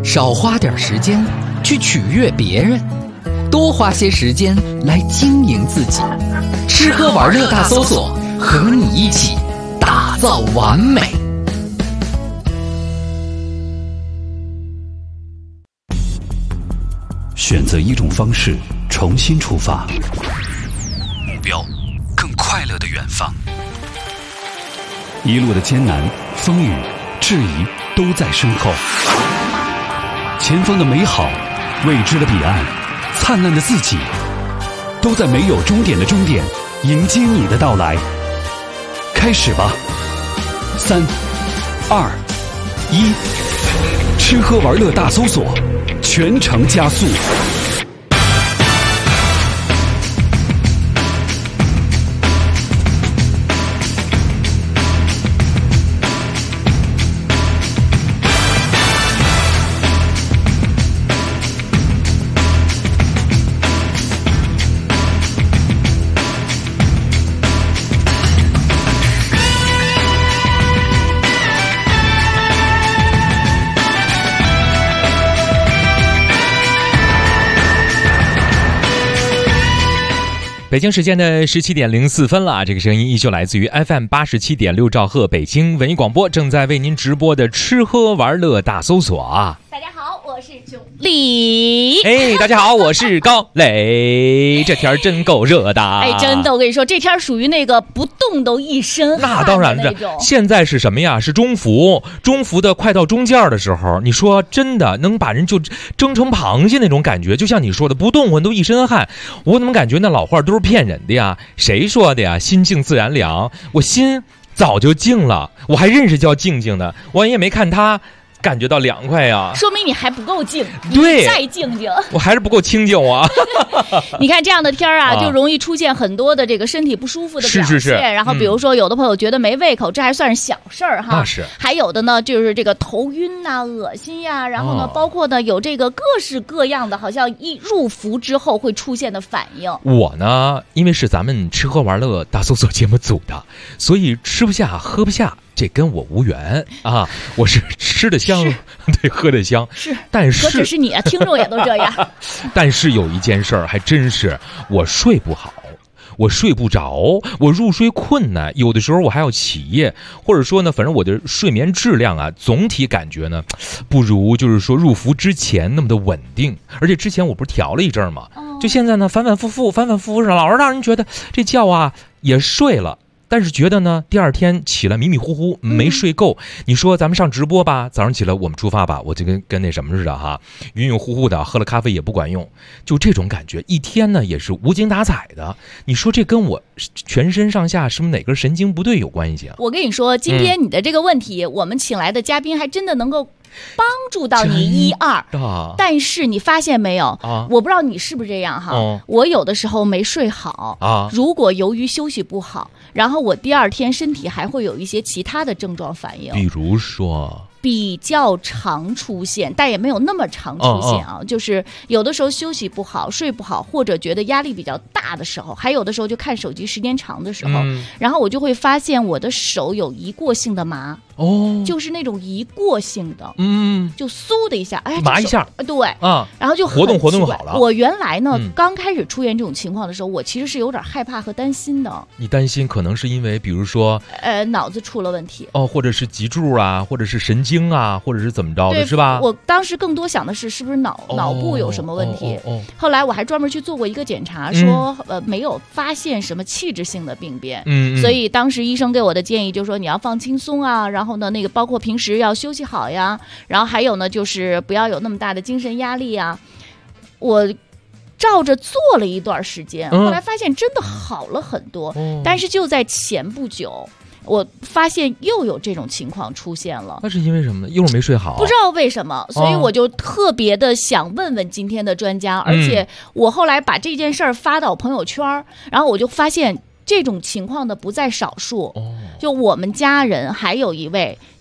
少花点时间去取悦别人，多花些时间来经营自己。吃喝玩乐大搜索，和你一起打造完美。 选择一种方式，重新出发，目标更快乐的远方。一路的艰难、风雨、质疑都在身后，前方的美好、未知的彼岸、灿烂的自己，都在没有终点的终点迎接你的到来。开始吧，3、2、1，吃喝玩乐大搜索，全程加速。 北京时间的17:04了，这个声音依旧来自于 FM 87.6兆赫北京文艺广播，正在为您直播的吃喝玩乐大搜索啊！ 大家好，我是囧丽。 大家好，我是高磊。这天真够热的， 真的，我跟你说，这天属于那个不动都一身汗那当然的。现在是什么呀？是中伏的快到中间的时候，你说真的能把人就蒸成螃蟹那种感觉，就像你说的，不动我都一身汗。我怎么感觉那老话都是骗人的呀？谁说的呀？心静自然凉。我心早就静了，我还认识叫静静的，我也没看他感觉到凉快呀， 说明你还不够静， 对， 你再静静， 我还是不够清静啊。 你看这样的天啊，就容易出现很多的这个身体不舒服的表现。 是然后比如说有的朋友觉得没胃口，这还算是小事儿哈。 那是。 还有的呢，就是这个头晕呐、恶心呀，然后呢，包括呢有这个各式各样的，好像一入伏之后会出现的反应。 我呢，因为是咱们吃喝玩乐大搜索节目组的，所以吃不下喝不下。这跟我无缘啊！我是吃得香，对，喝得香。 是， 但是可只是你啊，听众也都这样。 但是有一件事儿还真是，我睡不好，我睡不着，我入睡困难，有的时候我还要起夜，或者说呢，反正我的睡眠质量啊，总体感觉呢，不如就是说入伏之前那么的稳定。而且之前我不是调了一阵嘛，就现在呢反反复复，老是让人觉得这觉啊也睡了。但是觉得呢，第二天起来迷迷糊糊，没睡够。你说咱们上直播吧，早上起来我们出发吧，我就跟那什么似的哈，晕晕乎乎的，喝了咖啡也不管用，就这种感觉，一天呢也是无精打采的。你说这跟我全身上下是不是哪根神经不对有关系啊？ 我跟你说，今天你的这个问题，我们请来的嘉宾还真的能够帮助到你1、2，但是你发现没有？我不知道你是不是这样哈。我有的时候没睡好如果由于休息不好，然后我第二天身体还会有一些其他的症状反应， 比如说。 比较常出现，但也没有那么常出现啊。就是有的时候休息不好、睡不好，或者觉得压力比较大的时候，还有的时候就看手机时间长的时候，然后我就会发现我的手有一过性的麻。就是那种一过性的，就嗖的一下， 麻一下， 对然后就活动好了。 我原来呢，刚开始出现这种情况的时候，我其实是有点害怕和担心的。 你担心可能是因为，比如说， 脑子出了问题或者是脊柱啊，或者是神经啊，或者是怎么着的，是吧？ 我当时更多想的是不是脑部有什么问题。后来我还专门去做过一个检查，说没有发现什么器质性的病变。所以当时医生给我的建议就是说你要放轻松啊，然后呢，那个包括平时要休息好呀，然后还有呢，就是不要有那么大的精神压力啊。我照着做了一段时间，后来发现真的好了很多。但是就在前不久，我发现又有这种情况出现了。 那是因为什么呢？又没睡好， 不知道为什么，所以我就特别的想问问今天的专家。而且我后来把这件事儿发到朋友圈，然后我就发现这种情况的不在少数。就我们家人还有一位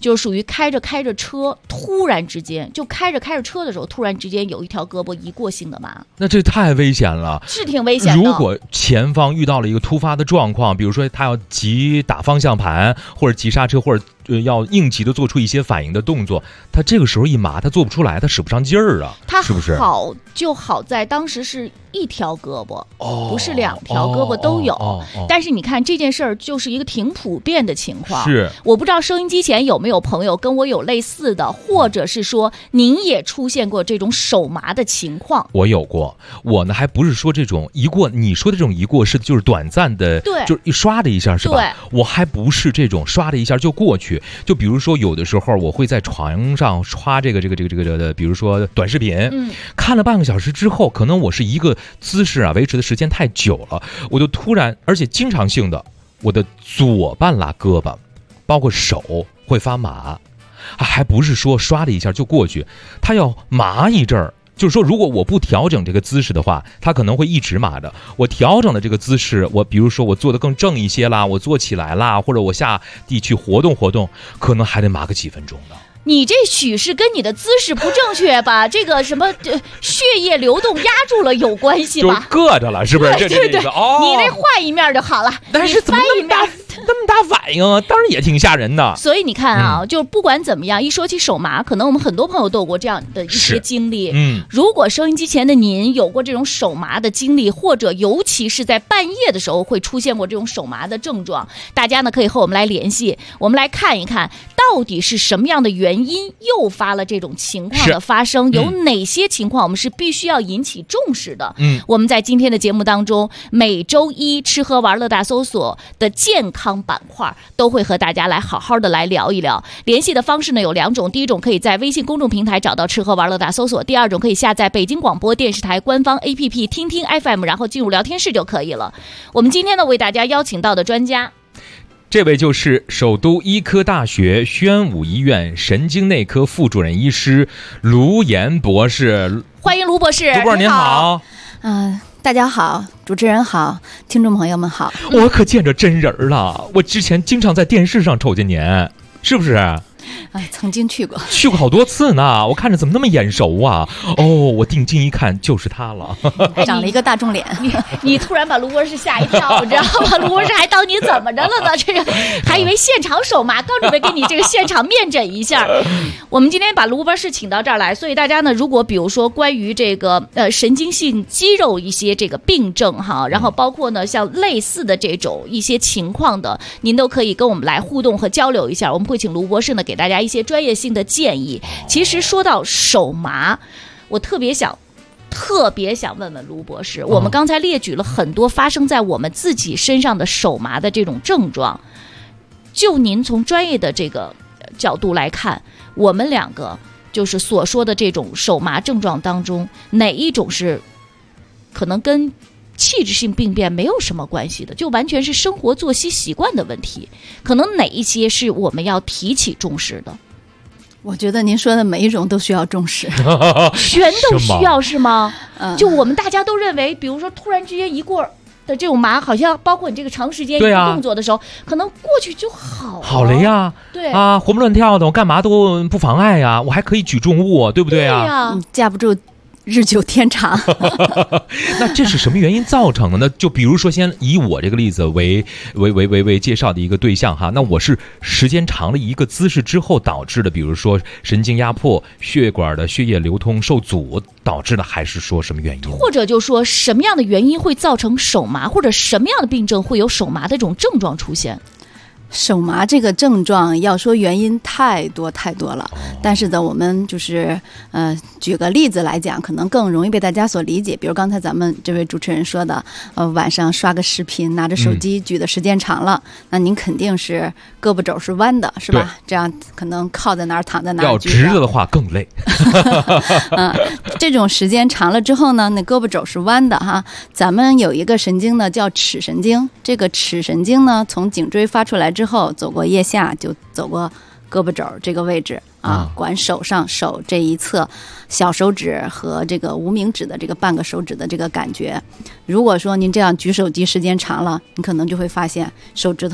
就是属于开着车，突然之间就开着车的时候，突然之间有一条胳膊移过性的麻， 那这太危险了， 是挺危险的。 如果前方遇到了一个突发的状况，比如说他要急打方向盘，或者急刹车，或者要应急的做出一些反应的动作，他这个时候一麻，他做不出来，他使不上劲儿啊， 他是不是？ 好就好在当时是一条胳膊，不是2条胳膊都有。但是你看这件事儿就是一个挺普遍的情况。 是， 我不知道收音机前有没有朋友跟我有类似的，或者是说您也出现过这种手麻的情况。 我有过，我呢还不是说这种移过，你说的这种移过是就是短暂的， 对， 就是一刷的一下是吧？ 对， 我还不是这种刷的一下就过去。就比如说有的时候我会在床上刷这个，比如说短视频，看了半个小时之后，可能我是一个姿势啊维持的时间太久了，我就突然，而且经常性的，我的左半拉胳膊，包括手会发麻，还不是说刷的一下就过去，它要麻一阵儿。就是说，如果我不调整这个姿势的话，它可能会一直麻着。我调整了这个姿势，我比如说我做得更正一些啦，我坐起来啦，或者我下地去活动活动，可能还得麻个几分钟呢。 你这许是跟你的姿势不正确把这个什么血液流动压住了有关系吧？ 就硌着了，是不是？ 对， 你那换一面就好了。 但是怎么那么大反应啊？当然也挺吓人的。 所以你看啊，就不管怎么样，一说起手麻，可能我们很多朋友都有过这样的一些经历。如果收音机前的您有过这种手麻的经历，或者尤其是在半夜的时候会出现过这种手麻的症状，大家呢可以和我们来联系，我们来看一看到底是什么样的原因诱发了这种情况的发生，有哪些情况我们是必须要引起重视的。我们在今天的节目当中，每周一吃喝玩乐大搜索的健康板块都会和大家来好好的来聊一聊。联系的方式呢有2种，第一种可以在微信公众平台找到吃喝玩乐大搜索，第2种可以下载北京广播电视台官方 APP 听听 FM， 然后进入聊天室就可以了。我们今天呢为大家邀请到的专家， 这位就是首都医科大学宣武医院神经内科副主任医师卢岩博士。 欢迎卢博士。 卢博士您好。 大家好，主持人好，听众朋友们好。 我可见着真人了，我之前经常在电视上瞅见您，是不是？ 曾经去过好多次呢，我看着怎么那么眼熟啊？我定睛一看就是他了， 长了一个大众脸。 你突然把卢博士吓一跳，你知道吗？卢博士还当你怎么着了呢？这个还以为现场手麻，刚准备给你这个现场面诊一下。我们今天把卢博士请到这儿来，所以大家呢，如果比如说关于这个神经性肌肉一些这个病症哈，然后包括呢像类似的这种一些情况的，您都可以跟我们来互动和交流一下。我们会请卢博士呢给大家一些专业性的建议。其实说到手麻，我特别想问问卢博士，我们刚才列举了很多发生在我们自己身上的手麻的这种症状，就您从专业的这个角度来看，我们2个就是所说的这种手麻症状当中，哪一种是可能跟器质性病变没有什么关系的，就完全是生活作息习惯的问题，可能哪一些是我们要提起重视的？ 我觉得您说的每一种都需要重视。 全都需要是吗？就我们大家都认为，比如说突然之间一过的这种麻，好像包括你这个长时间一个动作的时候，可能过去就好了呀。 对啊，活蹦乱跳的，我干嘛都不妨碍呀，我还可以举重物，对不对啊？ 对呀， 架不住日久天长。 那这是什么原因造成的呢？就比如说，先以我这个例子为介绍的一个对象哈，那我是时间长了一个姿势之后导致的，比如说神经压迫、血管的血液流通受阻导致的，还是说什么原因？ 或者就说什么样的原因会造成手麻，或者什么样的病症会有手麻的这种症状出现？ 手麻这个症状要说原因太多了，但是呢，我们就是举个例子来讲，可能更容易被大家所理解。比如刚才咱们这位主持人说的，晚上刷个视频，拿着手机举的时间长了，那您肯定是胳膊肘是弯的，是吧？这样可能靠在哪儿躺在哪儿。 要直着的话更累。 这种时间长了之后呢，那胳膊肘是弯的哈。咱们有一个神经呢叫尺神经，这个尺神经呢从颈椎发出来之后，走过腋下就走过胳膊肘这个位置啊，管手这一侧小手指和这个无名指的这个半个手指的这个感觉。如果说您这样举手机时间长了，你可能就会发现手指头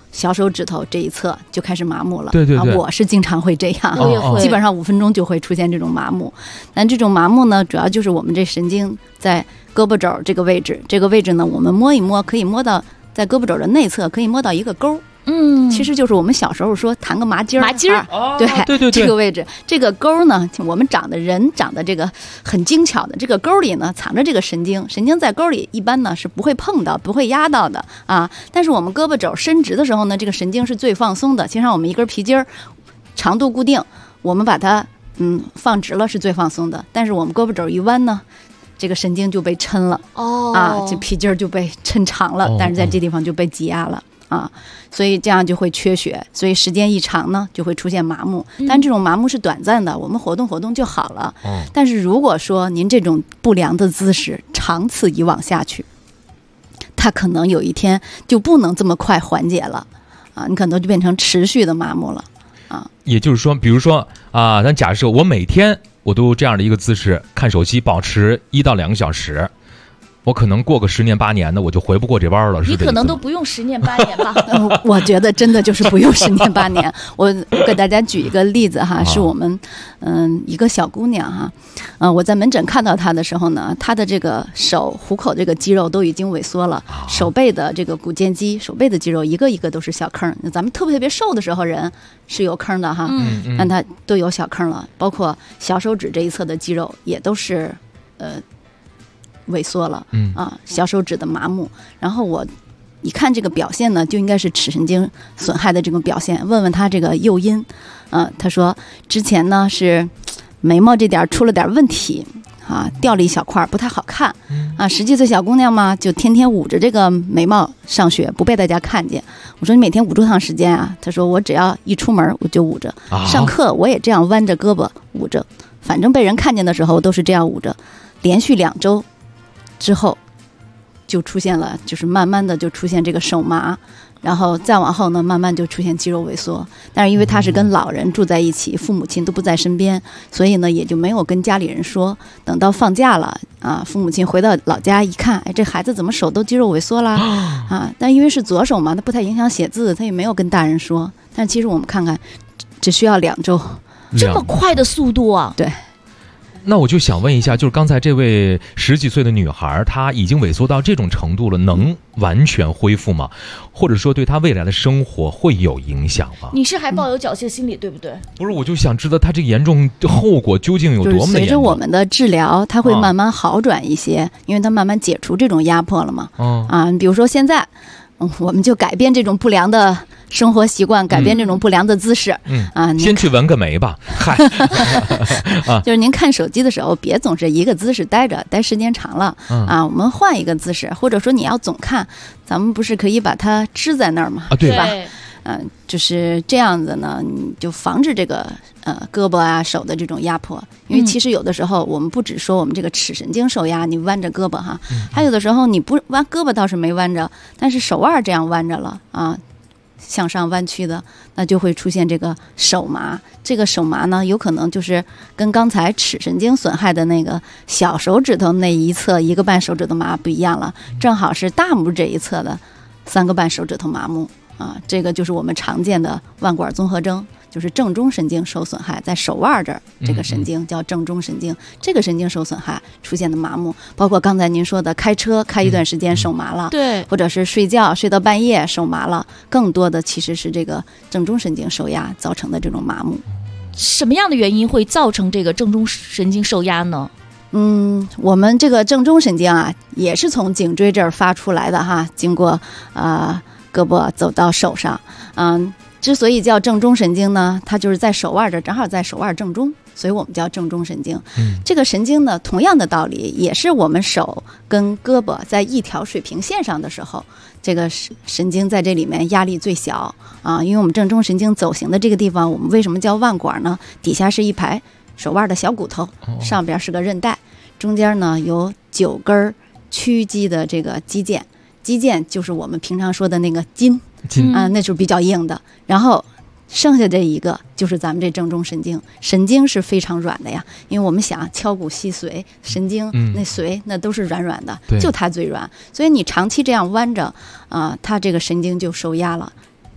小手指头这一侧就开始麻木了。 对对对， 我是经常会这样， 我也会， 基本上5分钟就会出现这种麻木。但这种麻木呢，主要就是我们这神经在胳膊肘这个位置，这个位置呢，我们摸一摸，可以摸到在胳膊肘的内侧，可以摸到一个沟。其实就是我们小时候说弹个麻筋儿，对，这个位置，这个沟呢，我们人长的这个很精巧的，这个沟里呢藏着这个神经在沟里一般呢是不会碰到、不会压到的啊。但是我们胳膊肘伸直的时候呢，这个神经是最放松的，就像我们一根皮筋儿，长度固定，我们把它放直了是最放松的。但是我们胳膊肘一弯呢，这个神经就被抻了这皮筋儿就被抻长了，但是在这地方就被挤压了。所以这样就会缺血，所以时间一长呢，就会出现麻木。但这种麻木是短暂的，我们活动活动就好了。但是如果说您这种不良的姿势长此以往下去，它可能有一天就不能这么快缓解了你可能就变成持续的麻木了也就是说，比如说咱假设我每天我都这样的一个姿势看手机，保持1到2个小时。我可能过个10年8年的，我就回不过这弯了。 你可能都不用10年8年吧？ 我觉得真的就是不用10年8年。我给大家举一个例子哈，是我们一个小姑娘哈，我在门诊看到她的时候呢，她的这个手虎口这个肌肉都已经萎缩了，手背的这个股间肌、手背的肌肉一个一个都是小坑。咱们特别瘦的时候人是有坑的哈，但她都有小坑了，包括小手指这一侧的肌肉也都是萎缩了小手指的麻木。然后我一看这个表现呢，就应该是尺神经损害的这种表现。问问他这个诱因他说之前呢是眉毛这点出了点问题掉了一小块，不太好看10几岁小姑娘嘛，就天天捂着这个眉毛上学，不被大家看见。我说你每天捂多长时间啊？他说我只要一出门我就捂着，上课我也这样弯着胳膊捂着，反正被人看见的时候都是这样捂着。连续2周之后就出现了，就是慢慢的就出现这个手麻，然后再往后呢慢慢就出现肌肉萎缩。但是因为他是跟老人住在一起，父母亲都不在身边，所以呢也就没有跟家里人说。等到放假了父母亲回到老家一看，这孩子怎么手都肌肉萎缩啦但因为是左手嘛，他不太影响写字，他也没有跟大人说。但其实我们看看只需要2周， 这么快的速度啊！ 对。 那我就想问一下，就是刚才这位10几岁的女孩，她已经萎缩到这种程度了，能完全恢复吗？或者说对她未来的生活会有影响吗？ 你是还抱有侥幸心理对不对？ 不是，我就想知道她这个严重后果究竟有多么的严重。 随着我们的治疗，它会慢慢好转一些，因为它慢慢解除这种压迫了嘛。比如说现在我们就改变这种不良的生活习惯，改变这种不良的姿势先去纹个眉吧。嗨就是您看手机的时候别总是一个姿势待时间长了我们换一个姿势，或者说你要总看，咱们不是可以把它支在那儿吗？ 对吧？就是这样子呢，你就防止这个胳膊手的这种压迫。因为其实有的时候我们不只说我们这个尺神经受压，你弯着胳膊还有的时候你不弯胳膊倒是没弯着，但是手腕这样弯着了向上弯曲的，那就会出现这个手麻。这个手麻呢，有可能就是跟刚才尺神经损害的那个小手指头那一侧1个半手指头麻不一样了，正好是大拇指这一侧的3个半手指头麻木这个就是我们常见的腕管综合征，就是正中神经受损害，在手腕这儿这个神经叫正中神经，这个神经受损害出现的麻木，包括刚才您说的开车开一段时间手麻了， 对， 或者是睡觉睡到半夜手麻了，更多的其实是这个正中神经受压造成的这种麻木。 什么样的原因会造成这个正中神经受压呢？ 我们这个正中神经也是从颈椎这儿发出来的经过胳膊走到手上。之所以叫正中神经呢，它就是在手腕这儿，正好在手腕正中，所以我们叫正中神经。这个神经呢，同样的道理，也是我们手跟胳膊在一条水平线上的时候，这个神经在这里面压力最小因为我们正中神经走行的这个地方，我们为什么叫腕管呢？底下是一排手腕的小骨头，上边是个韧带，中间呢有9根屈肌的这个肌腱，肌腱就是我们平常说的那个筋那就是比较硬的。然后剩下这一个就是咱们这正中神经，神经是非常软的呀，因为我们想敲骨吸髓，神经那髓那都是软软的，就它最软，所以你长期这样弯着它这个神经就受压了。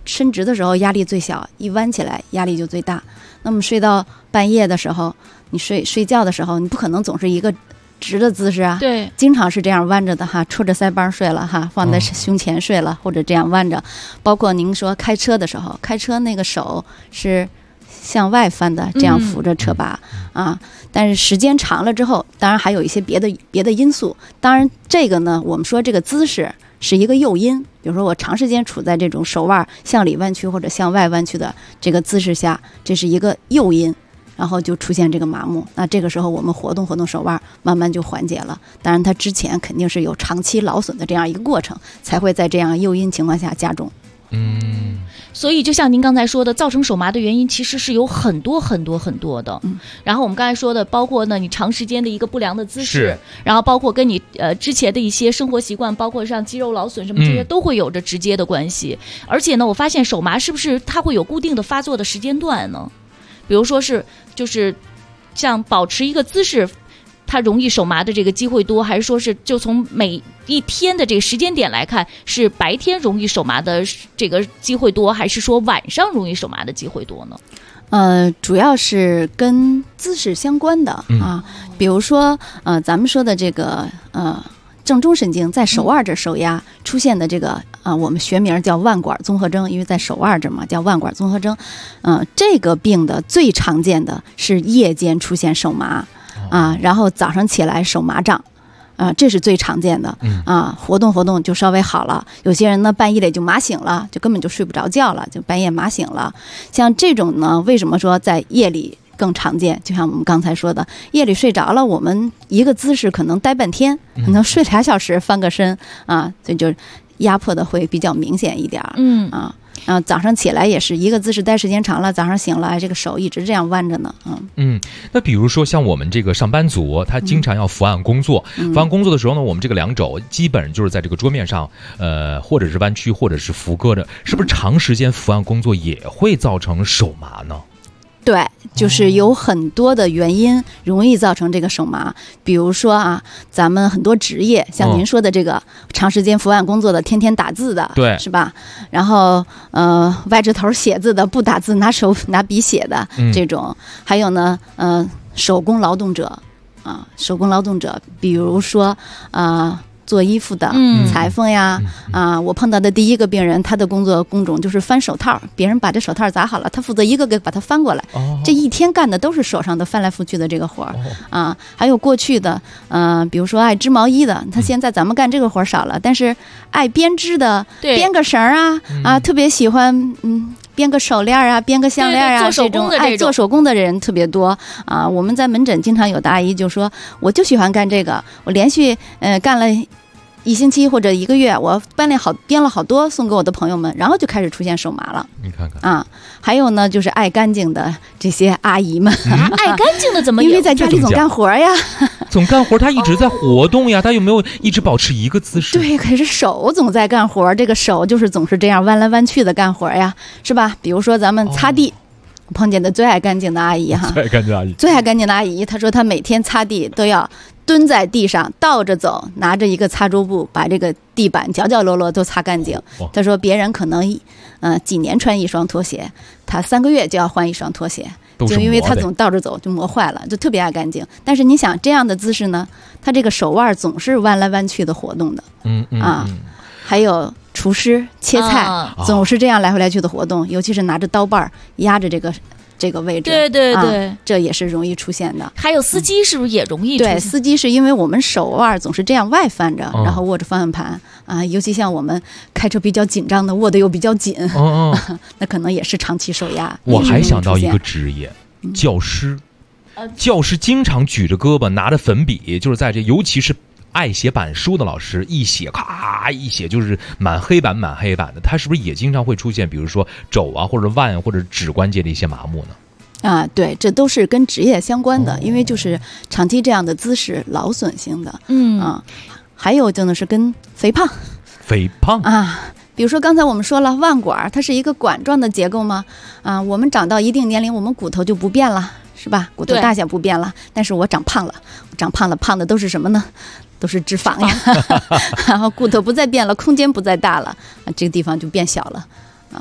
伸直的时候压力最小，一弯起来压力就最大。那么睡到半夜的时候，你睡觉的时候，你不可能总是一个直的姿势啊， 对， 经常是这样弯着的哈，戳着腮帮睡了哈，放在胸前睡了，或者这样弯着。包括您说开车的时候，开车那个手是向外翻的，这样扶着车把啊。但是时间长了之后，当然还有一些别的因素。当然这个呢，我们说这个姿势是一个诱因，比如说我长时间处在这种手腕向里弯曲或者向外弯曲的这个姿势下，这是一个诱因，然后就出现这个麻木。那这个时候我们活动手腕，慢慢就缓解了。当然它之前肯定是有长期劳损的这样一个过程，才会在这样诱因情况下加重。 所以就像您刚才说的，造成手麻的原因其实是有很多的。然后我们刚才说的，包括呢你长时间的一个不良的姿势，然后包括跟你之前的一些生活习惯，包括像肌肉劳损什么这些，都会有着直接的关系。而且呢，我发现手麻是不是它会有固定的发作的时间段呢？比如说就是像保持一个姿势，它容易手麻的这个机会多，还是说是就从每一天的这个时间点来看，是白天容易手麻的这个机会多，还是说晚上容易手麻的机会多呢？ 主要是跟姿势相关的啊，比如说咱们说的这个正中神经在手腕这受压出现的这个我们学名叫腕管综合征，因为在手腕这嘛叫腕管综合征。这个病的最常见的是夜间出现手麻啊，然后早上起来手麻胀。这是最常见的活动就稍微好了。有些人呢半夜里就麻醒了，就根本就睡不着觉了，就半夜麻醒了。像这种呢，为什么说在夜里更常见？就像我们刚才说的，夜里睡着了，我们一个姿势可能待半天，可能睡2小时翻个身啊，所以就压迫的会比较明显一点。早上起来也是一个姿势待时间长了，早上醒了这个手一直这样弯着呢。 那比如说像我们这个上班族，他经常要伏案工作，伏案工作的时候呢，我们这个两肘基本就是在这个桌面上，或者是弯曲，或者是扶搁着，是不是长时间伏案工作也会造成手麻呢？ 对，就是有很多的原因容易造成这个手麻。比如说咱们很多职业，像您说的这个长时间伏案工作的，天天打字的， 对， 是吧？然后歪着头写字的，不打字拿笔写的这种，还有呢手工劳动者手工劳动者，比如说做衣服的裁缝呀，我碰到的第一个病人，他的工种就是翻手套，别人把这手套砸好了，他负责一个个把它翻过来，这一天干的都是手上的翻来覆去的这个活儿还有过去的比如说爱织毛衣的，他现在咱们干这个活儿少了，但是爱编织的，编个绳特别喜欢编个手链编个项链这种爱做手工的人特别多我们在门诊经常有的阿姨就说，我就喜欢干这个，我连续干了1星期或者1个月，我编了好多送给我的朋友们，然后就开始出现手麻了。 你看看还有呢，就是爱干净的这些阿姨们， 爱干净的怎么？ 因为在家里总干活呀， 总干活，他一直在活动呀，他有没有一直保持一个姿势？ 对，可是手总在干活，这个手就是总是这样弯来弯去的干活呀，是吧？比如说咱们擦地。碰见的最爱干净的阿姨最爱干净的阿姨， 她说她每天擦地都要蹲在地上倒着走，拿着一个擦桌布把这个地板角角落落都擦干净。她说别人可能几年穿一双拖鞋，她3个月就要换一双拖鞋，就因为她总倒着走就磨坏了，就特别爱干净。但是你想这样的姿势呢，她这个手腕总是弯来弯去的活动的还有厨师切菜总是这样来回来去的活动，尤其是拿着刀把压着这个位置， 对这也是容易出现的。 还有司机是不是也容易出现？ 对，司机是因为我们手腕总是这样外翻着，然后握着方向盘尤其像我们开车比较紧张的，握得又比较紧那可能也是长期受压。 我还想到一个职业，教师教师经常举着胳膊拿着粉笔，就是在这尤其是爱写板书的老师一写咔一写就是满黑板的，他是不是也经常会出现比如说肘或者腕或者指关节的一些麻木呢？ 对，这都是跟职业相关的因为就是长期这样的姿势劳损性的还有真的是跟肥胖比如说刚才我们说了腕管它是一个管状的结构吗我们长到一定年龄我们骨头就不变了是吧？骨头大小不变了，但是我长胖了，胖的都是什么呢？都是脂肪呀然后骨头不再变了，空间不再大了这个地方就变小了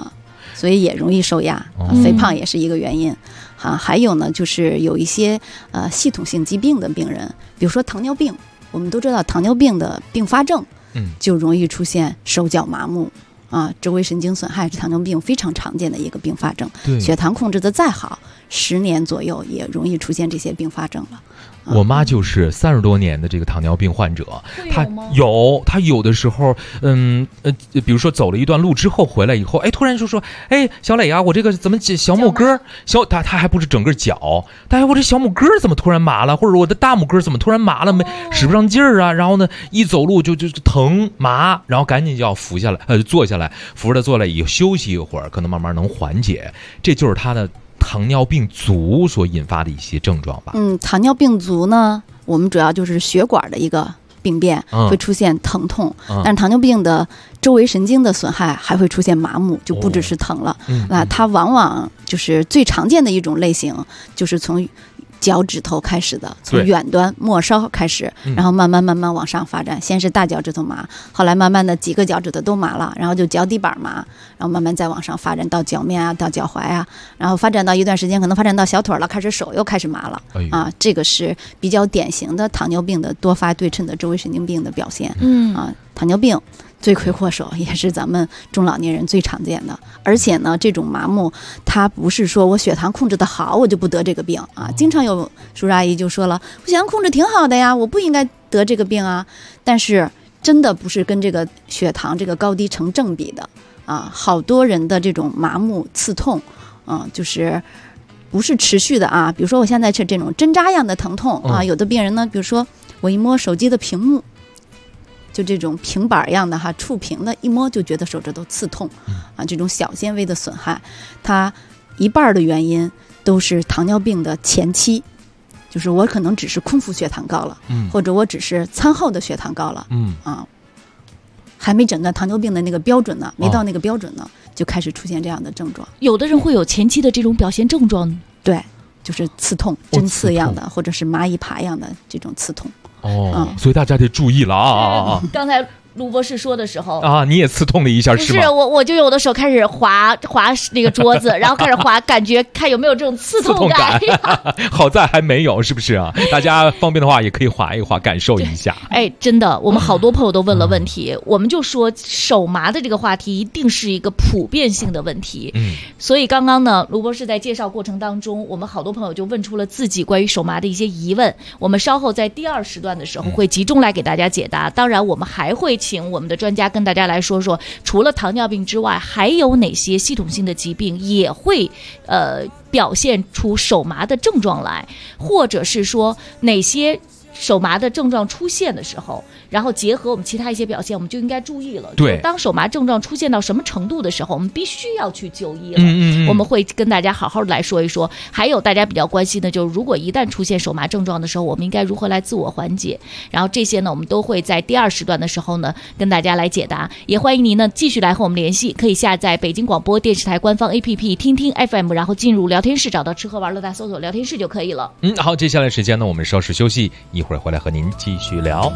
所以也容易受压，肥胖也是一个原因。还有呢，就是有一些系统性疾病的病人，比如说糖尿病，我们都知道糖尿病的并发症，就容易出现手脚麻木周围神经损害是糖尿病非常常见的一个并发症。血糖控制的再好，10年左右也容易出现这些并发症了。 我妈就是30多年的这个糖尿病患者，她有的时候，比如说走了一段路之后回来以后，突然就说，小磊啊，我这个怎么小拇哥他还不是整个脚，但是我这小拇哥怎么突然麻了，或者我的大拇哥怎么突然麻了，使不上劲儿啊，然后呢一走路就疼麻，然后赶紧就要坐下来，扶着坐来以后休息一会儿，可能慢慢能缓解，这就是他的糖尿病足所引发的一些症状吧。 糖尿病足呢，我们主要就是血管的一个病变，会出现疼痛，但是糖尿病的周围神经的损害还会出现麻木，就不只是疼了。它往往就是最常见的一种类型，就是从脚趾头开始的，从远端末梢开始，然后慢慢往上发展。先是大脚趾头麻，后来慢慢的几个脚趾头都麻了，然后就脚底板麻，然后慢慢再往上发展到脚面到脚踝然后发展到一段时间可能发展到小腿了，开始手又开始麻了。这个是比较典型的糖尿病的多发对称的周围神经病的表现。糖尿病罪魁祸首也是咱们中老年人最常见的，而且呢，这种麻木它不是说我血糖控制的好我就不得这个病经常有叔叔阿姨就说了，我血糖控制挺好的呀，我不应该得这个病但是真的不是跟这个血糖这个高低成正比的好多人的这种麻木刺痛就是不是持续的比如说我现在是这种针扎样的疼痛有的病人呢，比如说我一摸手机的屏幕，就这种平板一样的触屏的，一摸就觉得手指头刺痛这种小纤维的损害，它一半的原因都是糖尿病的前期，就是我可能只是空腹血糖高了，或者我只是餐后的血糖高了，还没诊断糖尿病的那个标准呢，没到那个标准呢，就开始出现这样的症状。 有的人会有前期的这种表现症状， 对，就是刺痛，针刺一样的，或者是蚂蚁爬一样的这种刺痛。 所以大家得注意了刚才卢博士说的时候你也刺痛了一下是吗？ 是我就有的时候开始划那个桌子，然后开始划，感觉看有没有这种刺痛感。 好在还没有，是不是啊？大家方便的话也可以划一划，感受一下。 真的，我们好多朋友都问了问题，我们就说手麻的这个话题一定是一个普遍性的问题。所以刚刚呢，卢博士在介绍过程当中，我们好多朋友就问出了自己关于手麻的一些疑问。我们稍后在第2时段的时候会集中来给大家解答。当然，我们还会请我们的专家跟大家来说说，除了糖尿病之外，还有哪些系统性的疾病也会表现出手麻的症状来，或者是说哪些手麻的症状出现的时候，然后结合我们其他一些表现，我们就应该注意了。 对， 当手麻症状出现到什么程度的时候，我们必须要去就医了。我们会跟大家好好的来说一说。还有大家比较关心的就是，如果一旦出现手麻症状的时候，我们应该如何来自我缓解？然后这些呢，我们都会在第2时段的时候呢，跟大家来解答。也欢迎您呢继续来和我们联系，可以下载北京广播电视台官方 APP 听听 FM， 然后进入聊天室，找到吃喝玩乐大搜索聊天室就可以了。 好，接下来时间呢，我们稍事休息，一会儿回来和您继续聊。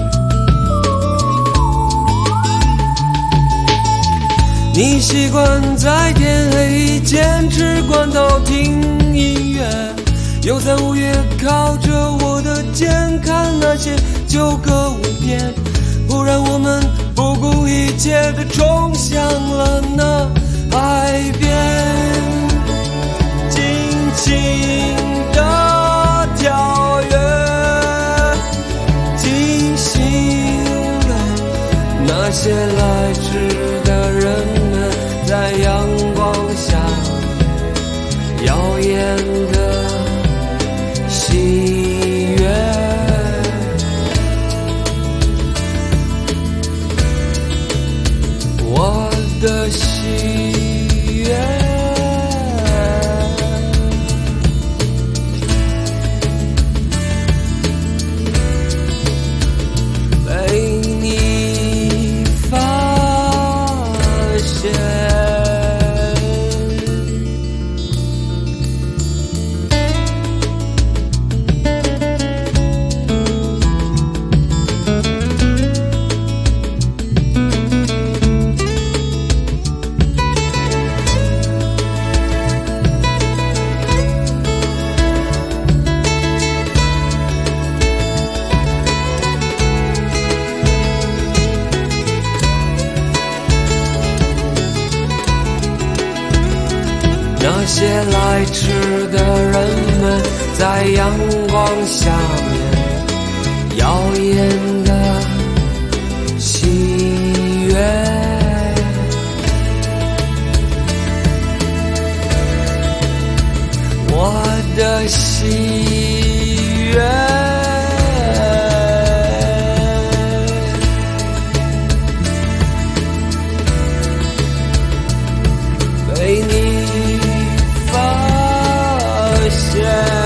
你习惯在天黑前吃罐头听音乐，又在午夜靠着我的肩看那些旧歌舞片，忽然我们不顾一切地冲向了那海边，尽情地跳跃，惊醒了那些来迟的人们，在阳光下耀眼的喜悦。我的喜悦。 来迟的人们，在阳光下面耀眼的喜悦。我的喜悦被你发现。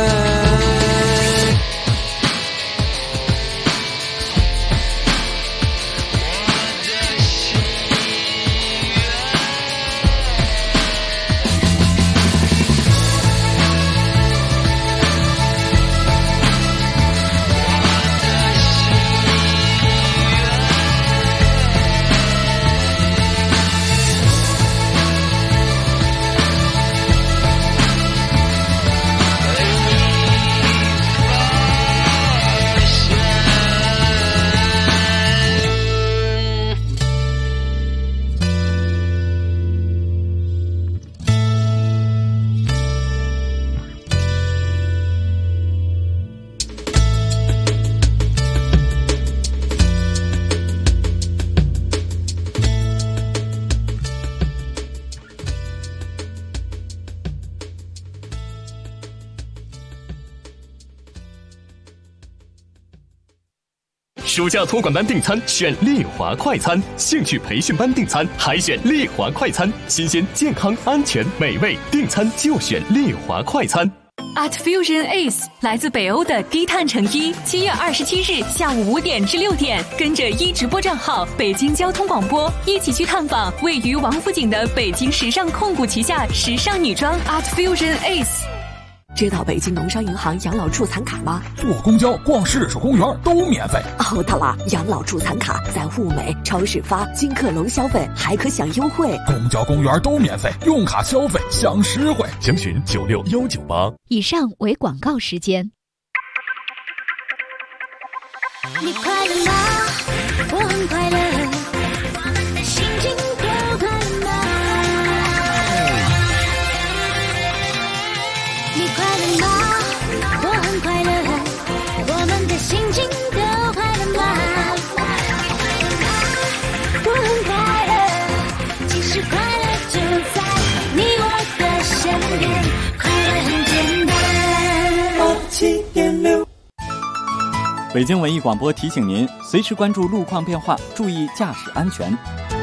暑假托管班订餐选丽华快餐，兴趣培训班订餐还选丽华快餐，新鲜、健康、安全、美味，订餐就选丽华快餐。 Art Fusion Ace 来自北欧的低碳成衣，7月27日下午5点至6点，跟着直播账号北京交通广播一起去探访位于王府井的北京时尚控股旗下时尚女装 Art Fusion Ace。 知道北京农商银行养老助残卡吗？ 坐公交、逛市属公园都免费。 哦，对了，养老助残卡在物美、超市发金客隆消费还可享优惠。 公交、公园都免费，用卡消费享实惠。 详询96198。 以上为广告时间。 你快乐吗？我很快乐，我们的心情都快乐吗？你快乐吗？我很快乐，我们的心情都快乐吗？我很快乐，其实快乐就在你我的身边，快乐很简单。87.6。 北京文艺广播提醒您，随时关注路况变化，注意驾驶安全。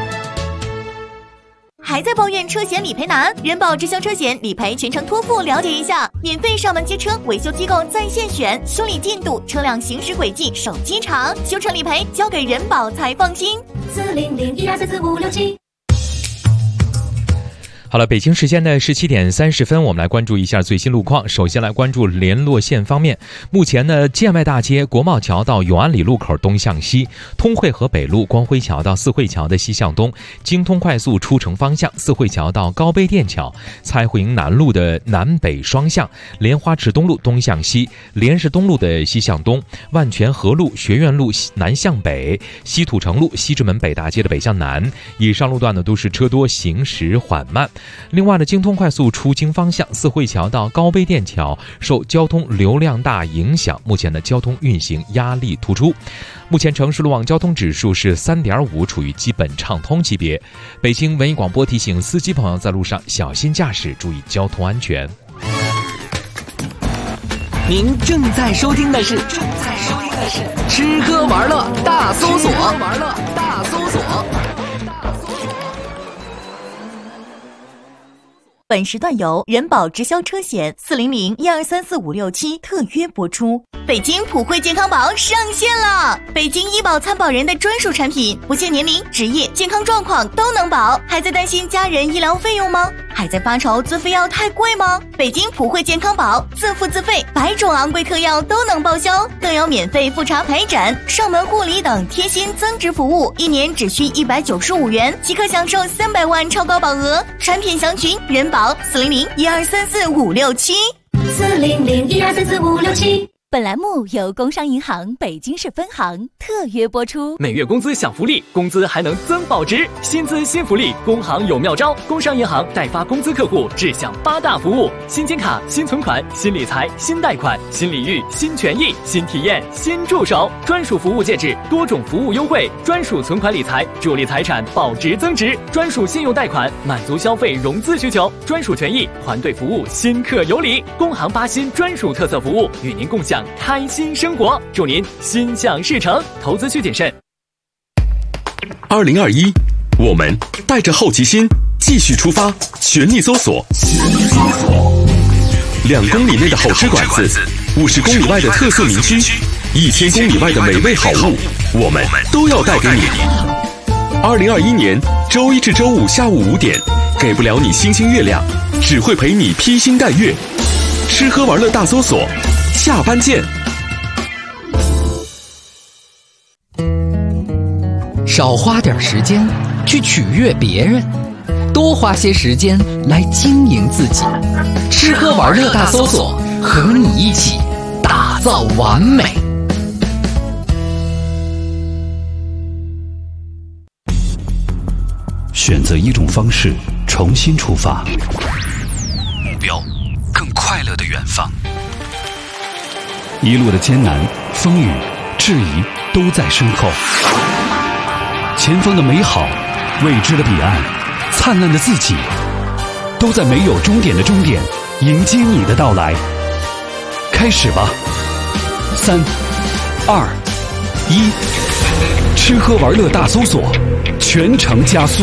还在抱怨车险理赔难？人保直销车险理赔全程托付，了解一下，免费上门接车，维修机构在线选，修理进度、车辆行驶轨迹、手机查，修成理赔交给人保才放心。40012344567。 好了，北京时间的17点30分，我们来关注一下最新路况。首先来关注联络线方面，目前呢，建外大街国贸桥到永安里路口东向西，通惠河北路光辉桥到四惠桥的西向东，京通快速出城方向四惠桥到高碑店桥，蔡慧营南路的南北双向，莲花池东路东向西，莲市东路的西向东，万泉河路学院路南向北，西土城路西直门北大街的北向南，以上路段呢都是车多，行驶缓慢。另外呢，京通快速出京方向四惠桥到高碑店桥受交通流量大影响，目前的交通运行压力突出。目前城市路网交通指数是3.5，处于基本畅通级别。北京文艺广播提醒司机朋友在路上小心驾驶，注意交通安全。 您正在收听的是吃喝玩乐大搜索。 本时段由人保直销车险40012345567特约播出。北京普惠健康宝上线了，北京医保参保人的专属产品，不限年龄、职业、健康状况都能保。还在担心家人医疗费用吗？还在发愁自费药太贵吗？北京普惠健康宝自付自费，100种昂贵特药都能报销，更有免费复查排诊、上门护理等贴心增值服务，1年只需195元即可享受300万超高保额。产品详询人保40012345567。40012345567。 本栏目由工商银行北京市分行特约播出。 每月工资享福利，工资还能增保值，薪资新福利，工行有妙招。工商银行代发工资客户只享8大服务：新金卡、新存款、新理财、新贷款、新礼遇、新权益、新体验、新助手，专属服务介质，多种服务优惠，专属存款理财，助力财产保值增值，专属信用贷款，满足消费融资需求，专属权益，团队服务，新客有礼。工行8新专属特色服务，与您共享开心生活，祝您心想事成，投资需谨慎。 2021，我们带着好奇心继续出发，全力搜索。2公里内的好吃馆子，50公里外的特色名区，1000公里外的美味好物，我们都要带给你。2021年周一至周五下午5点，给不了你星星月亮，只会陪你披星戴月。吃喝玩乐大搜索，下班见。 少花点时间去取悦别人，多花些时间来经营自己。吃喝玩乐大搜索，和你一起打造完美。 选择一种方式，重新出发，目标更快乐的远方。一路的艰难、风雨、质疑都在身后，前方的美好、未知的彼岸、灿烂的自己，都在没有终点的终点迎接你的到来。开始吧，3、2、1，吃喝玩乐大搜索，全程加速。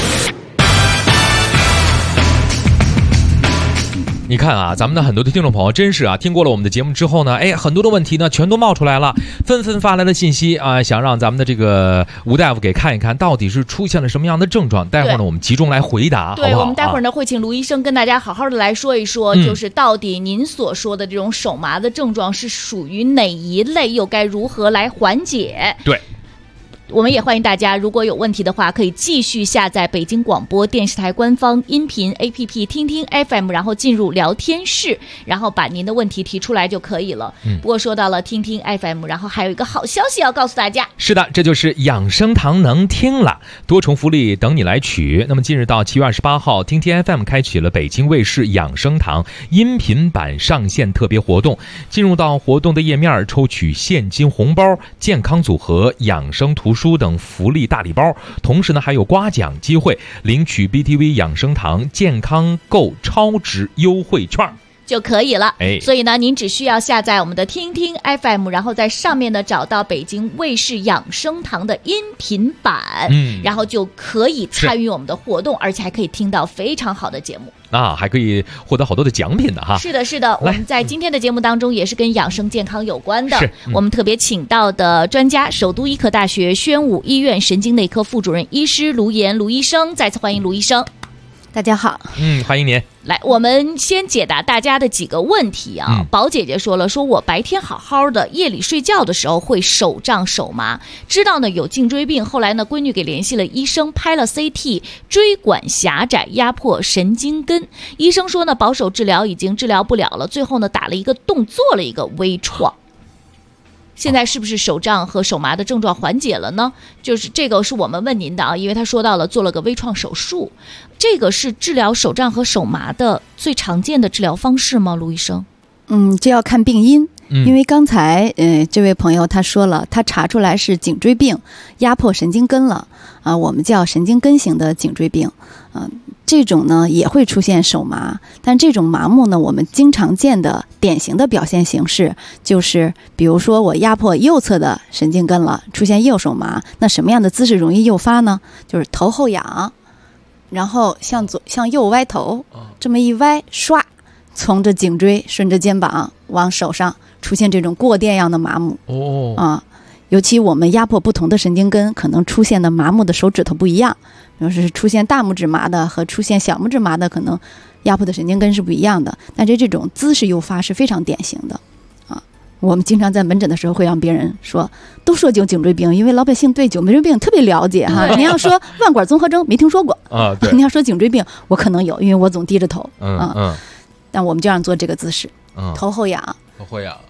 你看啊，咱们的很多的听众朋友真是啊，听过了我们的节目之后呢，很多的问题呢全都冒出来了，纷纷发来了信息啊，想让咱们的这个吴大夫给看一看，到底是出现了什么样的症状。待会儿呢，我们集中来回答， 对，好不好？我们待会儿呢会请卢医生跟大家好好的来说一说，就是到底您所说的这种手麻的症状是属于哪一类，又该如何来缓解？ 对。 我们也欢迎大家，如果有问题的话，可以继续下载北京广播电视台官方音频 APP 听听 FM， 然后进入聊天室，然后把您的问题提出来就可以了。不过说到了听听 FM， 然后还有一个好消息要告诉大家。 是的，这就是养生堂能听了，多重福利等你来取。那么近日到7月28号，听听 FM 开启了北京卫视养生堂音频版上线特别活动。进入到活动的页面，抽取现金红包、健康组合、养生图书等福利大礼包，同时呢还有刮奖机会，领取 BTV 养生堂健康购超值优惠券就可以了。所以呢您只需要下载我们的听听 FM， 然后在上面呢找到北京卫视养生堂的音频版，然后就可以参与我们的活动，而且还可以听到非常好的节目啊，还可以获得好多的奖品的哈。 是的，是的，我们在今天的节目当中也是跟养生健康有关的。我们特别请到的专家，首都医科大学宣武医院神经内科副主任医师卢岩卢医生，再次欢迎卢医生。 大家好， 欢迎您。 来，我们先解答大家的几个问题啊。宝姐姐说了，说我白天好好的，夜里睡觉的时候会手胀手麻，知道呢有颈椎病，后来呢闺女给联系了医生，拍了 CT， 椎管狭窄，压迫神经根。医生说呢保守治疗已经治疗不了了，最后呢打了一个洞，做了一个微创。现在是不是手胀和手麻的症状缓解了呢？就是这个是我们问您的啊，因为他说到了做了个微创手术，这个是治疗手胀和手麻的最常见的治疗方式吗，卢医生？ 这要看病因。因为刚才这位朋友他说了，他查出来是颈椎病压迫神经根了啊，我们叫神经根型的颈椎病这种呢也会出现手麻，但这种麻木呢，我们经常见的典型的表现形式就是，比如说我压迫右侧的神经根了，出现右手麻，那什么样的姿势容易诱发呢？就是头后仰，然后向右歪头，这么一歪，唰，从这颈椎顺着肩膀往手上出现这种过电样的麻木尤其我们压迫不同的神经根，可能出现的麻木的手指头不一样，比如是出现大拇指麻的和出现小拇指麻的，可能压迫的神经根是不一样的，但是这种姿势诱发是非常典型的我们经常在门诊的时候会让别人说，都说颈椎病，因为老百姓对颈椎病特别了解哈。您要说腕管综合征没听说过对，您要说颈椎病我可能有，因为我总低着头但我们就让做这个姿势，头后仰， 头后仰， 对，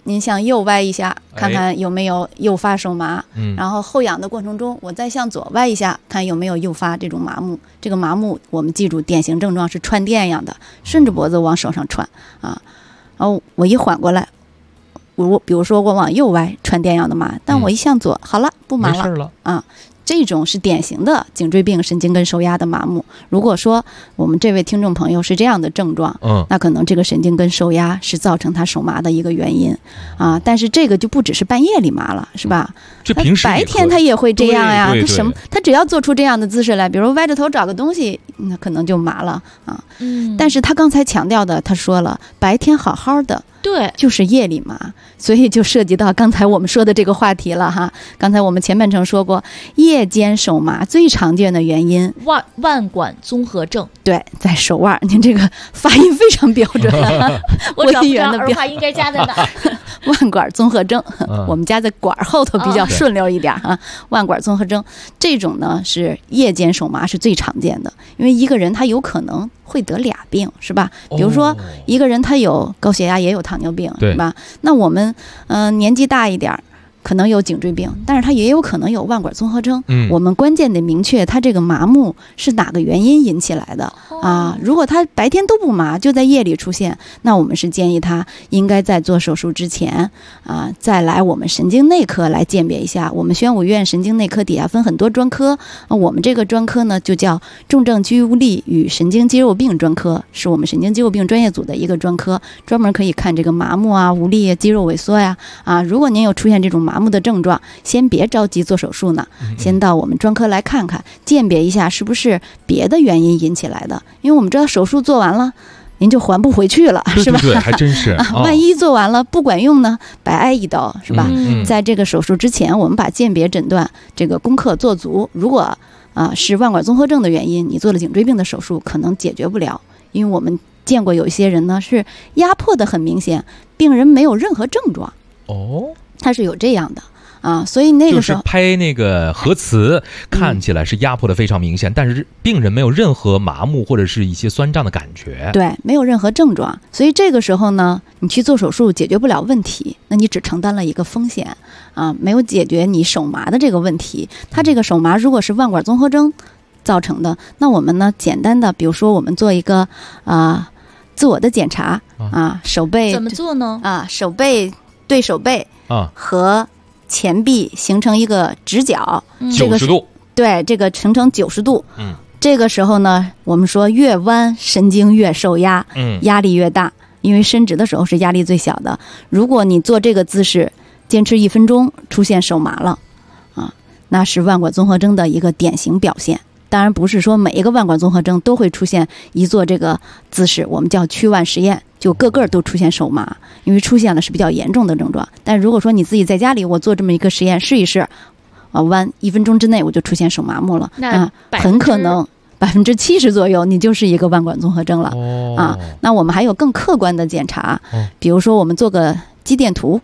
您向右歪一下，看看有没有诱发手麻。然后后仰的过程中，我再向左歪一下，看有没有诱发这种麻木。这个麻木，我们记住典型症状是串电一样的，顺着脖子往手上串啊。然后我一缓过来，比如说我往右歪，串电一样的麻，但我一向左，好了，不麻了， 没事了啊。这种是典型的颈椎病神经根受压的麻木。如果说我们这位听众朋友是这样的症状，那可能这个神经根受压是造成他手麻的一个原因啊。但是这个就不只是半夜里麻了，是吧？ 这平时白天他也会这样呀。 对他只要做出这样的姿势来，比如歪着头找个东西，那可能就麻了啊。但是他刚才强调的，他说了，白天好好的。 对， 就是夜里麻，所以就涉及到刚才我们说的这个话题了哈。刚才我们前半程说过，夜间手麻最常见的原因， 腕管综合症。 对，在手腕。您这个发音非常标准， 我找不着儿化应该加在哪儿？ 腕管综合症，我们加在管后头比较顺溜一点哈。腕管综合症这种呢是夜间手麻是最常见的，因为一个人他有可能会得俩病，是吧？比如说一个人他有高血压也有糖尿病，是吧？那我们年纪大一点可能有颈椎病，但是他也有可能有腕管综合征。我们关键得明确他这个麻木是哪个原因引起来的啊。如果他白天都不麻，就在夜里出现，那我们是建议他应该在做手术之前啊，再来我们神经内科来鉴别一下。我们宣武院神经内科底下分很多专科，我们这个专科呢就叫重症肌无力与神经肌肉病专科，是我们神经肌肉病专业组的一个专科，专门可以看这个麻木啊、无力、肌肉萎缩呀啊。如果您有出现这种麻木的症状，先别着急做手术呢，先到我们专科来看看，鉴别一下是不是别的原因引起来的。因为我们知道手术做完了，您就还不回去了，是吧？ 对，还真是。 万一做完了不管用呢，白挨一刀，是吧？在这个手术之前，我们把鉴别诊断这个功课做足。如果是腕管综合症的原因，你做了颈椎病的手术，可能解决不了，因为我们见过有一些人呢是压迫的很明显，病人没有任何症状。他是有这样的啊，所以那个时候就是拍那个核磁，看起来是压迫的非常明显，但是病人没有任何麻木或者是一些酸胀的感觉， 对，没有任何症状。所以这个时候呢，你去做手术解决不了问题，那你只承担了一个风险啊，没有解决你手麻的这个问题。他这个手麻如果是腕管综合征造成的，那我们呢简单的，比如说我们做一个自我的检查啊，手背怎么做呢？ 啊，手背对手背和前臂形成一个直角 ，90度， 对，这个形成90度。这个时候呢，我们说越弯神经越受压，压力越大，因为伸直的时候是压力最小的。如果你做这个姿势坚持1分钟，出现手麻了啊，那是腕管综合征的一个典型表现。当然不是说每一个腕管综合征都会出现一做这个姿势，我们叫屈腕实验，就个个都出现手麻，因为出现了是比较严重的症状。但如果说你自己在家里，我做这么一个实验试一试，弯1分钟之内我就出现手麻木了，那很可能70%左右你就是一个腕管综合征了啊。那我们还有更客观的检查，比如说我们做个肌电图。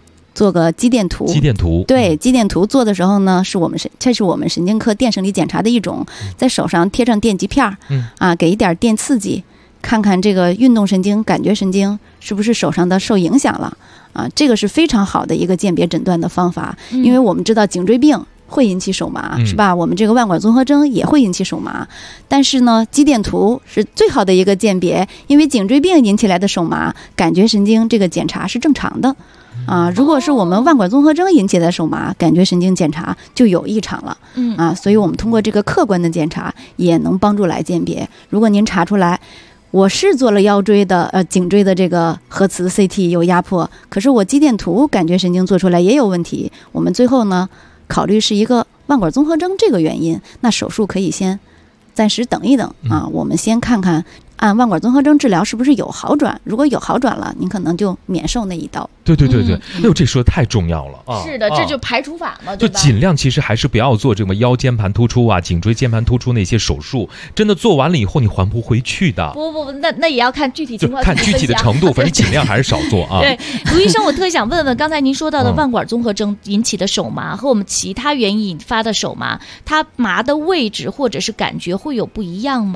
对，肌电图做的时候呢，这是我们神经科电生理检查的一种，在手上贴上电极片给一点电刺激，看看这个运动神经、感觉神经是不是手上的受影响了啊。这个是非常好的一个鉴别诊断的方法，因为我们知道颈椎病会引起手麻，是吧？我们这个腕管综合征也会引起手麻，但是呢，肌电图是最好的一个鉴别，因为颈椎病引起来的手麻，感觉神经这个检查是正常的。如果是我们腕管综合征引起的手麻，感觉神经检查就有异常了。所以我们通过这个客观的检查也能帮助来鉴别。如果您查出来我是做了腰椎的颈椎的这个核磁 CT 有压迫，可是我肌电图感觉神经做出来也有问题，我们最后呢考虑是一个腕管综合征这个原因，那手术可以先暂时等一等啊，我们先看看按腕管综合征治疗是不是有好转，如果有好转了，您可能就免受那一刀。 对，哎呦，这说的太重要了啊！ 是的，这就排除法嘛，对吧？ 就尽量其实还是不要做这个腰间盘突出啊、颈椎间盘突出那些手术，真的做完了以后你还不回去的。 不，那也要看具体情况， 看具体的程度，反正尽量还是少做啊。 对，卢医生，我特想问问，刚才您说到的腕管综合征引起的手麻和我们其他原因引发的手麻，它麻的位置或者是感觉会有不一样吗？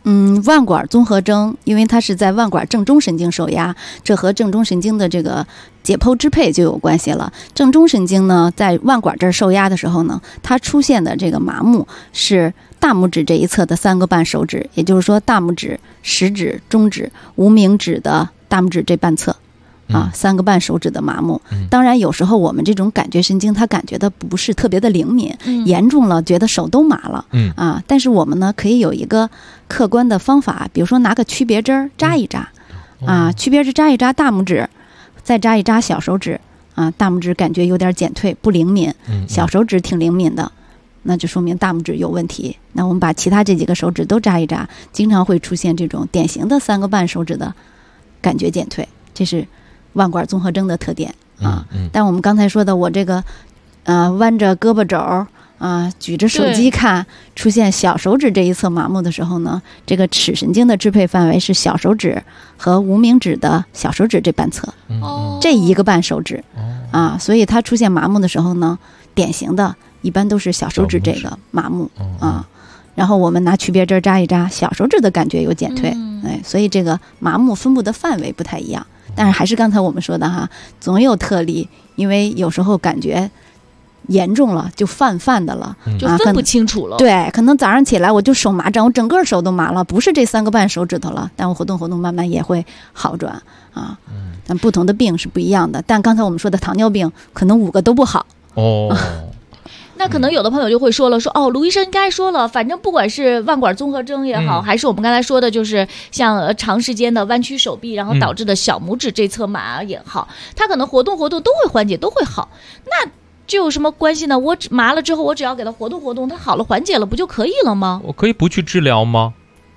腕管综合征，因为它是在腕管正中神经受压，这和正中神经的这个解剖支配就有关系了。正中神经呢，在腕管这儿受压的时候呢，它出现的这个麻木是大拇指这一侧的3个半手指，也就是说大拇指、食指、中指、无名指的大拇指这半侧。3个半手指的麻木。当然有时候我们这种感觉神经它感觉的不是特别的灵敏，严重了觉得手都麻了，但是我们呢可以有一个客观的方法，比如说拿个区别针扎一扎，区别针扎一扎大拇指，再扎一扎小手指，大拇指感觉有点减退不灵敏，小手指挺灵敏的，那就说明大拇指有问题。那我们把其他这几个手指都扎一扎，经常会出现这种典型的3个半手指的感觉减退，这是腕管综合征的特点但我们刚才说的，我这个弯着胳膊肘举着手机看，出现小手指这一侧麻木的时候呢，这个尺神经的支配范围是小手指和无名指的小手指这半侧，这1个半手指所以它出现麻木的时候呢，典型的一般都是小手指这个麻木然后我们拿区别针扎一扎，小手指的感觉有减退，所以这个麻木分布的范围不太一样。但是还是刚才我们说的哈，总有特例，因为有时候感觉严重了就泛的了， 就分不清楚了。 对，可能早上起来我就手麻疹，我整个手都麻了，不是这3个半手指头了，但我活动慢慢也会好转但不同的病是不一样的。但刚才我们说的糖尿病，可能5个都不好那可能有的朋友就会说了，卢医生应该说了，反正不管是腕管综合征也好，还是我们刚才说的就是像长时间的弯曲手臂然后导致的小拇指这侧麻也好，它可能活动都会缓解，都会好，那这有什么关系呢？我麻了之后，我只要给它活动，它好了缓解了不就可以了吗？ 我可以不去治疗吗？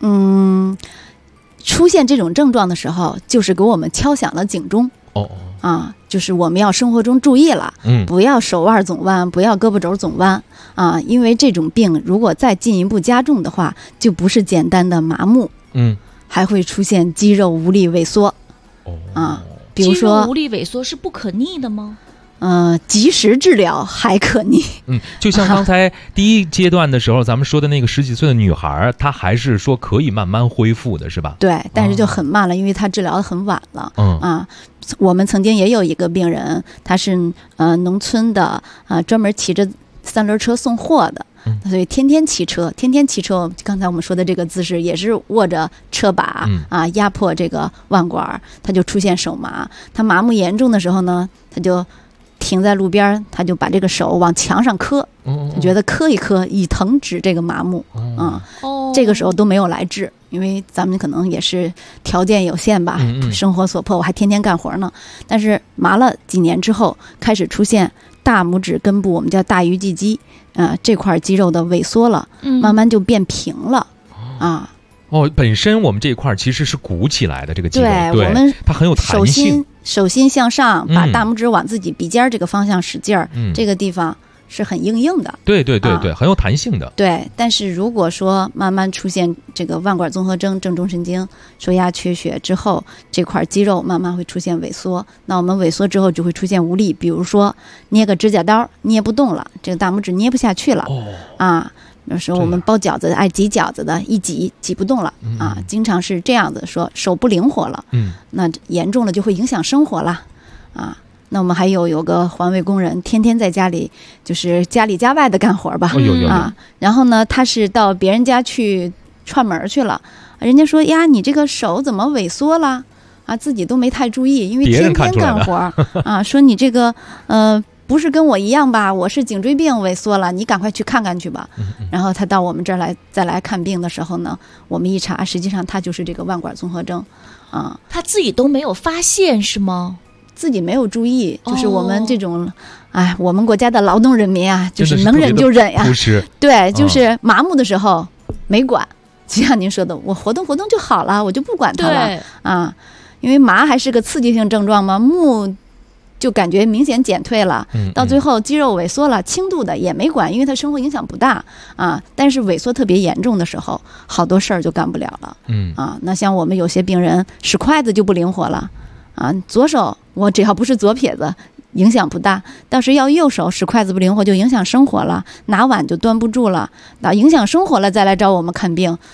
出现这种症状的时候，就是给我们敲响了警钟就是我们要生活中注意了，不要手腕总弯，不要胳膊肘总弯因为这种病如果再进一步加重的话，就不是简单的麻木，还会出现肌肉无力萎缩比如说肌肉无力萎缩是不可逆的吗？ 及时治疗还可逆。 就像刚才第一阶段的时候咱们说的那个10几岁的女孩，她还是说可以慢慢恢复的是吧？ 对，但是就很慢了，因为她治疗的很晚了我们曾经也有一个病人，他是农村的专门骑着3轮车送货的，所以天天骑车，刚才我们说的这个姿势也是握着车把压迫这个腕管，他就出现手麻。他麻木严重的时候呢，他就停在路边，他就把这个手往墙上磕，他觉得磕一磕以疼止这个麻木这个时候都没有来治，因为咱们可能也是条件有限吧，生活所迫，我还天天干活呢。但是麻了几年之后，开始出现大拇指根部，我们叫大鱼际肌这块肌肉的萎缩了，慢慢就变平了本身我们这一块其实是鼓起来的这个肌肉， 对，我们它很有弹性， 手心向上，把大拇指往自己鼻尖这个方向使劲这个地方是很硬的， 对，很有弹性的。 对，但是如果说慢慢出现这个腕管综合征、正中神经受压缺血之后，这块肌肉慢慢会出现萎缩，那我们萎缩之后就会出现无力，比如说捏个指甲刀捏不动了，这个大拇指捏不下去了有时候我们包饺子爱挤饺子的，一挤不动了经常是这样的，说手不灵活了那严重了就会影响生活了那我们还有个环卫工人，天天在家里就是家里家外的干活吧然后呢他是到别人家去串门去了，人家说呀你这个手怎么萎缩了自己都没太注意，因为天天干活说你这个不是跟我一样吧，我是颈椎病萎缩了，你赶快去看看去吧然后他到我们这儿再来看病的时候呢，我们一查，实际上他就是这个腕管综合征他自己都没有发现是吗？ 自己没有注意，就是我们这种我们国家的劳动人民就是能忍就忍呀对，就是麻木的时候没管，就像您说的，我活动就好了，我就不管它了因为麻还是个刺激性症状嘛，木就感觉明显减退了到最后肌肉萎缩了，轻度的也没管，因为它生活影响不大但是萎缩特别严重的时候，好多事儿就干不了了那像我们有些病人使筷子就不灵活了左手我只要不是左撇子影响不大，倒是要右手使筷子不灵活就影响生活了，拿碗就端不住了，影响生活了再来找我们看病，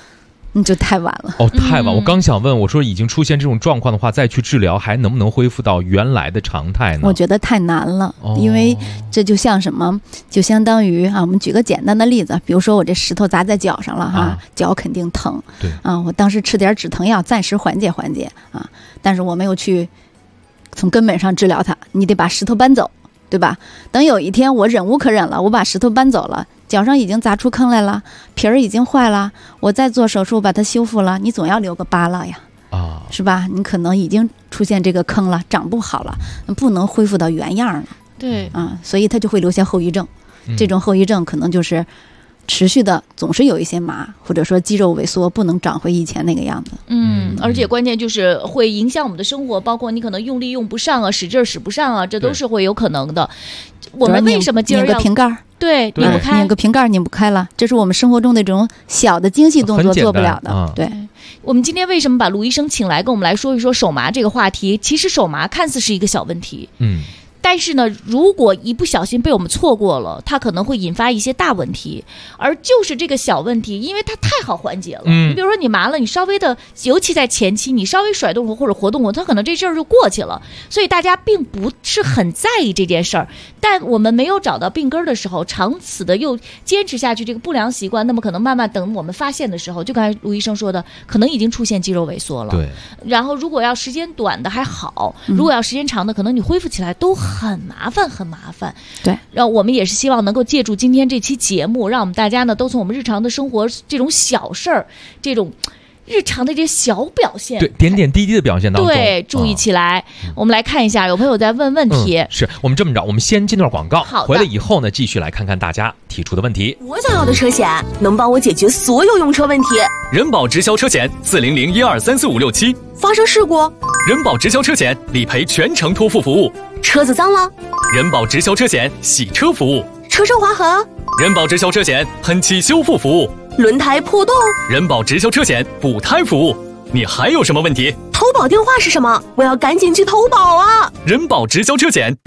那就太晚了。 太晚！我刚想问，我说已经出现这种状况的话，再去治疗还能不能恢复到原来的常态呢？ 我觉得太难了，因为这就像什么，就相当于我们举个简单的例子，比如说我这石头砸在脚上了脚肯定疼。 对我当时吃点止疼药，暂时缓解缓解但是我没有去从根本上治疗它，你得把石头搬走，对吧？等有一天我忍无可忍了，我把石头搬走了，脚上已经砸出坑来了，皮儿已经坏了，我再做手术把它修复了，你总要留个疤了呀，是吧？你可能已经出现这个坑了，长不好了，不能恢复到原样了。 对所以它就会留下后遗症。这种后遗症可能就是持续的总是有一些麻，或者说肌肉萎缩，不能长回以前那个样子。 而且关键就是会影响我们的生活，包括你可能用力用不上使劲使不上这都是会有可能的。我们为什么今儿要拧个瓶盖？ 对，拧不开， 拧个瓶盖拧不开了，这是我们生活中的这种小的精细动作做不了的。对， 我们今天为什么把卢医生请来跟我们来说一说手麻这个话题？其实手麻看似是一个小问题，但是呢，如果一不小心被我们错过了，它可能会引发一些大问题。而就是这个小问题，因为它太好缓解了。你比如说你麻了，你稍微的，尤其在前期，你稍微甩动或者活动，它可能这事儿就过去了。所以大家并不是很在意这件事儿。但我们没有找到病根的时候，长此的又坚持下去这个不良习惯，那么可能慢慢等我们发现的时候，就刚才卢医生说的，可能已经出现肌肉萎缩了。 对。 然后如果要时间短的还好，如果要时间长的，可能你恢复起来都很麻烦，很麻烦。 对， 然后我们也是希望能够借助今天这期节目，让我们大家呢都从我们日常的生活这种小事儿，这种日常的这些小表现， 对，点点滴滴的表现当中， 对，注意起来。我们来看一下，有朋友在问问题。 是我们这么着，我们先进段广告， 好的， 回来以后呢，继续来看看大家提出的问题。 我想要的车险能帮我解决所有用车问题。 人保直销车险40012345677， 发生事故， 人保直销车险理赔全程托付服务。 车子脏了， 人保直销车险洗车服务。 车身划痕， 人保直销车险喷漆修复服务。 轮胎破洞， 人保直销车险补胎服务。你还有什么问题？ 投保电话是什么？我要赶紧去投保啊！ 人保直销车险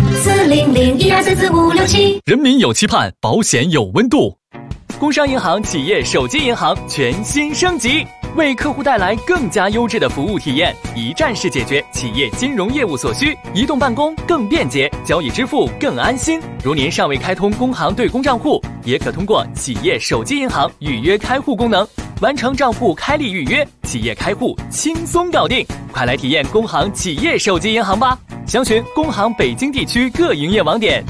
40012345677， 人民有期盼，保险有温度。工商银行企业手机银行全新升级，为客户带来更加优质的服务体验，一站式解决企业金融业务所需，移动办公更便捷，交易支付更安心。如您尚未开通工行对公账户，也可通过企业手机银行预约开户功能，完成账户开立预约，企业开户轻松搞定。快来体验工行企业手机银行吧！详询工行北京地区各营业网点。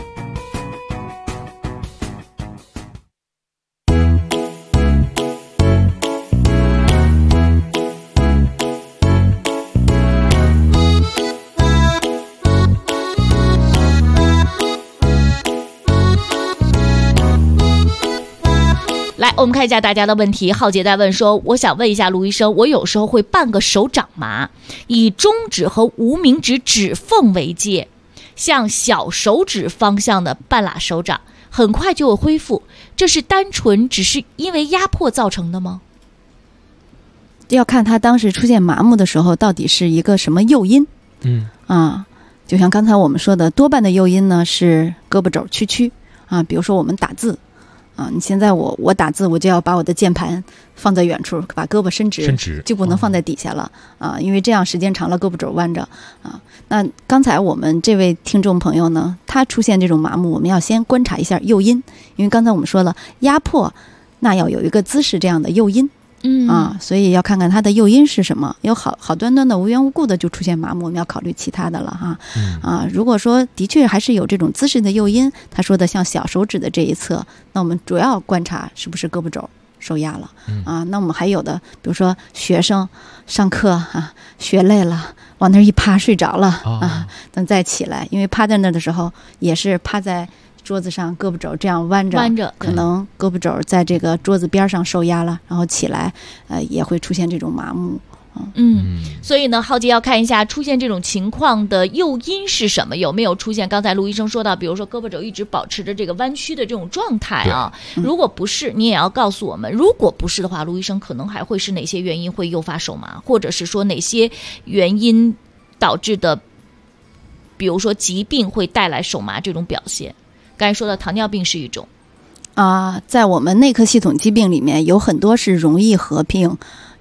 来，我们看一下大家的问题。浩杰在问说，我想问一下卢医生，我有时候会半个手掌麻，以中指和无名指指缝为界，向小手指方向的半拉手掌，很快就会恢复，这是单纯只是因为压迫造成的吗？ 要看他当时出现麻木的时候到底是一个什么诱因。就像刚才我们说的，多半的诱因呢是胳膊肘屈曲比如说我们打字你现在我打字，我就要把我的键盘放在远处，把胳膊伸直就不能放在底下了因为这样时间长了胳膊肘弯着那刚才我们这位听众朋友呢，他出现这种麻木，我们要先观察一下诱因，因为刚才我们说了压迫，那要有一个姿势这样的诱因所以要看看它的诱因是什么。有好端端的无缘无故的就出现麻木，我们要考虑其他的了如果说的确还是有这种姿势的诱因，他说的像小手指的这一侧，那我们主要观察是不是胳膊肘受压了那我们还有的比如说学生上课学累了往那儿一趴睡着了等再起来，因为趴在那的时候也是趴在桌子上，胳膊肘这样弯着可能胳膊肘在这个桌子边上受压了，然后起来也会出现这种麻木所以呢，浩杰要看一下出现这种情况的诱因是什么，有没有出现刚才卢医生说到，比如说胳膊肘一直保持着这个弯曲的这种状态如果不是，你也要告诉我们，如果不是的话，卢医生可能还会是哪些原因会诱发手麻，或者是说哪些原因导致的，比如说疾病会带来手麻这种表现。刚才说的糖尿病是一种在我们内科系统疾病里面有很多是容易合并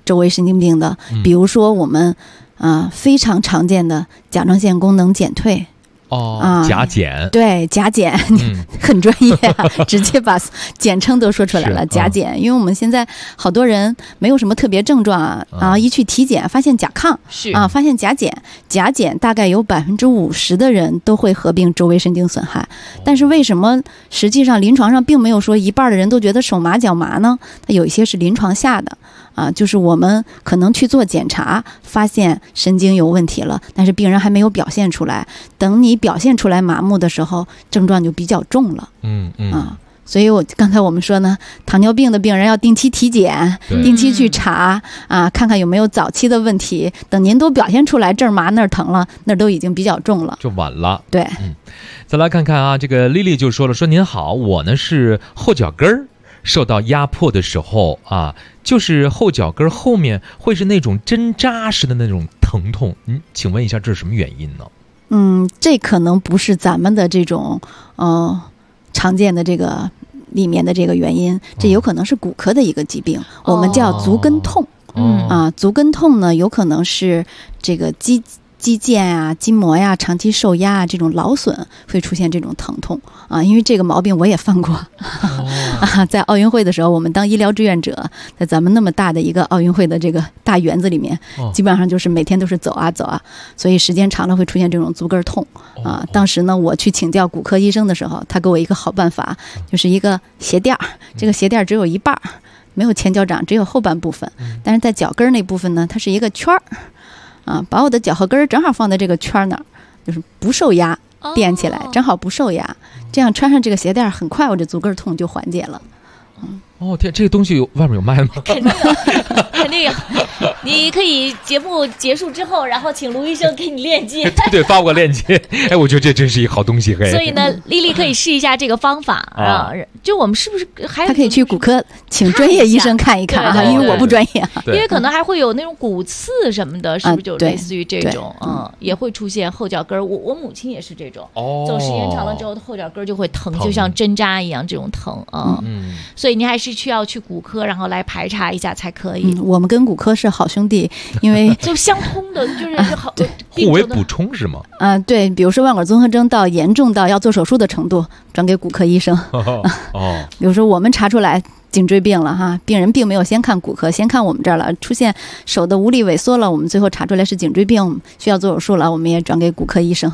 周围神经病的，比如说我们非常常见的甲状腺功能减退。 甲减， 对，甲减，很专业直接把简称都说出来了，甲减。因为我们现在好多人没有什么特别症状一去体检发现甲亢，发现甲减，甲减大概有50%的人都会合并周围神经损害。但是为什么实际上临床上并没有说一半的人都觉得手麻脚麻呢？它有一些是临床下的。就是我们可能去做检查，发现神经有问题了，但是病人还没有表现出来。等你表现出来麻木的时候，症状就比较重了。所以刚才我们说呢，糖尿病的病人要定期体检，定期去查看看有没有早期的问题。等您都表现出来这儿麻那儿疼了，那都已经比较重了， 就晚了。 对， 再来看看这个丽丽就说了，说您好，我呢是后脚跟儿受到压迫的时候就是后脚跟后面会是那种针扎似的那种疼痛，请问一下这是什么原因呢？ 这可能不是咱们的这种常见的这个里面的这个原因，这有可能是骨科的一个疾病，我们叫足跟痛。足跟痛呢，有可能是这个肌腱筋膜长期受压这种劳损会出现这种疼痛因为这个毛病我也犯过在奥运会的时候，我们当医疗志愿者，在咱们那么大的一个奥运会的这个大园子里面，基本上就是每天都是走啊，所以时间长了会出现这种足跟痛当时呢，我去请教骨科医生的时候，他给我一个好办法，就是一个鞋垫，这个鞋垫只有一半，没有前脚掌，只有后半部分，但是在脚跟那部分呢，它是一个圈儿把我的脚后跟正好放在这个圈那儿，就是不受压，垫起来正好不受压，这样穿上这个鞋垫，很快我这足跟痛就缓解了。 天，这个东西外面有卖吗？ 肯定有，肯定有。你可以节目结束之后，然后请卢医生给你链接。 对，发我个链接。我觉得这真是一个好东西。 所以呢，丽丽可以试一下这个方法就我们是不是还他可以去骨科请专业医生看一看因为我不专业因为可能还会有那种骨刺什么的，是不是就类似于这种也会出现后脚跟。我母亲也是这种，走时间长了之后后脚跟就会疼，就像针扎一样这种疼所以你还是需要去骨科，然后来排查一下才可以。 我们跟骨科是好兄弟，因为就相通的，就是好互为补充是吗？ 对，比如说腕管综合征到严重到要做手术的程度，转给骨科医生。比如说我们查出来颈椎病了病人并没有先看骨科，先看我们这儿了，出现手的无力萎缩了，我们最后查出来是颈椎病，需要做手术了，我们也转给骨科医生。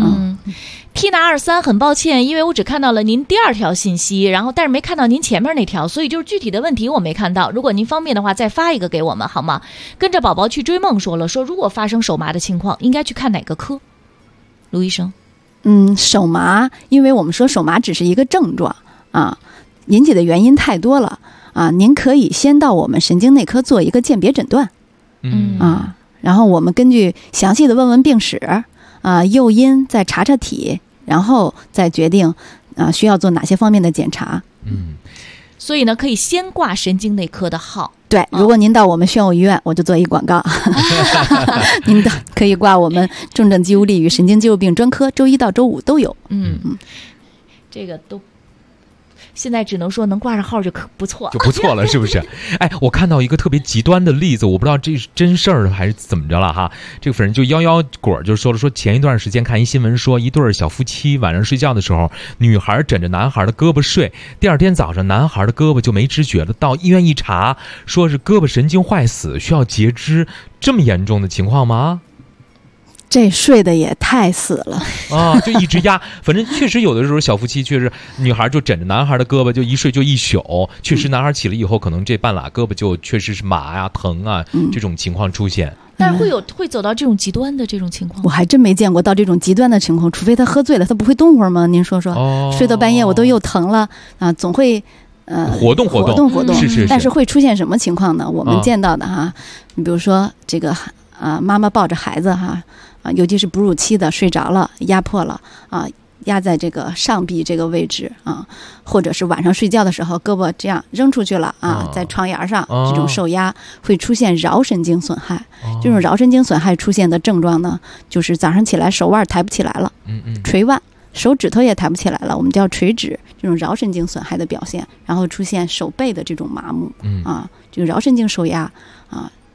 Tina23很抱歉，因为我只看到了您第2条信息，然后但是没看到您前面那条，所以就是具体的问题我没看到。如果您方便的话，再发一个给我们好吗？跟着宝宝去追梦说了，说如果发生手麻的情况，应该去看哪个科？卢医生， 手麻，因为我们说手麻只是一个症状引起的原因太多了您可以先到我们神经内科做一个鉴别诊断，然后我们根据详细的问问病史诱因，再查查体，然后再决定需要做哪些方面的检查。 所以呢，可以先挂神经内科的号。 对，如果您到我们宣武医院，我就做一广告，您可以挂我们重症肌无力与神经肌肉病专科，周1到周5都有。 这个都。现在只能说能挂上号就不错了，是不是？我看到一个特别极端的例子，我不知道这是真事儿还是怎么着了哈。这个粉人就摇果就说了，说前一段时间看一新闻说，一对小夫妻晚上睡觉的时候，女孩枕着男孩的胳膊睡，第二天早上男孩的胳膊就没知觉了，到医院一查，说是胳膊神经坏死，需要截肢，这么严重的情况吗？ 这睡得也太死了就一直压，反正确实有的时候小夫妻确实女孩就枕着男孩的胳膊就一睡就一宿，确实男孩起了以后可能这半拉胳膊就确实是麻疼这种情况出现。 但是会走到这种极端的这种情况？ 我还真没见过到这种极端的情况，除非他喝醉了，他不会动会儿吗？您说说睡到半夜我都又疼了总会活动是但是会出现什么情况呢？我们见到的你比如说这个妈妈抱着孩子尤其是哺乳期的睡着了，压迫了压在这个上臂这个位置或者是晚上睡觉的时候胳膊这样扔出去了在床沿上这种受压会出现桡神经损害。这种桡神经损害出现的症状呢，就是早上起来手腕抬不起来了，垂腕，手指头也抬不起来了，我们叫垂指，这种桡神经损害的表现，然后出现手背的这种麻木这个桡神经受压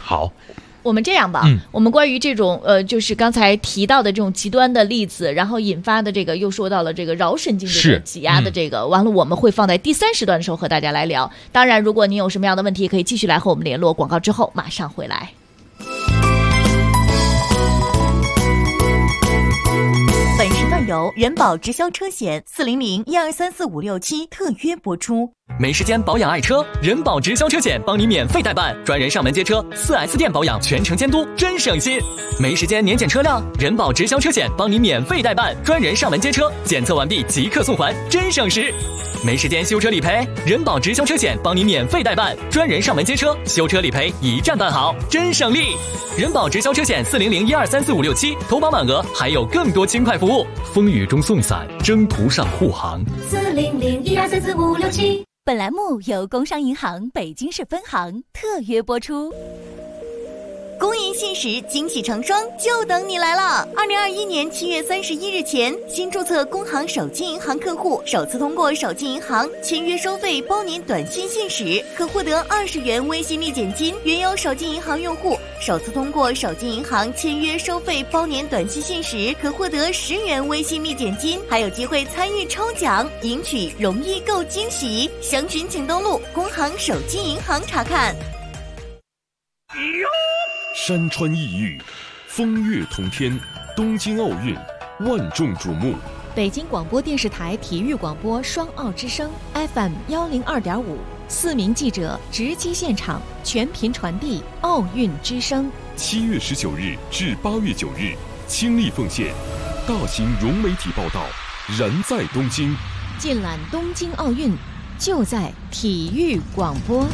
好。 我们这样吧，我们关于这种就是刚才提到的这种极端的例子，然后引发的这个又说到了这个桡神经这个挤压的这个，完了我们会放在第3时段的时候和大家来聊。当然，如果您有什么样的问题，可以继续来和我们联络。广告之后马上回来。 本时段由人保直销车险400-1234567特约播出。 没时间保养爱车，人保直销车险帮你免费代办，专人上门接车，4S 店保养全程监督，真省心。没时间年检车辆，人保直销车险帮你免费代办，专人上门接车，检测完毕即刻送还，真省时。没时间修车理赔，人保直销车险帮你免费代办，专人上门接车，修车理赔一站办好，真省力。人保直销车险400-1234567，投保满额还有更多轻快服务，风雨中送伞，征途上护航。 400-1234567。 本栏目由工商银行北京市分行特约播出。 公银信实惊喜成双，就等你来了！2021年7月31日前，新注册工行手机银行客户首次通过手机银行签约收费包年短信信使，可获得20元微信立减金。原有手机银行用户首次通过手机银行签约收费包年短信信使，可获得10元微信立减金，还有机会参与抽奖，赢取容易购惊喜。详情请登录工行手机银行查看。 山川异域，风月通天，东京奥运万众瞩目。 北京广播电视台体育广播双奥之声 FM102.5，4名记者直击现场，全频传递奥运之声。 7月19日至8月9日，倾力奉献，大型融媒体报道，燃在东京。 尽览东京奥运，就在体育广播。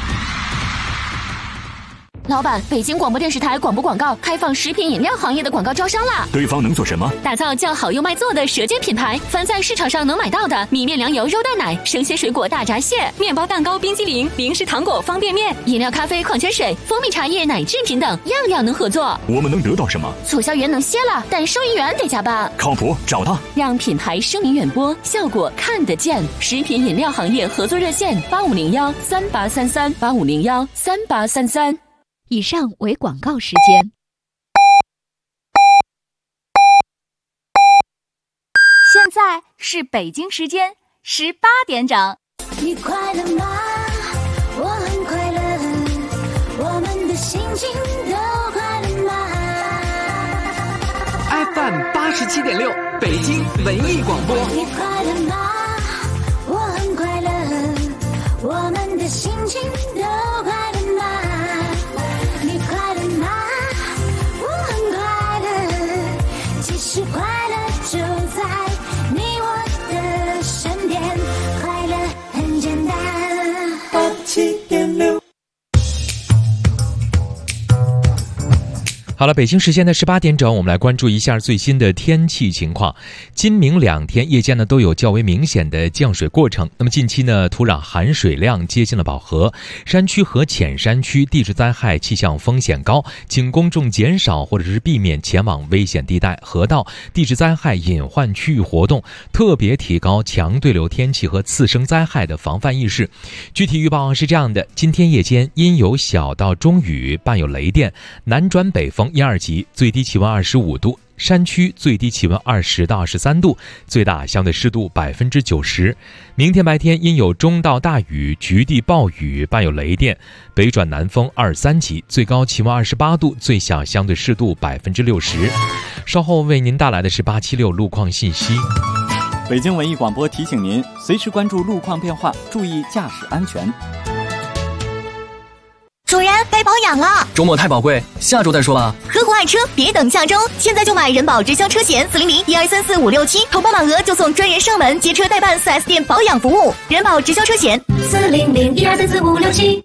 老板，北京广播电视台广播广告开放食品饮料行业的广告招商啦！ 对方能做什么？ 打造叫好又卖座的舌尖品牌，凡在市场上能买到的米面粮油肉蛋奶、生鲜水果大闸蟹、面包蛋糕冰激凌、零食糖果方便面、饮料咖啡矿泉水、蜂蜜茶叶奶制品等，样样能合作。 我们能得到什么？ 促销员能歇了，但收银员得加班。 靠谱，找他。 让品牌声名远播，效果看得见。食品饮料行业合作热线8501-3833，8501-3833。 以上为广告时间。 现在是北京时间18点整。 你快乐吗？我很快乐，我们的心情都快乐吗？ FM 87.6，北京文艺广播。 你快乐吗？我很快乐，我们的心情都快乐吗？是快乐就在你我的身边，快乐很简单。87.6。 好了，北京时间的18点整，我们来关注一下最新的天气情况。今明2天夜间呢都有较为明显的降水过程。那么近期呢，土壤含水量接近了饱和，山区和浅山区地质灾害气象风险高，请公众减少或者是避免前往危险地带、河道、地质灾害隐患区域活动，特别提高强对流天气和次生灾害的防范意识。具体预报是这样的：今天夜间阴有小到中雨，伴有雷电，南转北风1、2级，最低气温25度，山区最低气温20到23度，最大相对湿度90%。明天白天阴有中到大雨，局地暴雨，伴有雷电，北转南风2、3级，最高气温28度，最小相对湿度60%。稍后为您带来的是876路况信息。 北京文艺广播提醒您，随时关注路况变化，注意驾驶安全。 主人，该保养了， 周末太宝贵，下周再说吧。 合伙爱车，别等下周，现在就买人保直销车险400-1234567，投保满额就送专人上门接车代办 4S 店保养服务。人保直销车险 400-1234567。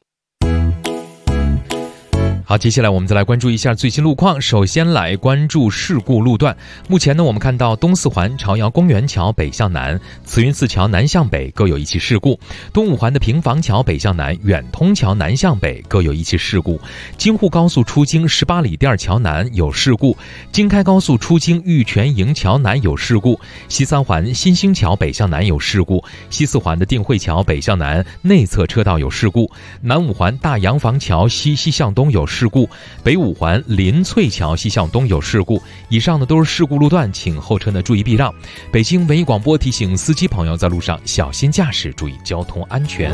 好，接下来我们再来关注一下最新路况。首先来关注事故路段。目前呢，我们看到东四环朝阳公园桥北向南、慈云寺桥南向北各有一起事故；东五环的平房桥北向南、远通桥南向北各有一起事故；京沪高速出京18里店桥南有事故；京开高速出京玉泉营桥南有事故；西三环新兴桥北向南有事故；西四环的定慧桥北向南内侧车道有事故；南五环大洋房桥西向东有事故。 事故，北五环林翠桥西向东有事故。以上呢都是事故路段，请后车呢注意避让。北京文艺广播提醒司机朋友在路上小心驾驶，注意交通安全。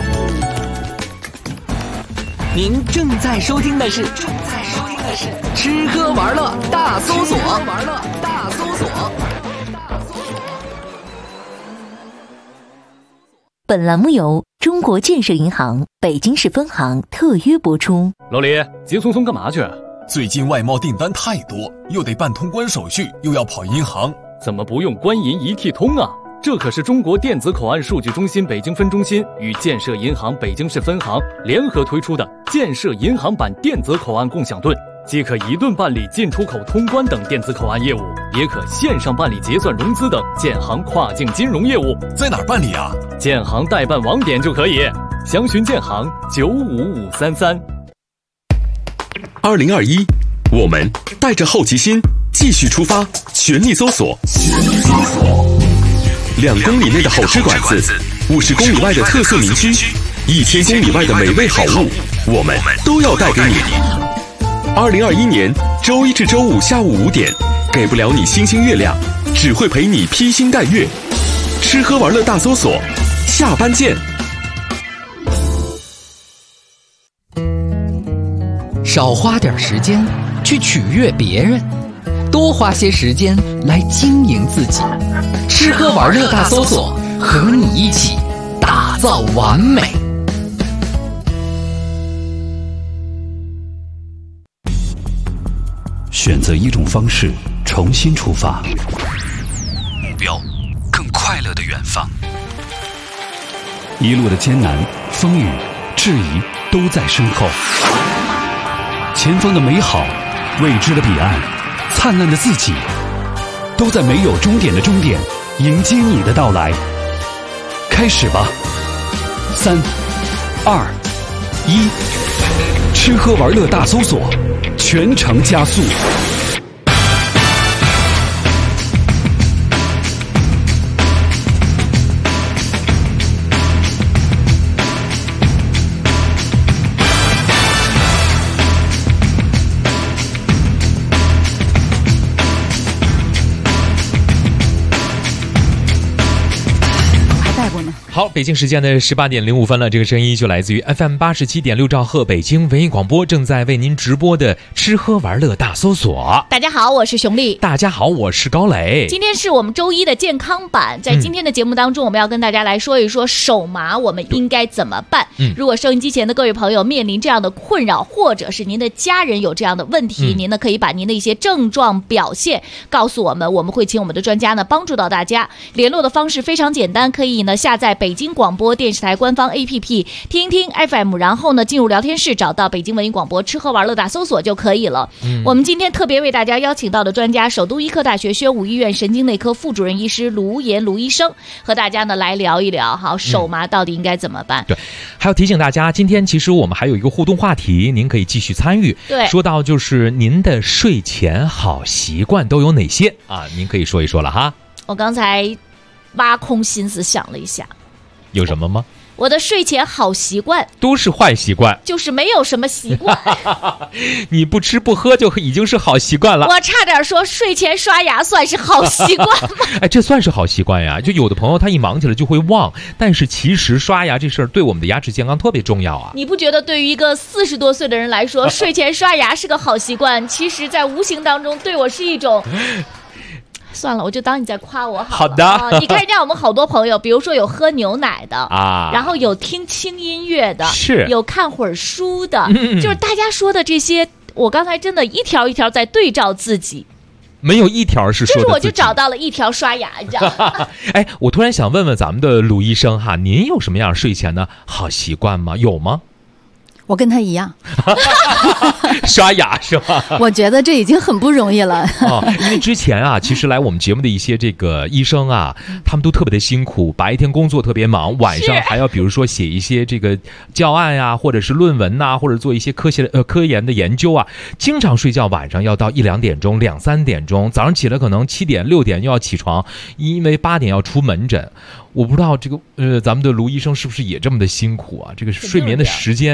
您正在收听的是吃喝玩乐大搜索。 本栏目由中国建设银行北京市分行特约播出。 老李，急匆匆干嘛去？ 最近外贸订单太多，又得办通关手续，又要跑银行， 怎么不用官银一体通啊？这可是中国电子口岸数据中心北京分中心与建设银行北京市分行联合推出的建设银行版电子口岸共享盾，既可一盾办理进出口通关等电子口岸业务，也可线上办理结算融资等建行跨境金融业务。 在哪儿办理啊？ 建行代办网点就可以，详询建行95533。 2021，我们带着好奇心继续出发，全力搜索。2公里内的好吃馆子，50公里外的特色名区，1000公里外的美味好物，我们都要带给你。2021年周一至周五下午5点，给不了你星星月亮，只会陪你披星戴月。吃喝玩乐大搜索，下班见。 少花点时间去取悦别人，多花些时间来经营自己。吃喝玩乐大搜索，和你一起打造完美。 选择一种方式，重新出发，目标更快乐的远方。一路的艰难、风雨、质疑都在身后，前方的美好、未知的彼岸、灿烂的自己，都在没有终点的终点迎接你的到来。开始吧，3、2、1，吃喝玩乐大搜索，全程加速。 好，北京时间的18点05分了，这个声音就来自于 FM 87.6兆赫北京文艺广播，正在为您直播的吃喝玩乐大搜索。 大家好，我是熊丽。 大家好，我是高磊。 今天是我们周一的健康版，在今天的节目当中，我们要跟大家来说一说手麻我们应该怎么办。如果收音机前的各位朋友面临这样的困扰，或者是您的家人有这样的问题，您呢可以把您的一些症状表现告诉我们，我们会请我们的专家呢帮助到大家。联络的方式非常简单，可以呢下载北京广播电视台官方 APP 听听 FM， 然后呢进入聊天室找到北京文艺广播吃喝玩乐大搜索就可以了。我们今天特别为大家邀请到的专家，首都医科大学宣武医院神经内科副主任医师卢岩卢医生，和大家呢来聊一聊好手麻到底应该怎么办。 对，还要提醒大家，今天其实我们还有一个互动话题，您可以继续参与。 对， 说到就是您的睡前好习惯都有哪些啊？您可以说一说了哈。 我刚才挖空心思想了一下， 有什么吗？ 我的睡前好习惯都是坏习惯， 就是没有什么习惯。 你不吃不喝就已经是好习惯了。 我差点说睡前刷牙算是好习惯吗？ 哎，这算是好习惯呀。就有的朋友他一忙起来就会忘，但是其实刷牙这事儿对我们的牙齿健康特别重要啊。 你不觉得对于一个40多岁的人来说，睡前刷牙是个好习惯？其实在无形当中对我是一种算了，我就当你在夸我好了。 好的， 你看人家我们好多朋友，比如说有喝牛奶的啊， 然后有听轻音乐的， 是有看会儿书的，就是大家说的这些，我刚才真的一条一条在对照自己。 没有一条是说的， 就是我就找到了一条刷牙，你知道吗？ 哎，我突然想问问咱们的卢医生哈，您有什么样睡前的好习惯吗？有吗？ 我跟他一样， 刷牙是吧？ 我觉得这已经很不容易了。 因为之前啊，其实来我们节目的一些这个医生啊，他们都特别的辛苦，白天工作特别忙，晚上还要比如说写一些这个教案呀，或者是论文呐，或者做一些科研的研究啊，经常睡觉，晚上要到1、2点钟、2、3点钟，早上起来可能7点、6点又要起床，因为8点要出门诊。我不知道这个咱们的卢医生是不是也这么的辛苦啊？这个睡眠的时间够不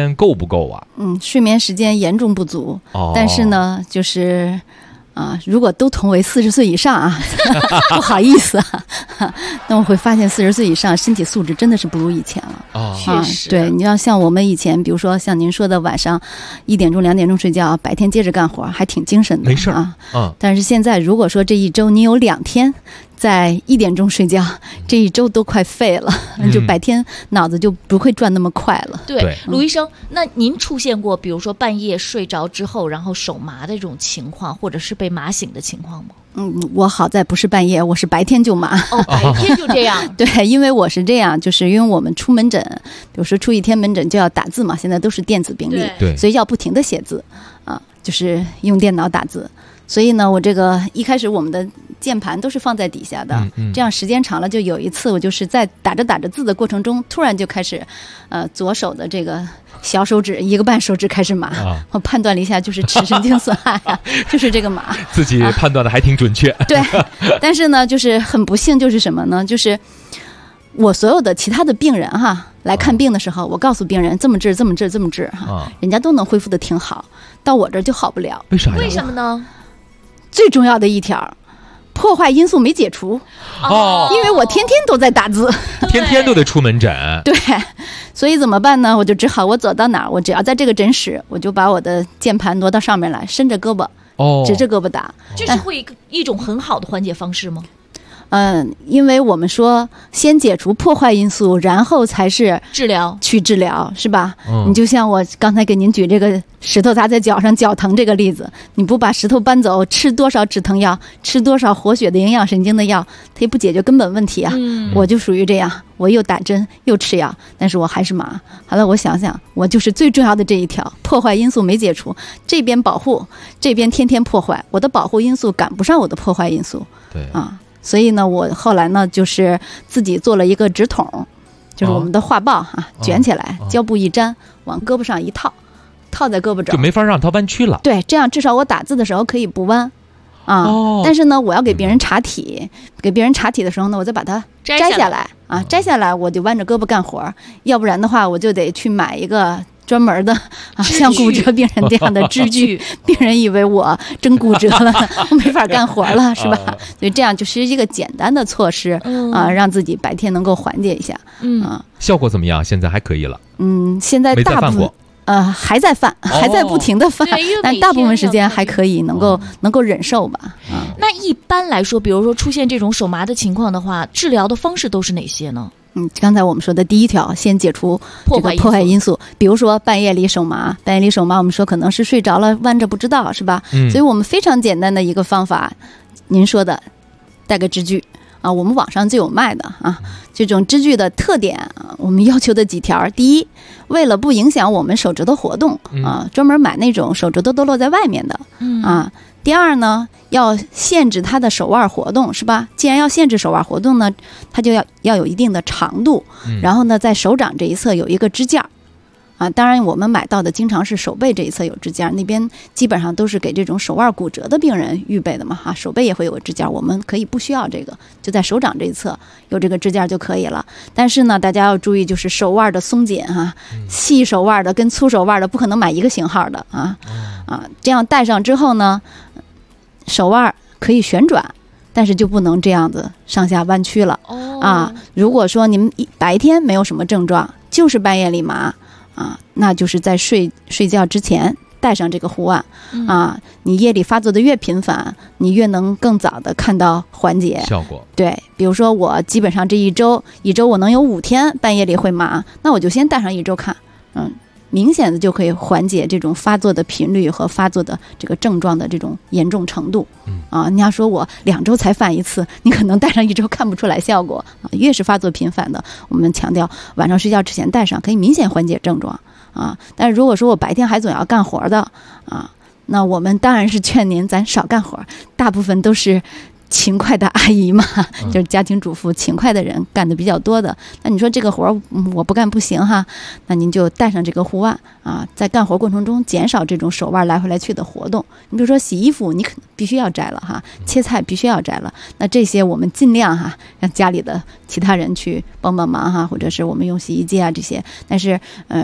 够啊？ 睡眠时间严重不足，但是呢，就是如果都同为40岁以上啊，不好意思啊，那我会发现40岁以上身体素质真的是不如以前了。 确实， 对，你要像我们以前，比如说像您说的晚上1点钟、2点钟睡觉，白天接着干活，还挺精神的， 没事啊。但是现在如果说这一周你有2天在1点钟睡觉，这一周都快废了，就白天脑子就不会转那么快了。 对，卢医生，那您出现过比如说半夜睡着之后然后手麻的这种情况，或者是被麻醒的情况吗？ 我好在不是半夜，我是白天就麻。 白天就这样。 对，因为我是这样，就是因为我们出门诊，比如说出1天门诊就要打字嘛，现在都是电子病历， 对， 所以要不停的写字就是用电脑打字。所以呢，我这个一开始我们的键盘都是放在底下的，这样时间长了，就有一次我就是在打着字的过程中，突然就开始，左手的这个小手指1个半手指开始麻，我判断了一下，就是尺神经损害就是这个麻。 自己判断的还挺准确。 对，但是呢，就是很不幸，就是什么呢？就是我所有的其他的病人来看病的时候，我告诉病人这么治人家都能恢复的挺好，到我这儿就好不了。 为啥呀？ 为什么呢？ 最重要的一条，破坏因素没解除。因为我天天都在打字， 天天都得出门诊。 对，所以怎么办呢？我就只好我走到哪儿，我只要在这个诊室，我就把我的键盘挪到上面来，伸着胳膊，直着胳膊打。 这是会一种很好的缓解方式吗？ 因为我们说先解除破坏因素，然后才是治疗， 是吧？你就像我刚才给您举这个石头砸在脚上脚疼这个例子，你不把石头搬走，吃多少止疼药，吃多少活血的营养神经的药，它也不解决根本问题啊。我就属于这样，我又打针又吃药，但是我还是麻。好了，我想想，我就是最重要的这一条，破坏因素没解除，这边保护，这边天天破坏，我的保护因素赶不上我的破坏因素。 对所以呢，我后来呢，就是自己做了一个纸筒，就是我们的画报卷起来，胶布一粘，往胳膊上一套，套在胳膊肘， 就没法让它弯曲了。 对，这样至少我打字的时候可以不弯但是呢，我要给别人查体，的时候呢，我再把它摘下来摘下来我就弯着胳膊干活，要不然的话，我就得去买一个专门的像骨折病人这样的支具，病人以为我真骨折了，我没法干活了，是吧？所以这样就是一个简单的措施让自己白天能够缓解一下。 效果怎么样？现在还可以了。 现在大部分还在犯，还在不停的犯，但大部分时间还可以能够忍受吧。 那一般来说，比如说出现这种手麻的情况的话，治疗的方式都是哪些呢？ 刚才我们说的第一条，先解除这个破坏因素，比如说半夜里手麻，我们说可能是睡着了弯着不知道，是吧？所以我们非常简单的一个方法，您说的带个支具我们网上就有卖的这种支具的特点我们要求的几条：第一，为了不影响我们手指头活动专门买那种手指头都落在外面的第二呢，要限制它的手腕活动，是吧？既然要限制手腕活动呢，它就要有一定的长度，然后呢，在手掌这一侧有一个支架当然我们买到的经常是手背这一侧有支架，那边基本上都是给这种手腕骨折的病人预备的嘛手背也会有个支架，我们可以不需要这个，就在手掌这一侧有这个支架就可以了。但是呢，大家要注意，就是手腕的松紧细手腕的跟粗手腕的不可能买一个型号的这样戴上之后呢，手腕可以旋转，但是就不能这样子上下弯曲了如果说您白天没有什么症状，就是半夜里麻那就是在睡觉之前戴上这个护腕你夜里发作的越频繁，你越能更早的看到缓解效果。 对，比如说我基本上这一周我能有5天半夜里会麻，那我就先戴上1周看明显的就可以缓解这种发作的频率和发作的这个症状的这种严重程度你要说我2周才犯一次，你可能戴上1周看不出来效果越是发作频繁的，我们强调晚上睡觉之前戴上，可以明显缓解症状但是如果说我白天还总要干活的那我们当然是劝您咱少干活，大部分都是勤快的阿姨嘛，就是家庭主妇勤快的人干的比较多的。那你说这个活我不干不行那您就带上这个护腕在干活过程中减少这种手腕来回来去的活动。你比如说洗衣服，你必须要摘了切菜必须要摘了，那这些我们尽量让家里的其他人去帮忙或者是我们用洗衣机这些。但是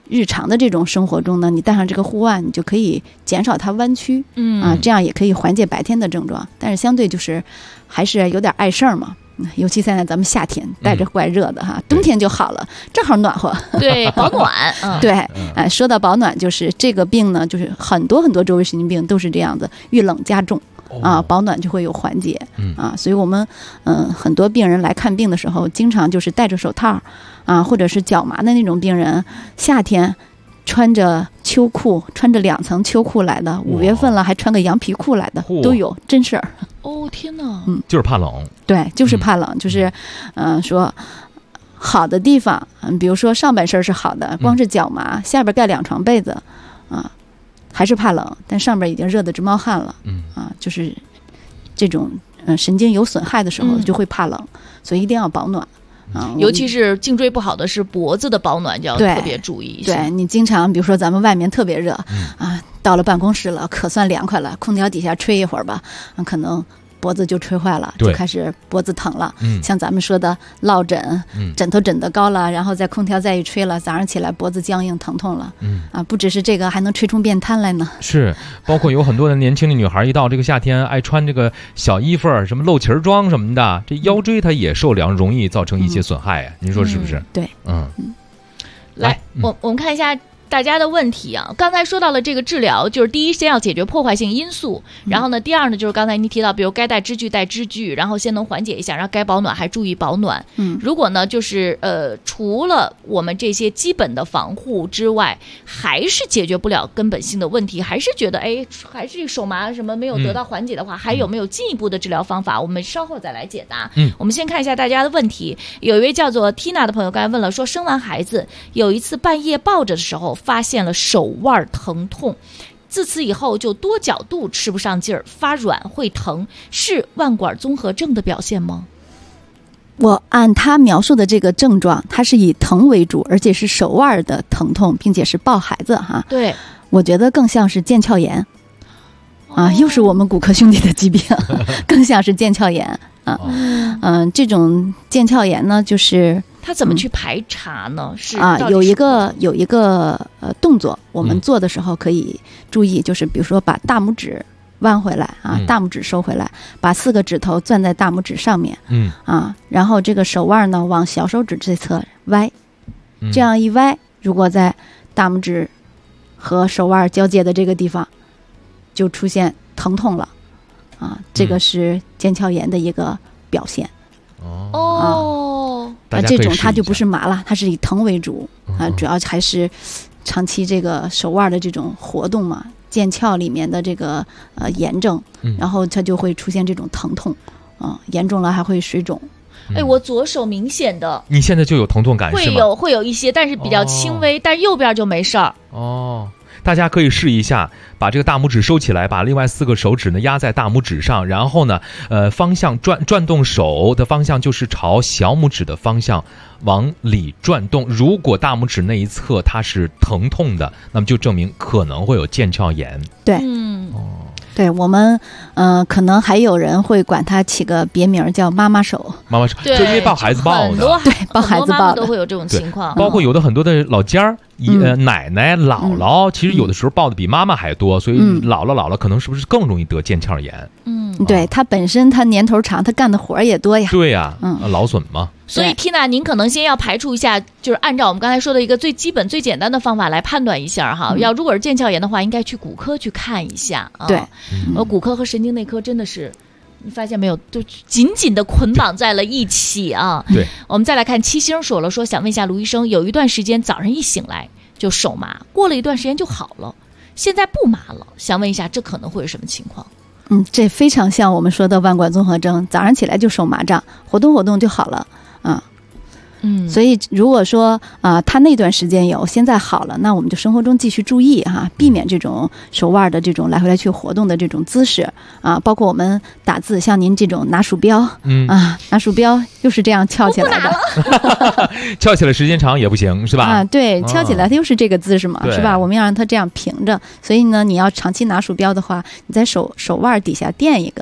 日常的这种生活中呢，你戴上这个护腕，你就可以减少它弯曲，这样也可以缓解白天的症状。但是相对就是还是有点碍事儿嘛。尤其现在咱们夏天戴着怪热的哈，冬天就好了，正好暖和。 对，保暖。 对，说到保暖，就是这个病呢，就是很多周围神经病都是这样的，遇冷加重保暖就会有缓解所以我们很多病人来看病的时候，经常就是戴着手套或者是脚麻的那种病人，夏天穿着秋裤，穿着2层秋裤来的，5月份了还穿个羊皮裤来的都有，真事儿。 哦天哪！ 就是怕冷。 对，就是怕冷，就是说好的地方，比如说上半身是好的，光是脚麻，下边盖2床被子还是怕冷，但上边已经热得直冒汗了就是这种神经有损害的时候就会怕冷，所以一定要保暖。 尤其是颈椎不好的是脖子的保暖就要特别注意一下。 对，你经常比如说咱们外面特别热到了办公室了可算凉快了，空调底下吹一会儿吧可能脖子就吹坏了，就开始脖子疼了像咱们说的落枕枕头枕得高了，然后在空调再一吹了，早上起来脖子僵硬疼痛了不只是这个，还能吹出便瘫来呢。 是，包括有很多的年轻的女孩一到这个夏天爱穿这个小衣服什么露脐装什么的，这腰椎它也受凉，容易造成一些损害您说是不是？ 对。 来我们看一下大家的问题刚才说到了这个治疗，就是第一先要解决破坏性因素，然后呢第二呢就是刚才您提到比如该戴支具戴支具，然后先能缓解一下，然后该保暖还注意保暖。如果呢就是除了我们这些基本的防护之外，还是解决不了根本性的问题，还是觉得还是手麻什么没有得到缓解的话，还有没有进一步的治疗方法，我们稍后再来解答。我们先看一下大家的问题。有一位叫做 Tina 的朋友刚才问了，说生完孩子有一次半夜抱着的时候发现了手腕疼痛，自此以后就多角度吃不上劲儿，发软会疼，是腕管综合症的表现吗？ 我按他描述的这个症状，他是以疼为主，而且是手腕的疼痛，并且是抱孩子对， 我觉得更像是腱鞘炎又是我们骨科兄弟的疾病更像是腱鞘炎这种腱鞘炎呢，就是他怎么去排查呢？是有一个动作，我们做的时候可以注意，就是比如说把大拇指弯回来大拇指收回来，把4个指头攥在大拇指上面然后这个手腕呢往小手指这侧歪这样一歪，如果在大拇指和手腕交界的这个地方就出现疼痛了这个是腱鞘炎的一个表现这种它就不是麻了，它是以疼为主主要还是长期这个手腕的这种活动嘛，腱鞘里面的这个炎症然后它就会出现这种疼痛严重了还会水肿。 我左手明显的， 你现在就有疼痛感是吗？ 会有一些，但是比较轻微但是右边就没事儿大家可以试一下，把这个大拇指收起来，把另外4个手指呢压在大拇指上，然后呢方向转动手的方向就是朝小拇指的方向往里转动。如果大拇指那一侧它是疼痛的，那么就证明可能会有腱鞘炎。 对对，我们可能还有人会管它起个别名叫妈妈手。妈妈手就因为抱孩子抱的， 对，抱孩子抱的都会有这种情况。 包括有的很多的老家奶奶姥姥其实有的时候抱的比妈妈还多，所以姥姥可能是不是更容易得腱鞘炎？ 对，他本身他年头长，他干的活也多呀。 对呀劳损嘛。 所以 Tina 您可能先要排除一下，就是按照我们刚才说的一个最基本最简单的方法来判断一下如果是腱鞘炎的话，应该去骨科去看一下对骨科和神经内科真的是你发现没有，就紧紧的捆绑在了一起对， 我们再来看七星说了，说想问一下卢医生，有一段时间早上一醒来就手麻，过了一段时间就好了，现在不麻了，想问一下这可能会是什么情况？ 这非常像我们说的腕管综合征，早上起来就手麻胀，活动活动就好了所以如果说他那段时间有，现在好了，那我们就生活中继续注意避免这种手腕的这种来回来去活动的这种姿势包括我们打字，像您这种拿鼠标拿鼠标又是这样翘起来的翘起来时间长也不行是吧？ 对，翘起来它又是这个姿势嘛是吧？我们要让它这样平着，所以呢你要长期拿鼠标的话，你在手腕底下垫一个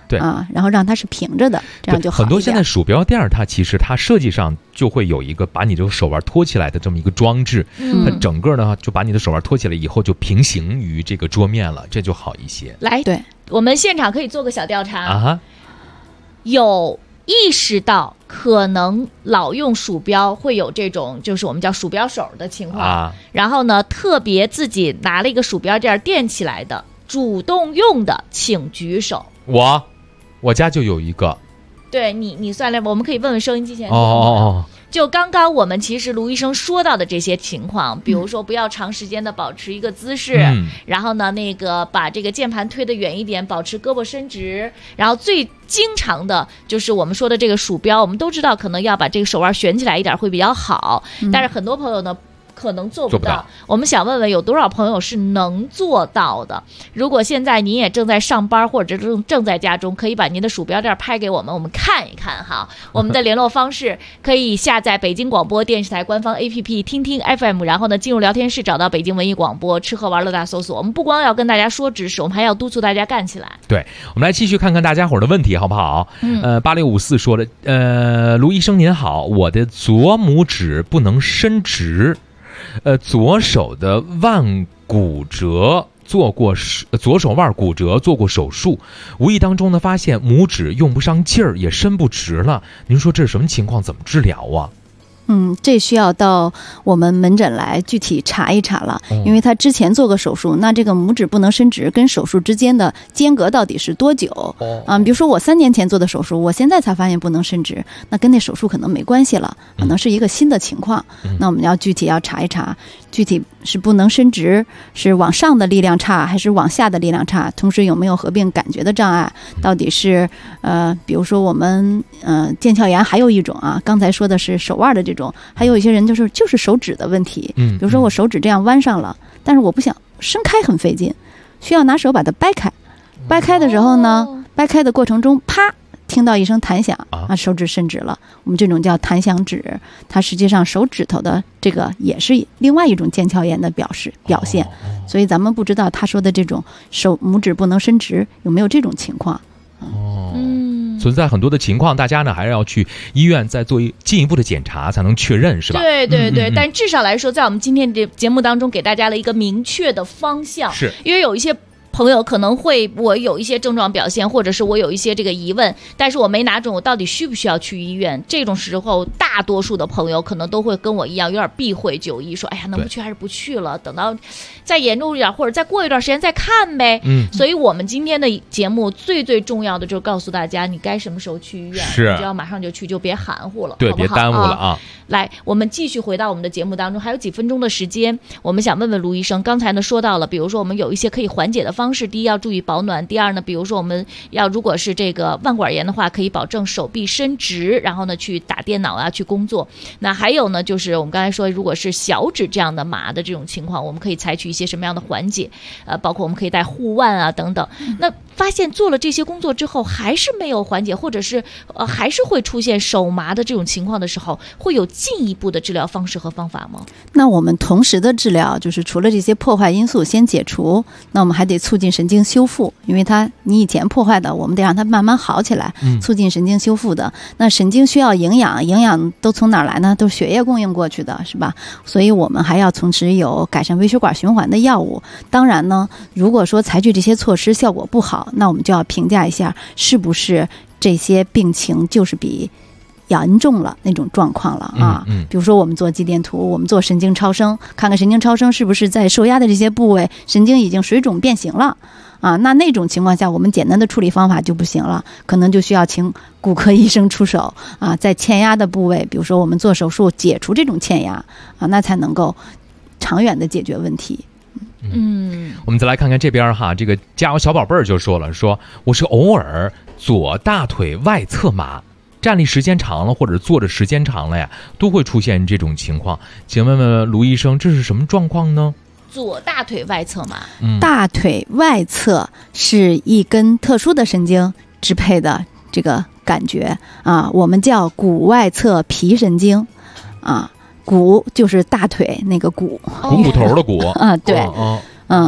对然后让它是平着的，这样就好一点。 很多现在鼠标垫它其实它设计上就会有一个把你这个手腕托起来的这么一个装置，它整个呢就把你的手腕托起来以后就平行于这个桌面了，这就好一些。 来， 对， 我们现场可以做个小调查啊， 有意识到可能老用鼠标会有这种就是我们叫鼠标手的情况，然后呢特别自己拿了一个鼠标垫垫起来的主动用的请举手。 我家就有一个。 对，你算来，我们可以问问收音机前就刚刚我们其实卢医生说到的这些情况，比如说不要长时间的保持一个姿势，然后呢那个把这个键盘推得远一点，保持胳膊伸直，然后最经常的就是我们说的这个鼠标，我们都知道可能要把这个手腕悬起来一点会比较好，但是很多朋友呢可能做不到。我们想问问有多少朋友是能做到的？如果现在您也正在上班或者正在家中，可以把您的鼠标垫拍给我们，我们看一看哈。我们的联络方式可以下载北京广播电视台官方 APP 听听 FM， 然后呢进入聊天室找到北京文艺广播，吃喝玩乐大搜索。我们不光要跟大家说知识，我们还要督促大家干起来。 对，我们来继续看看大家伙的问题好不好？8654说的，卢医生您好，我的左拇指不能伸直，左手的腕骨折做过左手腕骨折做过手术，无意当中呢发现拇指用不上劲儿，也伸不直了。您说这是什么情况？怎么治疗啊？ 这需要到我们门诊来具体查一查了，因为他之前做过手术，那这个拇指不能伸直跟手术之间的间隔到底是多久？比如说我3年前做的手术，我现在才发现不能伸直，那跟那手术可能没关系了，可能是一个新的情况。那我们要具体要查一查，具体是不能伸直，是往上的力量差还是往下的力量差，同时有没有合并感觉的障碍，到底是比如说我们腱鞘炎还有一种刚才说的是手腕的这种，还有一些人就是手指的问题，比如说我手指这样弯上了，但是我不想伸开很费劲，需要拿手把它掰开，掰开的时候呢，掰开的过程中啪听到一声弹响手指伸直了，我们这种叫弹响指，它实际上手指头的这个也是另外一种腱鞘炎的表现，所以咱们不知道他说的这种拇指不能伸直有没有这种情况。 存在很多的情况，大家呢还是要去医院再做进一步的检查才能确认，是吧？ 对对对，但至少来说，在我们今天的节目当中，给大家了一个明确的方向， 是因为有一些朋友可能会我有一些症状表现，或者是我有一些这个疑问，但是我没拿准我到底需不需要去医院。这种时候大多数的朋友可能都会跟我一样有点避讳就医，说哎呀能不去还是不去了，等到再严重一点或者再过一段时间再看呗。所以我们今天的节目最重要的就是告诉大家你该什么时候去医院， 是你就要马上就去，就别含糊了， 对， 好不好？ 别耽误了来，我们继续回到我们的节目当中，还有几分钟的时间，我们想问问卢医生，刚才呢说到了，比如说我们有一些可以缓解的方式，第一要注意保暖，第二呢，比如说我们如果是这个腕管炎的话，可以保证手臂伸直，然后呢去打电脑去工作。那还有呢，就是我们刚才说，如果是小指这样的麻的这种情况，我们可以采取一些什么样的缓解？包括我们可以戴护腕等等。那发现做了这些工作之后还是没有缓解，或者是还是会出现手麻的这种情况的时候，会有进一步的治疗方式和方法吗？ 那我们同时的治疗就是除了这些破坏因素先解除，那我们还得促进神经修复，因为你以前破坏的，我们得让它慢慢好起来，促进神经修复的。那神经需要营养，营养都从哪儿来呢？都是血液供应过去的，是吧？所以我们还要同时有改善微血管循环的药物。当然呢，如果说采取这些措施效果不好，那我们就要评价一下是不是这些病情就是比严重了那种状况了比如说我们做肌电图，我们做神经超声，看看神经超声是不是在受压的这些部位神经已经水肿变形了那种情况下我们简单的处理方法就不行了，可能就需要请骨科医生出手在欠压的部位，比如说我们做手术解除这种欠压那才能够长远的解决问题。 我们再来看看这边这个加油小宝贝儿就说了，说我是偶尔左大腿外侧麻，站立时间长了或者坐着时间长了呀，都会出现这种情况。请问问卢医生，这是什么状况呢？ 左大腿外侧麻， 大腿外侧是一根特殊的神经支配的这个感觉我们叫股外侧皮神经股就是大腿那个骨， 股骨头的骨对，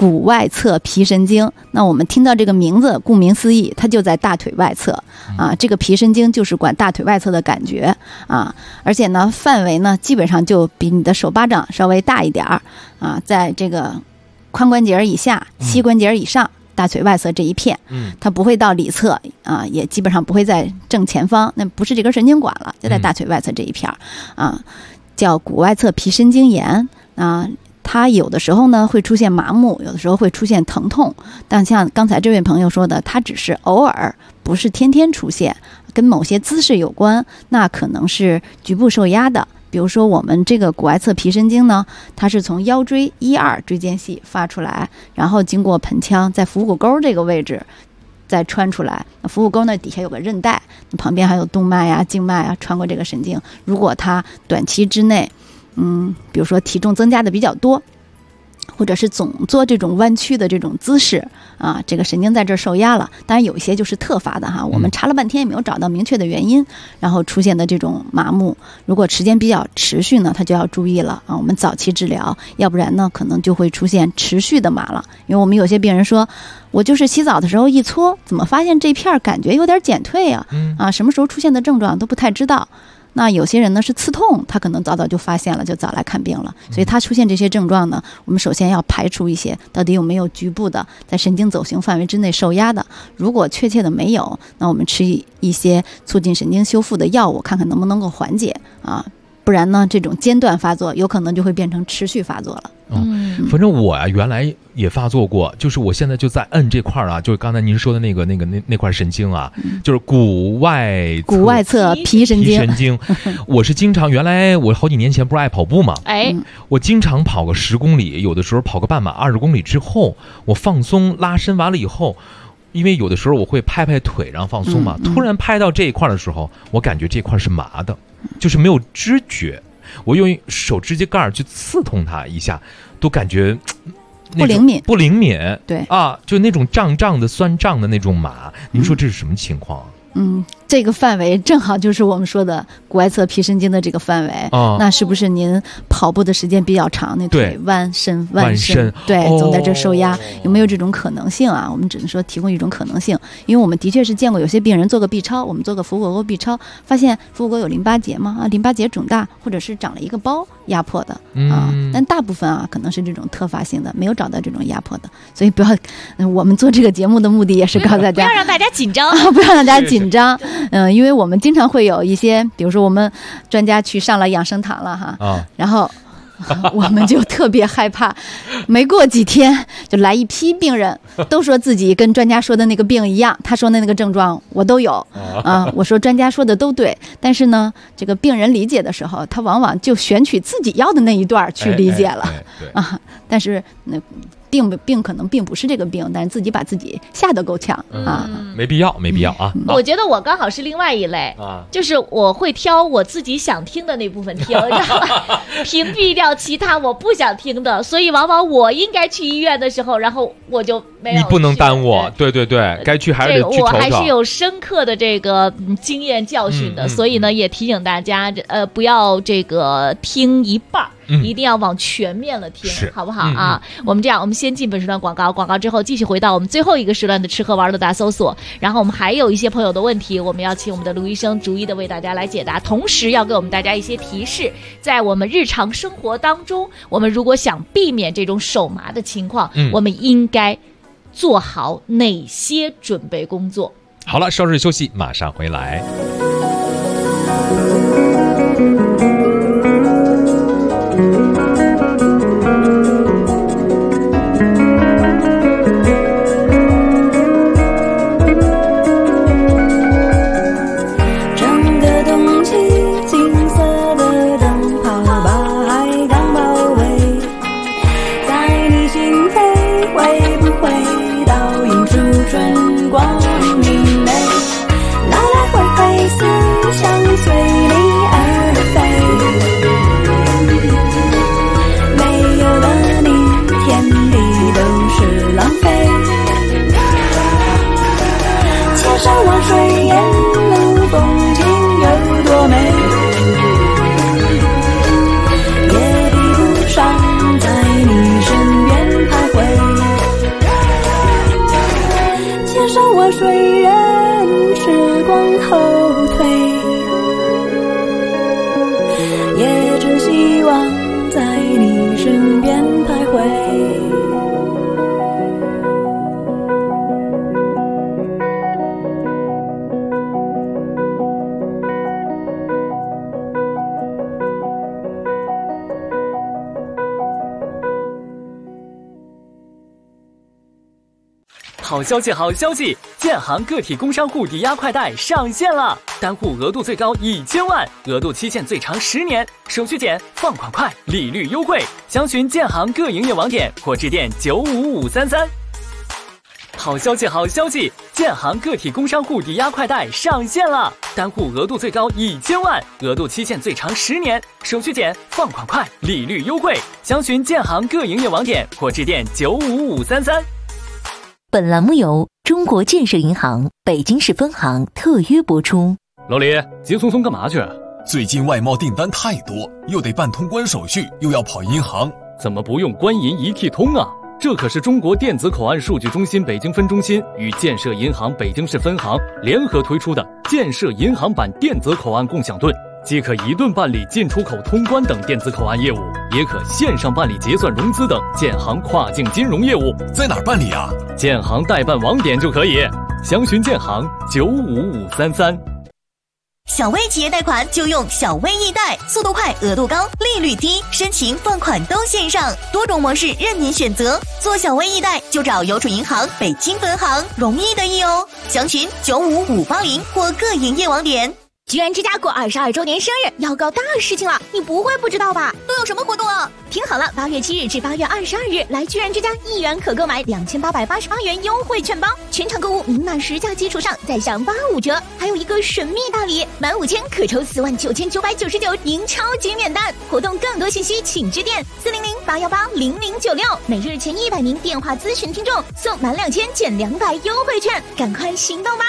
股外侧皮神经。那我们听到这个名字，顾名思义，它就在大腿外侧啊。这个皮神经就是管大腿外侧的感觉啊，而且呢，范围呢基本上就比你的手巴掌稍微大一点儿啊，在这个髋关节以下、膝关节以上。大腿外侧这一片，它不会到里侧啊，也基本上不会在正前方，那不是这根神经管了，就在大腿外侧这一片啊，叫股外侧皮神经炎啊。它有的时候呢会出现麻木，有的时候会出现疼痛，但像刚才这位朋友说的，它只是偶尔，不是天天出现，跟某些姿势有关，那可能是局部受压的。比如说我们这个股外侧皮神经呢，它是从腰椎1、2椎间隙发出来，然后经过盆腔在腹股沟这个位置再穿出来。那腹股沟那底下有个韧带，旁边还有动脉啊、静脉啊，穿过这个神经。如果它短期之内比如说体重增加的比较多，或者是总做这种弯曲的这种姿势啊，这个神经在这儿受压了。当然有一些就是特发的哈，我们查了半天也没有找到明确的原因，然后出现的这种麻木，如果时间比较持续呢，它就要注意了啊，我们早期治疗，要不然呢可能就会出现持续的麻了。因为我们有些病人说，我就是洗澡的时候一搓，怎么发现这片感觉有点减退啊？什么时候出现的症状都不太知道。那有些人呢是刺痛，他可能早就发现了，就早来看病了。所以他出现这些症状呢，我们首先要排除一些到底有没有局部的在神经走形范围之内受压的。如果确切的没有，那我们吃一些促进神经修复的药物，看看能不能够缓解啊。不然呢，这种间断发作有可能就会变成持续发作了。 反正我啊原来也发作过，就是我现在就在摁这块啊，就是刚才您说的那块神经啊，就是股外侧皮神经。我是经常，原来我好几年前不是爱跑步嘛，我经常跑个10公里，有的时候跑个半马20公里之后，我放松拉伸完了以后，因为有的时候我会拍拍腿然后放松嘛，突然拍到这一块的时候，我感觉这块是麻的，就是没有知觉。我用手指甲盖去刺痛它一下，都感觉不灵敏， 对啊，就那种胀的酸胀的那种麻。您说这是什么情况啊？ 这个范围正好就是我们说的股外侧皮神经的这个范围。那是不是您跑步的时间比较长，那腿弯伸，对，总在这受压，有没有这种可能性啊？我们只能说提供一种可能性，因为我们的确是见过有些病人做个 B 超，我们做个腹股沟 B 超，发现腹股沟有淋巴结嘛，淋巴结肿大，或者是长了一个包压迫的但大部分可能是这种特发性的，没有找到这种压迫的。所以不要，我们做这个节目的目的也是告诉大家， 不要让大家紧张不要让大家紧张。因为我们经常会有一些，比如说我们专家去上了养生堂了哈，然后我们就特别害怕，没过几天就来一批病人，都说自己跟专家说的那个病一样，他说的那个症状我都有我说专家说的都对，但是呢，这个病人理解的时候，他往往就选取自己要的那一段去理解了但是病可能并不是这个病，但是自己把自己吓得够呛没必要啊。 我觉得我刚好是另外一类就是我会挑我自己想听的那部分听，然后屏蔽掉其他我不想听的，所以往往我应该去医院的时候，然后我就没有去。 你不能耽误，对，该去还是得去瞅瞅。 我还是有深刻的这个经验教训的，所以呢，也提醒大家，不要这个听一半。一定要往全面了听，好不好啊？我们这样，我们先进本时段广告之后继续回到我们最后一个时段的吃喝玩乐大搜索。然后我们还有一些朋友的问题，我们要请我们的卢医生逐一的为大家来解答，同时要给我们大家一些提示，在我们日常生活当中，我们如果想避免这种手麻的情况，我们应该做好哪些准备工作？ 好了，稍事休息，马上回来。 随你而飞。 身边徘徊。 好消息，好消息！建行个体工商户抵押快贷上线了，单户额度最高1000万，额度期限最长10年，手续简，放款快，利率优惠。详询建行各营业网点或致电95533。好消息，好消息！建行个体工商户抵押快贷上线了，单户额度最高1000万，额度期限最长10年，手续简，放款快，利率优惠。详询建行各营业网点或致电95533。 本栏目由中国建设银行北京市分行特约播出。 老李，急匆匆干嘛去？ 最近外贸订单太多，又得办通关手续，又要跑银行， 怎么不用官银一体通啊？这可是中国电子口岸数据中心北京分中心与建设银行北京市分行联合推出的建设银行版电子口岸共享盾，既可一盾办理进出口通关等电子口岸业务，也可线上办理结算融资等建行跨境金融业务。 在哪儿办理啊？ 建行代办网点就可以，详询建行95533。 小微企业贷款就用小微易贷，速度快，额度高，利率低，申请放款都线上，多种模式任您选择。做小微易贷就找邮储银行北京分行，容易的易哦。详询95580或各营业网点。 居然之家过22周年生日，要搞大事情了，你不会不知道吧？ 都有什么活动啊？ 听好了，8月7日至8月22日，来居然之家1元可购买2888元优惠券包，全场购物明码实价基础上再享85折，还有一个神秘大礼，满5000可抽49999赢超级免单。活动更多信息请致电400-818-0096，每日前100名电话咨询听众送满2000减200优惠券，赶快行动吧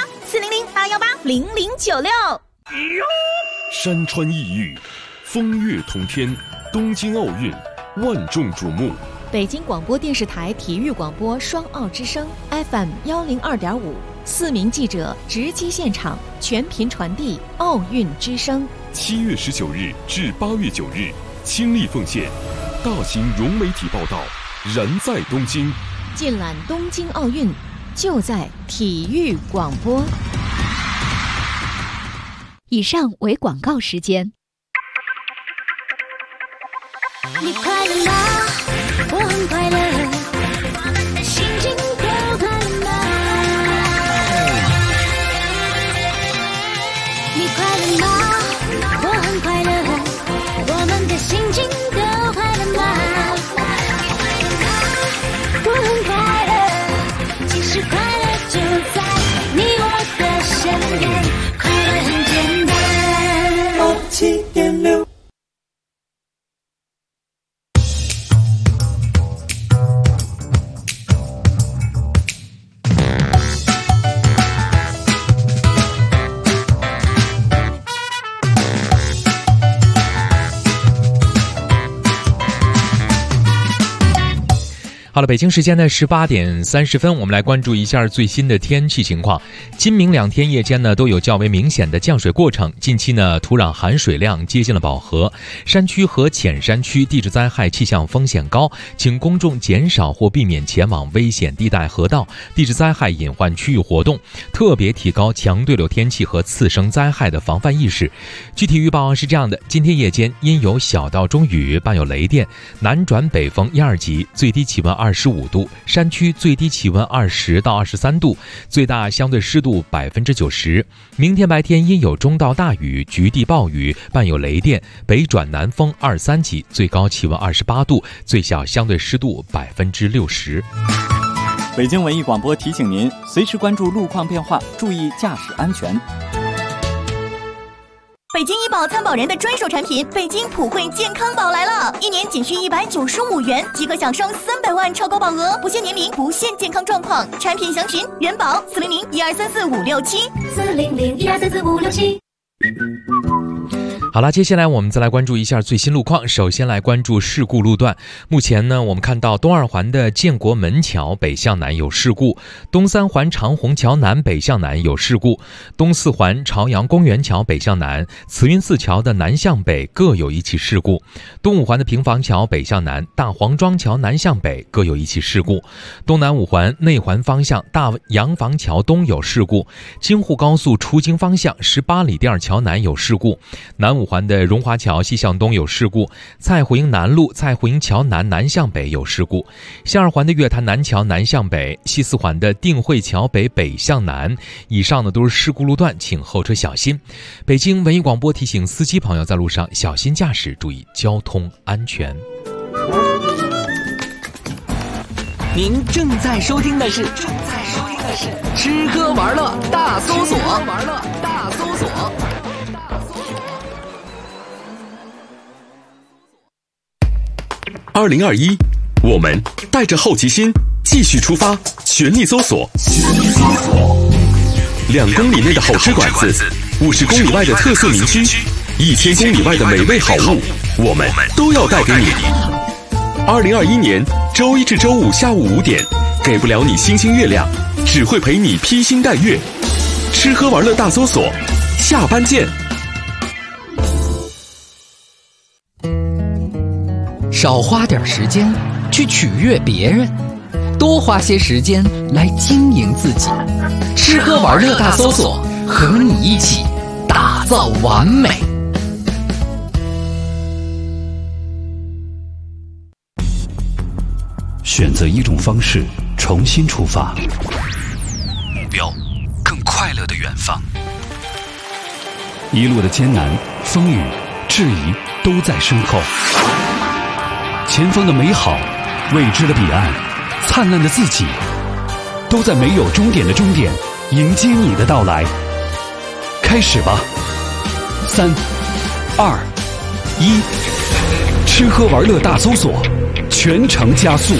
！400-818-0096。 山川异域，风月同天，东京奥运万众瞩目。 北京广播电视台体育广播双奥之声 FM 102.5，4名记者直击现场，全频传递奥运之声。 7月19日至8月9日，倾力奉献，大型融媒体报道，燃在东京， 尽览东京奥运，就在体育广播。以上为广告时间。 你快乐吗？我很快乐，我们的心情都快乐吗？你快乐吗？我很快乐，我们的心情都快乐吗？我很快乐，其实快乐就在你我的身边，快乐很简单。7.6 好了，北京时间的18点30分，我们来关注一下最新的天气情况。今明2天夜间呢都有较为明显的降水过程，近期呢土壤含水量接近了饱和，山区和浅山区地质灾害气象风险高，请公众减少或避免前往危险地带河道、地质灾害隐患区域活动，特别提高强对流天气和次生灾害的防范意识。具体预报是这样的：今天夜间阴有小到中雨，伴有雷电，南转北风1、2级，最低气温25度，山区最低气温20到23度，最大相对湿度90%。明天白天阴有中到大雨，局地暴雨，伴有雷电，北转南风2、3级，最高气温28度，最小相对湿度60%。 北京文艺广播提醒您，随时关注路况变化，注意驾驶安全。 北京医保参保人的专属产品北京普惠健康宝来了，1年仅需195元即可享受300万超高保额，不限年龄，不限健康状况。产品详询人保400-1234567，400-1234567。 好了，接下来我们再来关注一下最新路况。首先来关注事故路段。目前呢，我们看到东二环的建国门桥北向南有事故，东三环长虹桥南北向南有事故，东四环朝阳公园桥北向南、慈云寺桥的南向北各有一起事故，东五环的平房桥北向南、大黄庄桥南向北各有一起事故，东南五环内环方向大洋房桥东有事故，京沪高速出京方向18里店桥南有事故，南五环的荣华桥西向东有事故，蔡湖营南路蔡湖营桥南南向北有事故，西二环的月坛南桥南向北，西四环的定慧桥北北向南。以上呢都是事故路段，请后车小心。北京文艺广播提醒司机朋友在路上小心驾驶，注意交通安全。 您正在收听的是吃喝玩乐大搜索。 2021，我们带着好奇心继续出发，全力搜索。2公里内的好吃馆子，50公里外的特色名区，1000公里外的美味好物，我们都要带给你。2021年周一至周五下午5点，给不了你星星月亮，只会陪你披星戴月。吃喝玩乐大搜索，下班见。 少花点时间去取悦别人，多花些时间来经营自己。吃喝玩乐大搜索，和你一起打造完美。 选择一种方式重新出发，目标更快乐的远方。一路的艰难、风雨、质疑都在身后，前方的美好、未知的彼岸、灿烂的自己，都在没有终点的终点迎接你的到来。开始吧，3、2、1，吃喝玩乐大搜索，全程加速。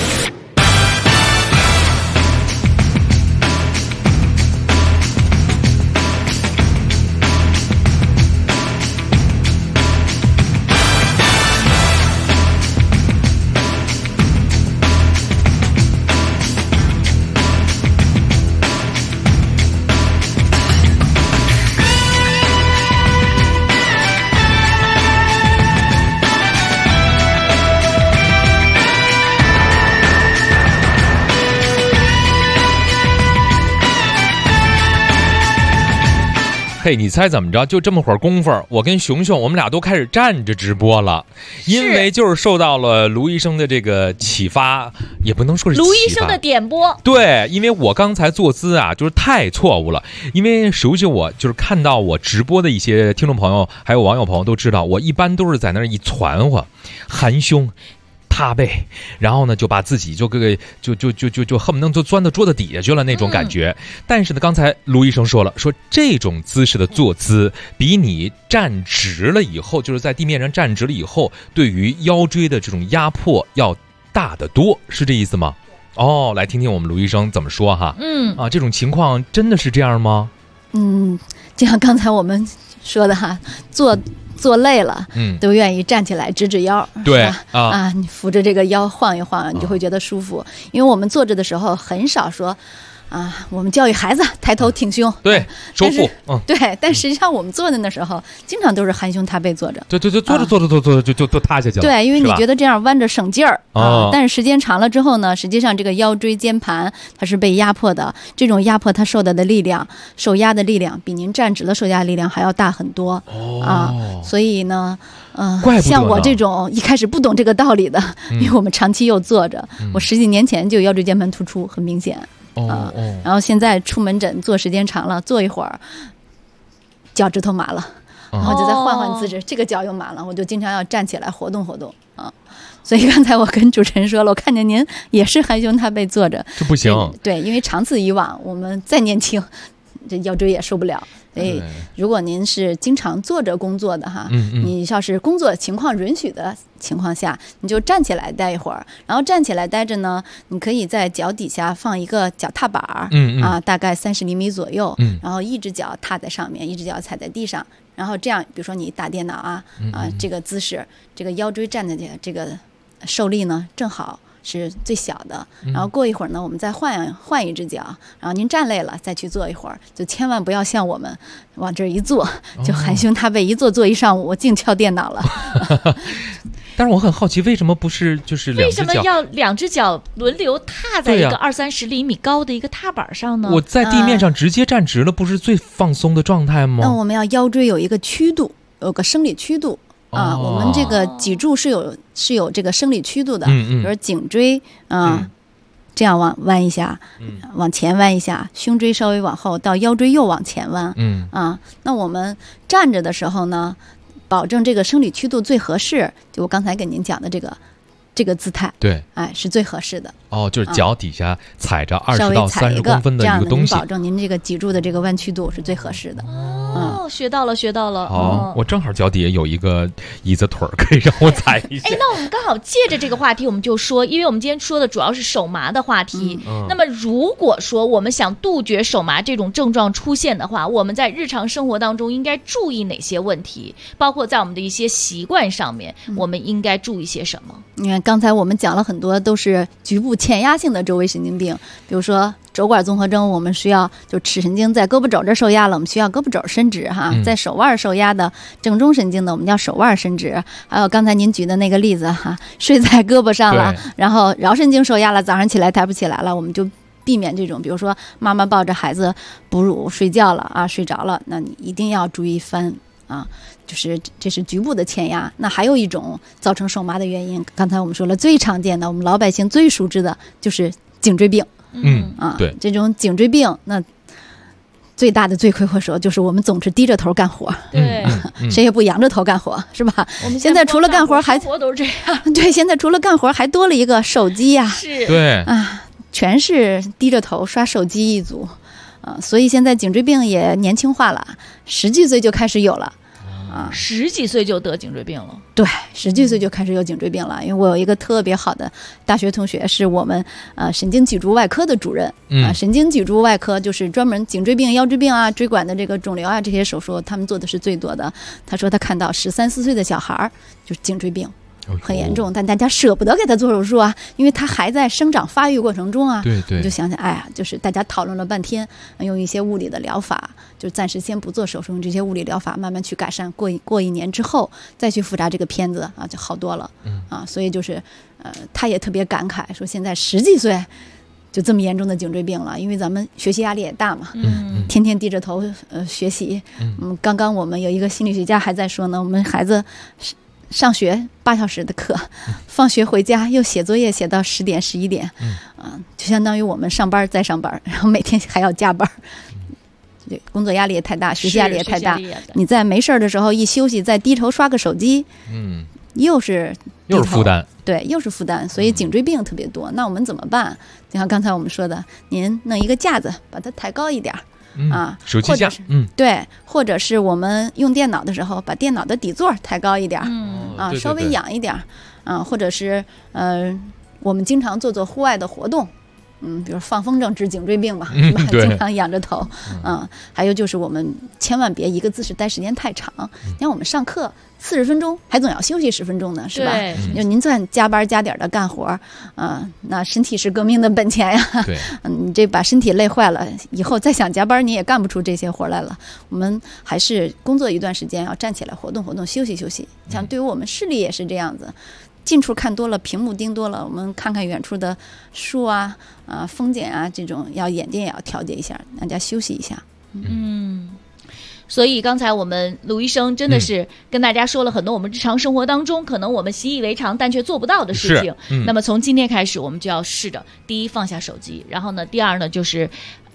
嘿，你猜怎么着？就这么会儿功夫，我跟熊熊我们俩都开始站着直播了，因为就是受到了卢医生的这个启发，也不能说是启发， 卢医生的点拨。 对，因为我刚才坐姿啊，就是太错误了。因为熟悉我，就是看到我直播的一些听众朋友还有网友朋友都知道，我一般都是在那儿一攒和，含胸踏背，然后呢就把自己就恨不得就钻到桌子底下去了那种感觉。但是呢，刚才卢医生说了，说这种姿势的坐姿比你站直了以后，就是在地面上站直了以后，对于腰椎的这种压迫要大得多，是这意思吗？哦，来听听我们卢医生怎么说哈。这种情况真的是这样吗？ 就像刚才我们说的哈，坐累了，都愿意站起来直直腰， 对你扶着这个腰晃一晃，你就会觉得舒服。因为我们坐着的时候很少说我们教育孩子抬头挺胸， 对，收腹， 对，但实际上我们坐在那时候，经常都是含胸踏背坐着， 对，坐着就塌下去了， 对，因为你觉得这样弯着省劲儿但是时间长了之后呢，实际上这个腰椎间盘它是被压迫的，这种压迫它受压的力量比您站直了受压力量还要大很多所以呢。像我这种一开始不懂这个道理的，因为我们长期又坐着，我10几年前就腰椎间盘突出，很明显然后现在出门诊坐时间长了，坐一会儿脚趾头麻了，然后就再换换姿势，这个脚又麻了，我就经常要站起来活动活动所以刚才我跟主持人说了，我看见您也是含胸踏背坐着， 这不行。 对，因为长此以往，我们再年轻这腰椎也受不了。所以如果您是经常坐着工作的哈，你要是工作情况允许的情况下，你就站起来待一会儿，然后站起来待着呢，你可以在脚底下放一个脚踏板大概30厘米左右，然后一只脚踏在上面，一只脚踩在地上，然后这样，比如说你打电脑这个姿势，这个腰椎站在这个受力呢正好是最小的，然后过一会儿呢，我们再换一只脚，然后您站累了再去坐一会儿，就千万不要像我们往这一坐就含胸踏背，一坐一上午，净敲电脑了。 但是我很好奇，为什么不是就是为什么要2只脚轮流踏在一个20-30厘米高的一个踏板上呢？ 我在地面上直接站直了，不是最放松的状态吗？ 那我们要腰椎有一个曲度，有个生理曲度。我们这个脊柱是有这个生理曲度的，比如颈椎这样弯一下，往前弯一下，胸椎稍微往后，到腰椎又往前弯，那我们站着的时候呢，保证这个生理曲度最合适，就我刚才给您讲的这个姿态， 对， 是最合适的。 就是脚底下踩着20到30公分的一个东西， 这样保证您这个脊柱的这个弯曲度是最合适的。 学到了。 我正好脚底下有一个椅子腿可以让我踩一下。 那我们刚好借着这个话题，我们就说，因为我们今天说的主要是手麻的话题。那么如果说我们想杜绝手麻这种症状出现的话，我们在日常生活当中应该注意哪些问题？包括在我们的一些习惯上面，我们应该注意些什么？ 你看，刚才我们讲了很多都是局部前压性的周围神经病，比如说肘管综合征，我们需要就尺神经在胳膊肘这受压了，我们需要胳膊肘伸直在手腕受压的正中神经的，我们叫手腕伸直。还有刚才您举的那个例子睡在胳膊上了，然后桡神经受压了，早上起来抬不起来了，我们就避免这种，比如说妈妈抱着孩子哺乳睡觉了睡着了，那你一定要注意翻就是这是局部的前压。那还有一种造成手麻的原因，刚才我们说了，最常见的我们老百姓最熟知的就是颈椎病。 对， 这种颈椎病，那最大的罪魁祸首就是我们总是低着头干活， 对， 谁也不仰着头干活，是吧？ 我们现在除了干活还都是这样， 对，现在除了干活还多了一个手机是， 对全是低着头刷手机一族所以现在颈椎病也年轻化了，10几岁就开始有了。 10几岁就得颈椎病了， 对，10几岁就开始有颈椎病了。因为我有一个特别好的大学同学，是我们神经脊柱外科的主任神经脊柱外科就是专门颈椎病、腰椎病椎管的这个肿瘤这些手术，他们做的是最多的。他说他看到13、14岁的小孩就是颈椎病。很严重，但大家舍不得给他做手术因为他还在生长发育过程中对， 我就想想，就是大家讨论了半天，用一些物理的疗法，就暂时先不做手术，用这些物理疗法慢慢去改善，过一年之后再去复查这个片子就好多了所以就是他也特别感慨说，现在10几岁就这么严重的颈椎病了，因为咱们学习压力也大嘛，天天低着头学习。刚刚我们有一个心理学家还在说呢，我们孩子上学8小时的课，放学回家又写作业写到10点11点，就相当于我们上班再上班，然后每天还要加班，工作压力也太大，学习压力也太大。你在没事的时候一休息，再低头刷个手机，又是负担， 对，又是负担，所以颈椎病特别多。那我们怎么办？就像刚才我们说的，您弄一个架子，把它抬高一点。 手机架， 对，或者是我们用电脑的时候，把电脑的底座抬高一点，稍微仰一点，或者是我们经常做户外的活动，比如放风筝治颈椎病嘛，是吧？经常仰着头，还有就是我们千万别一个姿势待时间太长。你看我们上课40分钟，还总要休息10分钟呢，是吧？就您算加班加点的干活，那身体是革命的本钱呀。 对， 你这把身体累坏了，以后再想加班，你也干不出这些活来了。我们还是工作一段时间，要站起来活动活动，休息休息。像对于我们视力也是这样子。近处看多了，屏幕盯多了，我们看看远处的树风景这种眼睛也要调节一下，大家休息一下。 所以刚才我们卢医生真的是跟大家说了很多我们日常生活当中可能我们习以为常但却做不到的事情。那么从今天开始，我们就要试着第一放下手机，然后呢，第二呢就是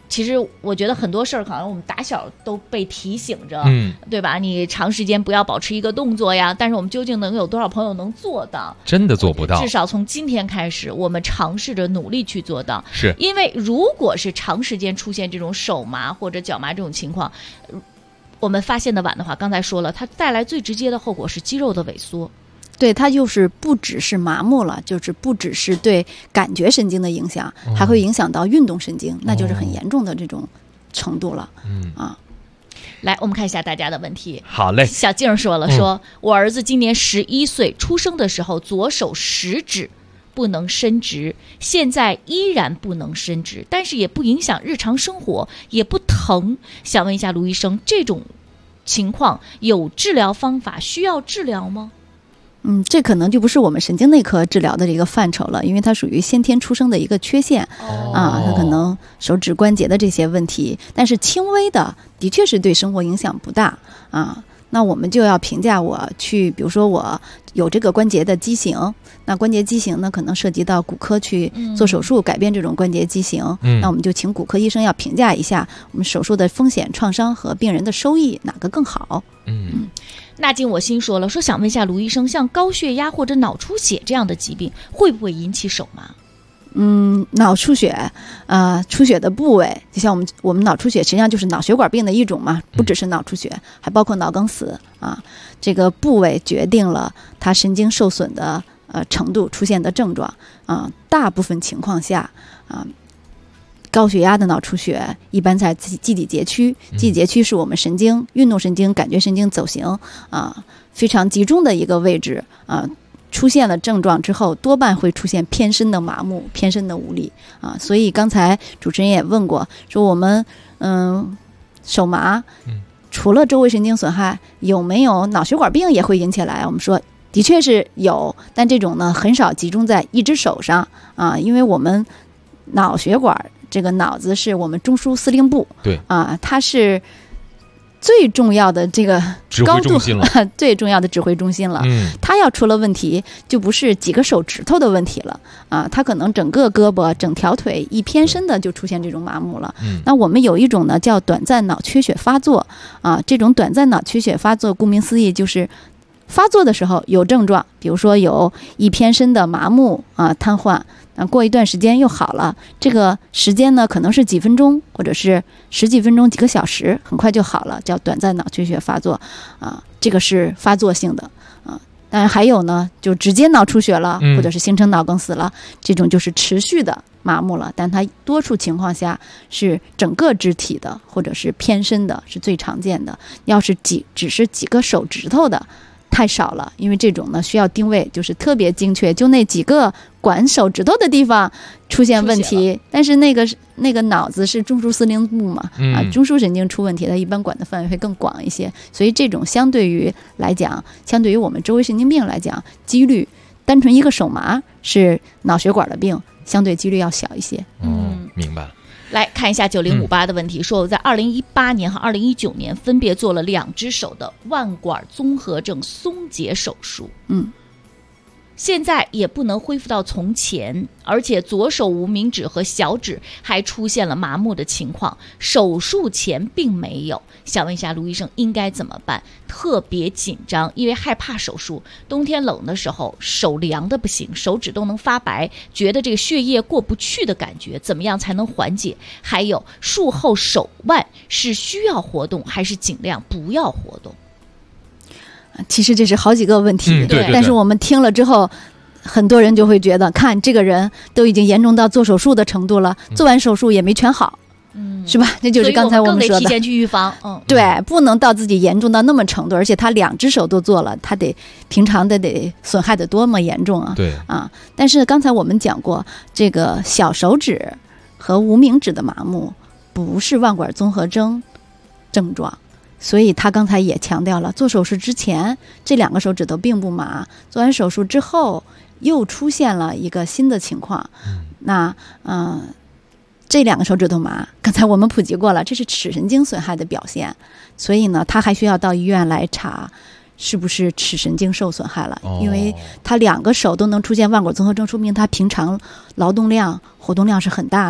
其实我觉得很多事儿好像我们打小都被提醒着，对吧？你长时间不要保持一个动作呀，但是我们究竟能有多少朋友能做到？ 真的做不到。 至少从今天开始，我们尝试着努力去做到。 是因为如果是长时间出现这种手麻或者脚麻这种情况，我们发现的晚的话，刚才说了，它带来最直接的后果是肌肉的萎缩。 对，它就是不只是麻木了，就是不只是对感觉神经的影响，还会影响到运动神经，那就是很严重的这种程度了。 来，我们看一下大家的问题。 好嘞。 小静说了，说我儿子今年11岁，出生的时候左手食指不能伸直，现在依然不能伸直，但是也不影响日常生活，也不疼。想问一下卢医生，这种情况有治疗方法，需要治疗吗？ 这可能就不是我们神经内科治疗的这个范畴了，因为它属于先天出生的一个缺陷它可能手指关节的这些问题，但是轻微的确是对生活影响不大那我们就要评价比如说我有这个关节的畸形，那关节畸形呢可能涉及到骨科去做手术改变这种关节畸形，那我们就请骨科医生要评价一下我们手术的风险创伤和病人的收益哪个更好。 那经我心说了，说想问一下卢医生，像高血压或者脑出血这样的疾病会不会引起手麻？ 脑出血出血的部位就像我们脑出血实际上就是脑血管病的一种嘛，不只是脑出血还包括脑梗死这个部位决定了它神经受损的程度出现的症状大部分情况下高血压的脑出血一般在基底节区，基底节区是我们神经运动神经感觉神经走形非常集中的一个位置出现了症状之后多半会出现偏身的麻木偏身的无力所以刚才主持人也问过，说我们手麻除了周围神经损害有没有脑血管病也会引起来，我们说的确是有，但这种呢很少集中在一只手上因为我们脑血管这个脑子是我们中枢司令部， 对它是最重要的这个高度最重要的指挥中心了它要出了问题就不是几个手指头的问题了它可能整个胳膊整条腿一偏身的就出现这种麻木了那我们有一种呢叫短暂脑缺血发作这种短暂脑缺血发作顾名思义就是发作的时候有症状，比如说有一偏身的麻木瘫痪过一段时间又好了，这个时间呢可能是几分钟或者是10几分钟几个小时很快就好了，叫短暂脑缺血发作这个是发作性的当然还有呢就直接脑出血了或者是形成脑梗死了这种就是持续的麻木了，但它多数情况下是整个肢体的或者是偏身的是最常见的，要是只是几个手指头的太少了，因为这种呢需要定位就是特别精确，就那几个管手指头的地方出现问题，但是那个脑子是中枢司令部嘛中枢神经出问题它一般管的范围会更广一些，所以这种相对于我们周围神经病来讲几率单纯一个手麻是脑血管的病相对几率要小一些明白了。 来看一下9058的问题，说我在2018年和2019年分别做了2只手的腕管综合症松解手术现在也不能恢复到从前，而且左手无名指和小指还出现了麻木的情况，手术前并没有。想问一下卢医生应该怎么办？特别紧张，因为害怕手术，冬天冷的时候手凉的不行，手指都能发白，觉得这个血液过不去的感觉，怎么样才能缓解？还有术后手腕是需要活动还是尽量不要活动？ 其实这是好几个问题对但是我们听了之后很多人就会觉得看这个人都已经严重到做手术的程度了做完手术也没全好是吧？这就是刚才我们说的， 所以我们更得提前去预防对，不能到自己严重到那么程度，而且他2只手都做了，他平常得损害的多么严重对但是刚才我们讲过这个小手指和无名指的麻木不是腕管综合征症状，所以他刚才也强调了，做手术之前这2个手指头并不麻，做完手术之后又出现了一个新的情况那这2个手指头麻刚才我们普及过了，这是尺神经损害的表现，所以呢他还需要到医院来查是不是尺神经受损害了因为他2个手都能出现腕管综合征，说明他平常劳动量活动量是很大的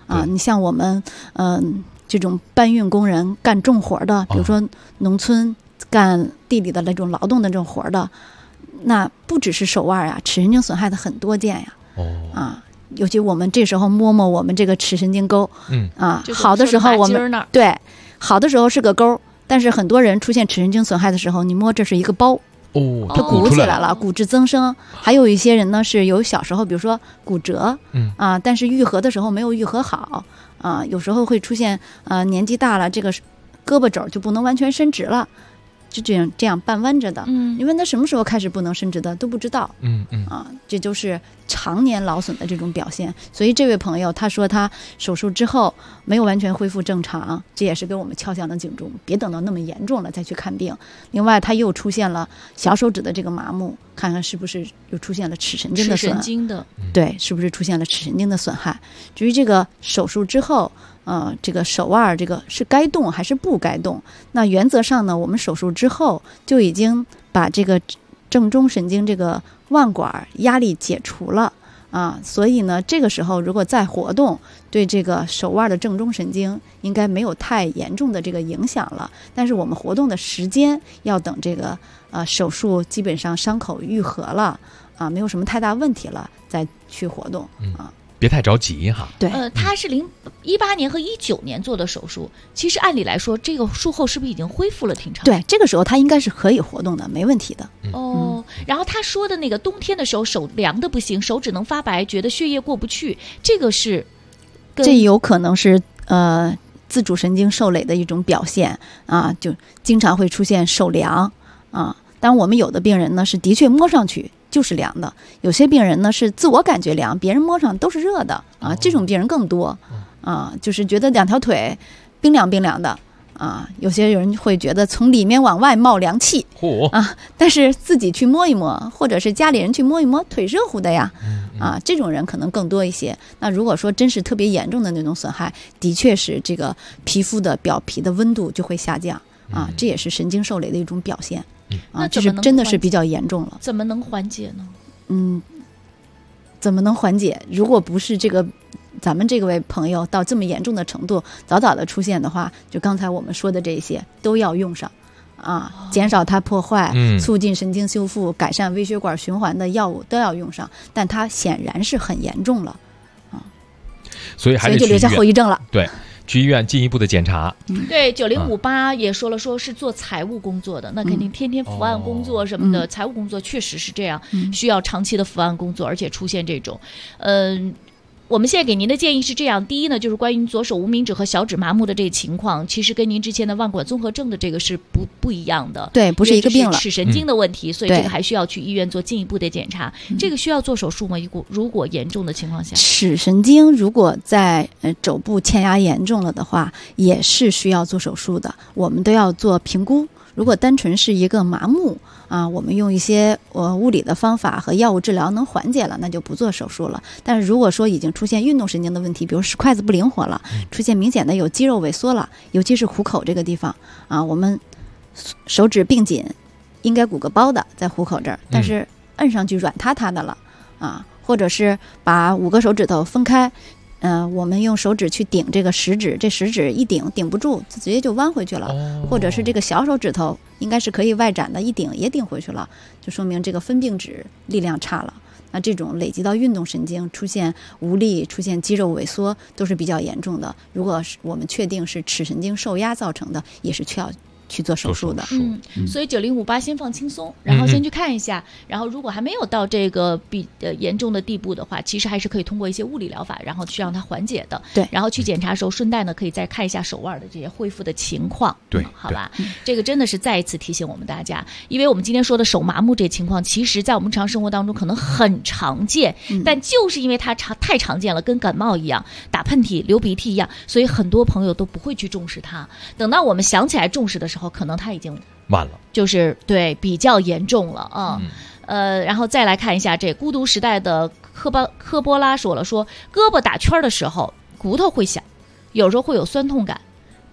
啊。你像我们这种搬运工人干重活的，比如说农村干地里的那种劳动的这种活的，那不只是手腕啊，尺神经损害的很多件呀。尤其我们这时候摸摸我们这个尺神经沟，好的时候我们对，好的时候是个沟，但是很多人出现尺神经损害的时候，你摸这是一个包。它鼓起来了，骨质增生。还有一些人呢是有小时候，比如说骨折，但是愈合的时候没有愈合好，有时候会出现年纪大了，这个胳膊肘就不能完全伸直了，就这样半弯着的。你问他什么时候开始不能伸直的都不知道。这就是常年劳损的这种表现。所以这位朋友他说他手术之后没有完全恢复正常，这也是给我们敲响了警钟，别等到那么严重了再去看病。另外他又出现了小手指的这个麻木，看看是不是又出现了尺神经的损害。对，是不是出现了尺神经的损害。至于这个手术之后这个手腕这个是该动还是不该动，那原则上呢，我们手术之后就已经把这个正中神经这个腕管压力解除了所以呢这个时候如果再活动，对这个手腕的正中神经应该没有太严重的这个影响了。但是我们活动的时间要等这个手术基本上伤口愈合了没有什么太大问题了再去活动别太着急哈。 对， 他是2018年和19年做的手术，其实按理来说，这个术后是不是已经恢复了挺长？ 对，这个时候他应该是可以活动的，没问题的。 然后他说的那个冬天的时候手凉的不行，手指能发白，觉得血液过不去，这个是这有可能是自主神经受累的一种表现就经常会出现手凉当然我们有的病人呢是的确摸上去就是凉的，有些病人呢是自我感觉凉，别人摸上都是热的这种病人更多就是觉得两条腿冰凉冰凉的有些人会觉得从里面往外冒凉气但是自己去摸一摸，或者是家里人去摸一摸，腿热乎的呀这种人可能更多一些。那如果说真是特别严重的那种损害，的确是这个皮肤的表皮的温度就会下降这也是神经受累的一种表现就是真的是比较严重了。 怎么能缓解呢？ 怎么能缓解？如果不是这个咱们这位朋友到这么严重的程度早早的出现的话，就刚才我们说的这些都要用上减少它破坏促进神经修复改善微血管循环的药物都要用上，但它显然是很严重了所以还是就留下后遗症了。 对，去医院进一步的检查。 对，9058也说了，说是做财务工作的，那肯定天天伏案工作什么的，财务工作确实是这样，需要长期的伏案工作，而且出现这种我们现在给您的建议是这样，第一呢，就是关于左手无名指和小指麻木的这个情况，其实跟您之前的腕管综合症的这个是不一样的， 对，不是一个病了， 尺神经的问题，所以这个还需要去医院做进一步的检查。这个需要做手术吗？如果严重的情况下， 尺神经如果在肘部欠压严重了的话，也是需要做手术的，我们都要做评估。如果单纯是一个麻木我们用一些物理的方法和药物治疗能缓解了，那就不做手术了。但是如果说已经出现运动神经的问题，比如使筷子不灵活了，出现明显的有肌肉萎缩了，尤其是虎口这个地方我们手指并紧，应该鼓个包的在虎口这儿，但是摁上去软塌塌的了或者是把5个手指头分开我们用手指去顶这个食指，这食指一顶不住，直接就弯回去了或者是这个小手指头应该是可以外展的，一顶也顶回去了，就说明这个分并指力量差了。那这种累积到运动神经出现无力，出现肌肉萎缩都是比较严重的。如果是我们确定是尺神经受压造成的，也是需要去做手术的。 所以9058先放轻松，然后先去看一下，然后如果还没有到这个严重的地步的话，其实还是可以通过一些物理疗法，然后去让它缓解的。 对， 然后去检查的时候，顺带呢可以再看一下手腕的这些恢复的情况。 对， 好吧，这个真的是再一次提醒我们大家，因为我们今天说的手麻木这情况，其实在我们日常生活当中可能很常见，但就是因为它太常见了，跟感冒一样，打喷嚏、流鼻涕一样，所以很多朋友都不会去重视它。等到我们想起来重视的时候，可能它已经晚了， 就是对比较严重了然后再来看一下这孤独时代的科波拉说了，说胳膊打圈的时候骨头会响，有时候会有酸痛感，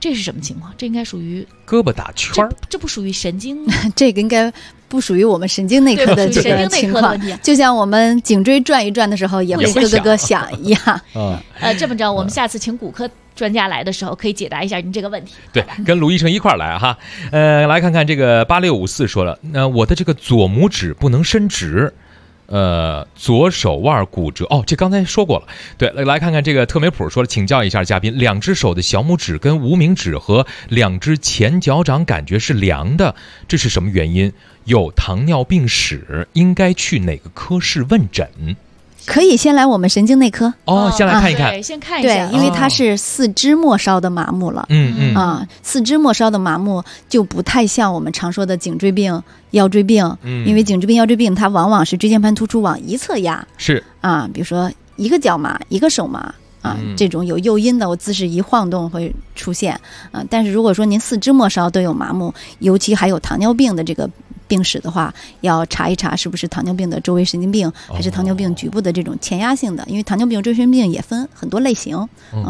这是什么情况？这应该属于胳膊打圈儿， 这不属于神经， 这个应该不属于我们神经内科的这个情况。就像我们颈椎转一转的时候，也会咯咯咯响一样。 这么着，我们下次请骨科专家来的时候，可以解答一下您这个问题。 对，跟卢医生一块儿来哈。来看看这个8654说了，我的这个左拇指不能伸直。左手腕骨折这刚才说过了。对，来看看这个特美普说了，请教一下嘉宾，2只手的小拇指跟无名指和2只前脚掌感觉是凉的，这是什么原因？有糖尿病史，应该去哪个科室问诊？ 可以先来我们神经内科先来看一看， 对，先看一下， 对，因为它是四肢末梢的麻木了，四肢末梢的麻木就不太像我们常说的颈椎病、腰椎病，因为颈椎病、腰椎病它往往是椎间盘突出往一侧压， 是比如说一个脚麻、一个手麻。这种有诱因的，我姿势一晃动会出现但是如果说您四肢末梢都有麻木，尤其还有糖尿病的这个病史的话，要查一查是不是糖尿病的周围神经病，还是糖尿病局部的这种前压性的，因为糖尿病周围神经病也分很多类型。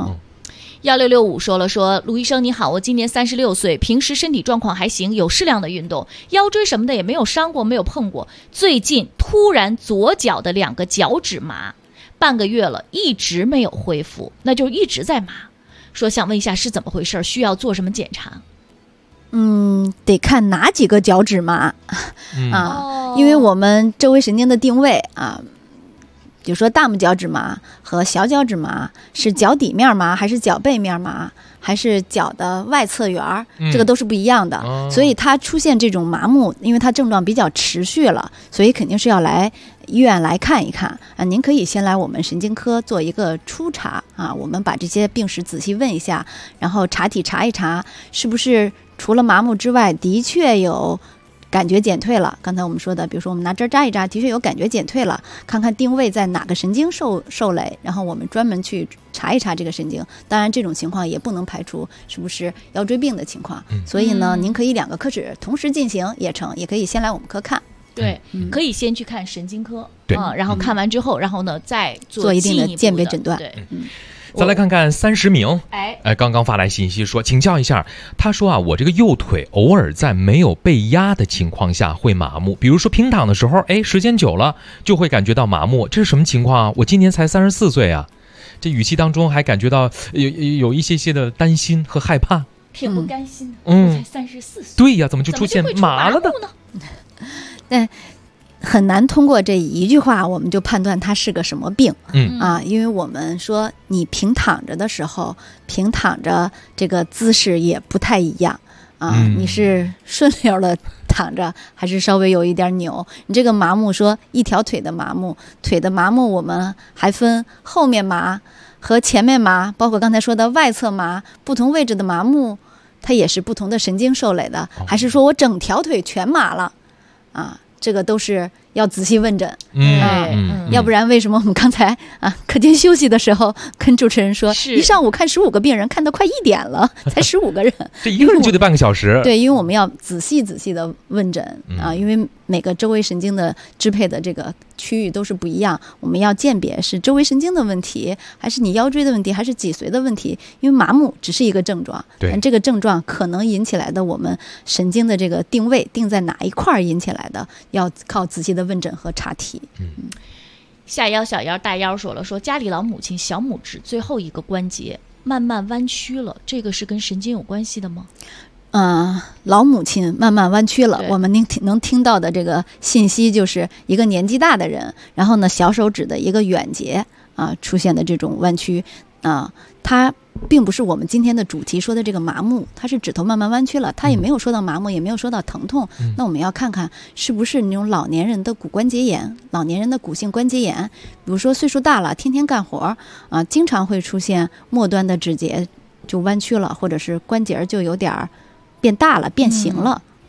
1665说卢医生你好，我今年36岁，平时身体状况还行，有适量的运动，腰椎什么的也没有伤过，没有碰过，最近突然左脚的2个脚趾麻，半个月了，一直没有恢复，那就一直在麻。说想问一下是怎么回事，需要做什么检查？ 得看哪几个脚趾麻因为我们周围神经的定位比如说大拇脚趾麻和小脚趾麻是脚底面麻还是脚背面麻还是脚的外侧缘，这个都是不一样的所以它出现这种麻木，因为它症状比较持续了，所以肯定是要来医院来看一看您可以先来我们神经科做一个初查我们把这些病史仔细问一下，然后查体查一查是不是除了麻木之外的确有感觉减退了，刚才我们说的比如说我们拿针扎一扎的确有感觉减退了，看看定位在哪个神经受累，然后我们专门去查一查这个神经，当然这种情况也不能排除是不是腰椎病的情况所以呢您可以2个科室同时进行也成，也可以先来我们科看。 对，可以先去看神经科然后看完之后然后呢再做一定的鉴别诊断。 对， 再来看看30名，刚刚发来信息说，请教一下，他说我这个右腿偶尔在没有被压的情况下会麻木，比如说平躺的时候，时间久了就会感觉到麻木，这是什么情况我今年才34岁这语气当中还感觉到有一些的担心和害怕， 挺不甘心的。我才34岁， 对呀，怎么就出现麻了呢？ 但很难通过这一句话我们就判断它是个什么病因为我们说你平躺着的时候，平躺着这个姿势也不太一样你是顺溜的躺着还是稍微有一点扭，你这个麻木说一条腿的麻木，腿的麻木我们还分后面麻和前面麻，包括刚才说的外侧麻，不同位置的麻木它也是不同的神经受累的，还是说我整条腿全麻了这个都是要仔细问诊要不然为什么我们刚才课间休息的时候跟主持人说一上午看15个病人，看到快1点了才15个人这一个人就得半个小时。 对，因为我们要仔细的问诊因为每个周围神经的支配的这个区域都是不一样，我们要鉴别是周围神经的问题还是你腰椎的问题还是脊髓的问题，因为麻木只是一个症状，但这个症状可能引起来的我们神经的这个定位定在哪一块引起来的，要靠仔细的问诊和查题。 下腰小腰大腰说家里老母亲小拇指最后一个关节慢慢弯曲了，这个是跟神经有关系的吗？ 老母亲慢慢弯曲了，我们能听到的这个信息就是一个年纪大的人，然后呢小手指的一个远节出现的这种弯曲它并不是我们今天的主题说的这个麻木，它是指头慢慢弯曲了，它也没有说到麻木，也没有说到疼痛那我们要看看是不是那种老年人的骨关节炎，老年人的骨性关节炎，比如说岁数大了天天干活经常会出现末端的指节就弯曲了，或者是关节就有点变大了变形了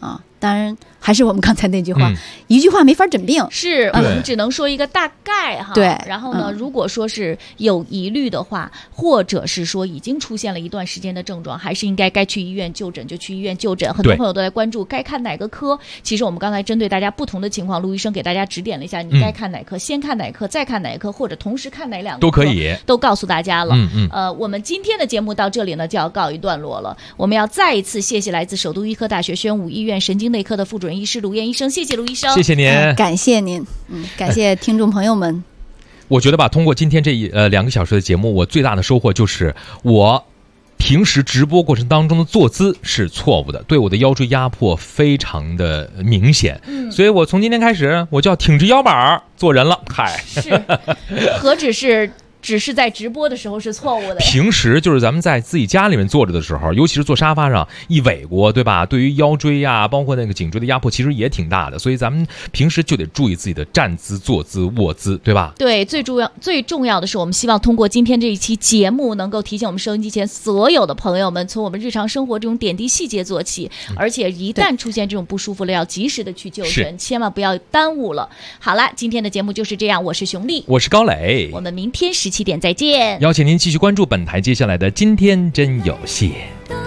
当然还是我们刚才那句话，一句话没法诊病， 是我们只能说一个大概哈。 对， 然后呢，如果说是有疑虑的话，或者是说已经出现了一段时间的症状，还是应该去医院就诊就去医院就诊。很多朋友都在关注该看哪个科，其实我们刚才针对大家不同的情况，陆医生给大家指点了一下，你该看哪科，先看哪科，再看哪科，或者同时看哪两个都可以， 都告诉大家了。我们今天的节目到这里呢就要告一段落了。我们要再一次谢谢来自首都医科大学宣武医院神经内科的副主任医师卢燕医生，谢谢卢医生， 谢谢您， 感谢您，感谢听众朋友们。 我觉得吧，通过今天这2个小时的节目，我最大的收获就是我平时直播过程当中的坐姿是错误的，对我的腰椎压迫非常的明显，所以我从今天开始我就要挺直腰板做人了。嗨， 是，何止是只是在直播的时候是错误的， 平时就是咱们在自己家里面坐着的时候，尤其是坐沙发上一尾过，对吧？对于腰椎呀，包括那个颈椎的压迫，其实也挺大的。所以咱们平时就得注意自己的站姿、坐姿、卧姿，对吧？ 对，最重要的是，我们希望通过今天这一期节目，能够提醒我们收音机前所有的朋友们，从我们日常生活这种点滴细节做起，而且一旦出现这种不舒服了，要及时的去就诊，千万不要耽误了。好了，今天的节目就是这样，我是熊丽， 我是高磊， 我们明天17点再见。 邀请您继续关注本台接下来的今天真有戏。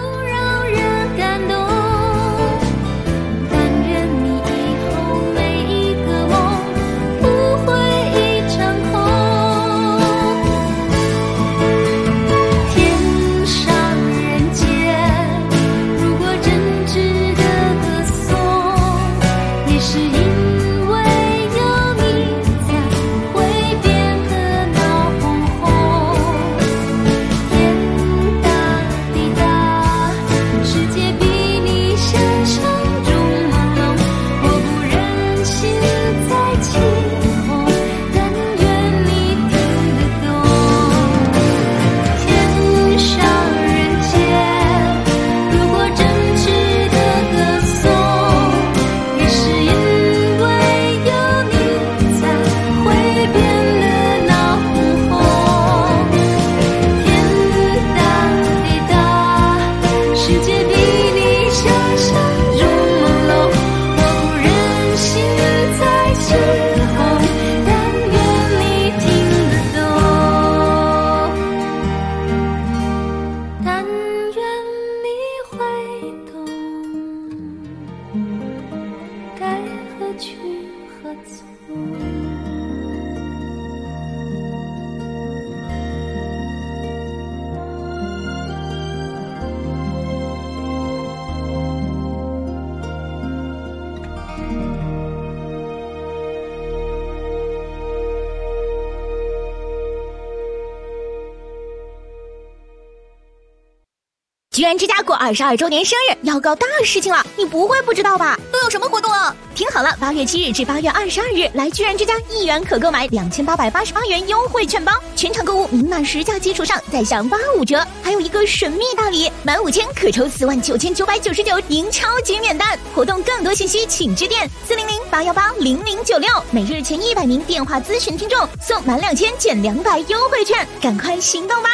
居然之家过22周年生日，要搞大事情了，你不会不知道吧？ 都有什么活动啊？ 听好了，8月7日至8月22日，来居然之家1元可购买2888元优惠券包，全场购物明码实价基础上再享85折，还有一个神秘大礼，满5000可抽49999赢超级免单。活动更多信息请致电400-818-0096，每日前100名电话咨询听众送满2000减200优惠券，赶快行动吧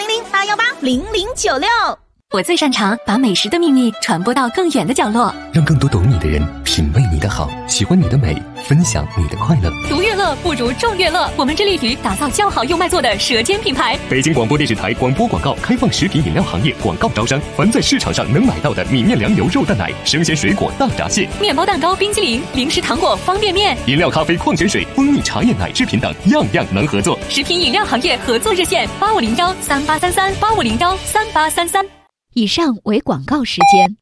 ！400-818-0096。 我最擅长把美食的秘密传播到更远的角落， 让更多懂你的人品味你的好，喜欢你的美，分享你的快乐。 独乐乐不如众乐乐，我们致力于打造较好又卖座的舌尖品牌。 北京广播电视台广播广告开放食品饮料行业广告招商，凡在市场上能买到的米面粮油肉蛋奶、生鲜水果大闸蟹、 面包蛋糕、冰淇淋、零食糖果、方便面、 饮料咖啡、矿泉水、蜂蜜茶叶奶制品等，样样能合作。 食品饮料行业合作热线8501383385013833。 以上为广告时间。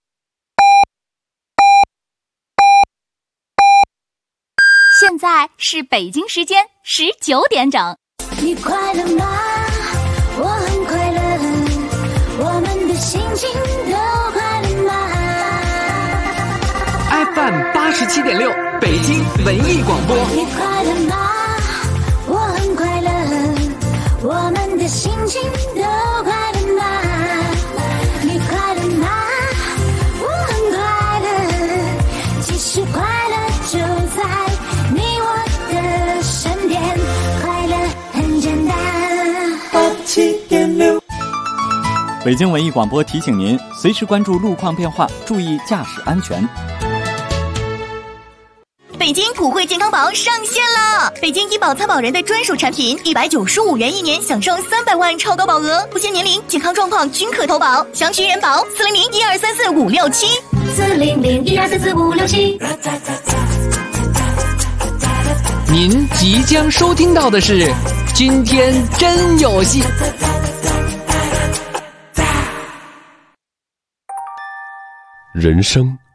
现在是北京时间19点整。 你快乐吗？我很快乐，我们的心情都快乐吗 ？FM 87.6，北京文艺广播。 你快乐吗？我很快乐，我们的心情都快乐吗？你快乐吗？我很快乐，其实快乐就在你我的身边，快乐很简单。 87.6， 北京文艺广播提醒您，随时关注路况变化，注意驾驶安全。 北京普惠健康宝上线了！北京医保参保人的专属产品，195元1年享受300万超高保额，不限年龄、健康状况均可投保。详询人保400-1234-567。400-1234-567。 您即将收听到的是《今天真有戏》。 人生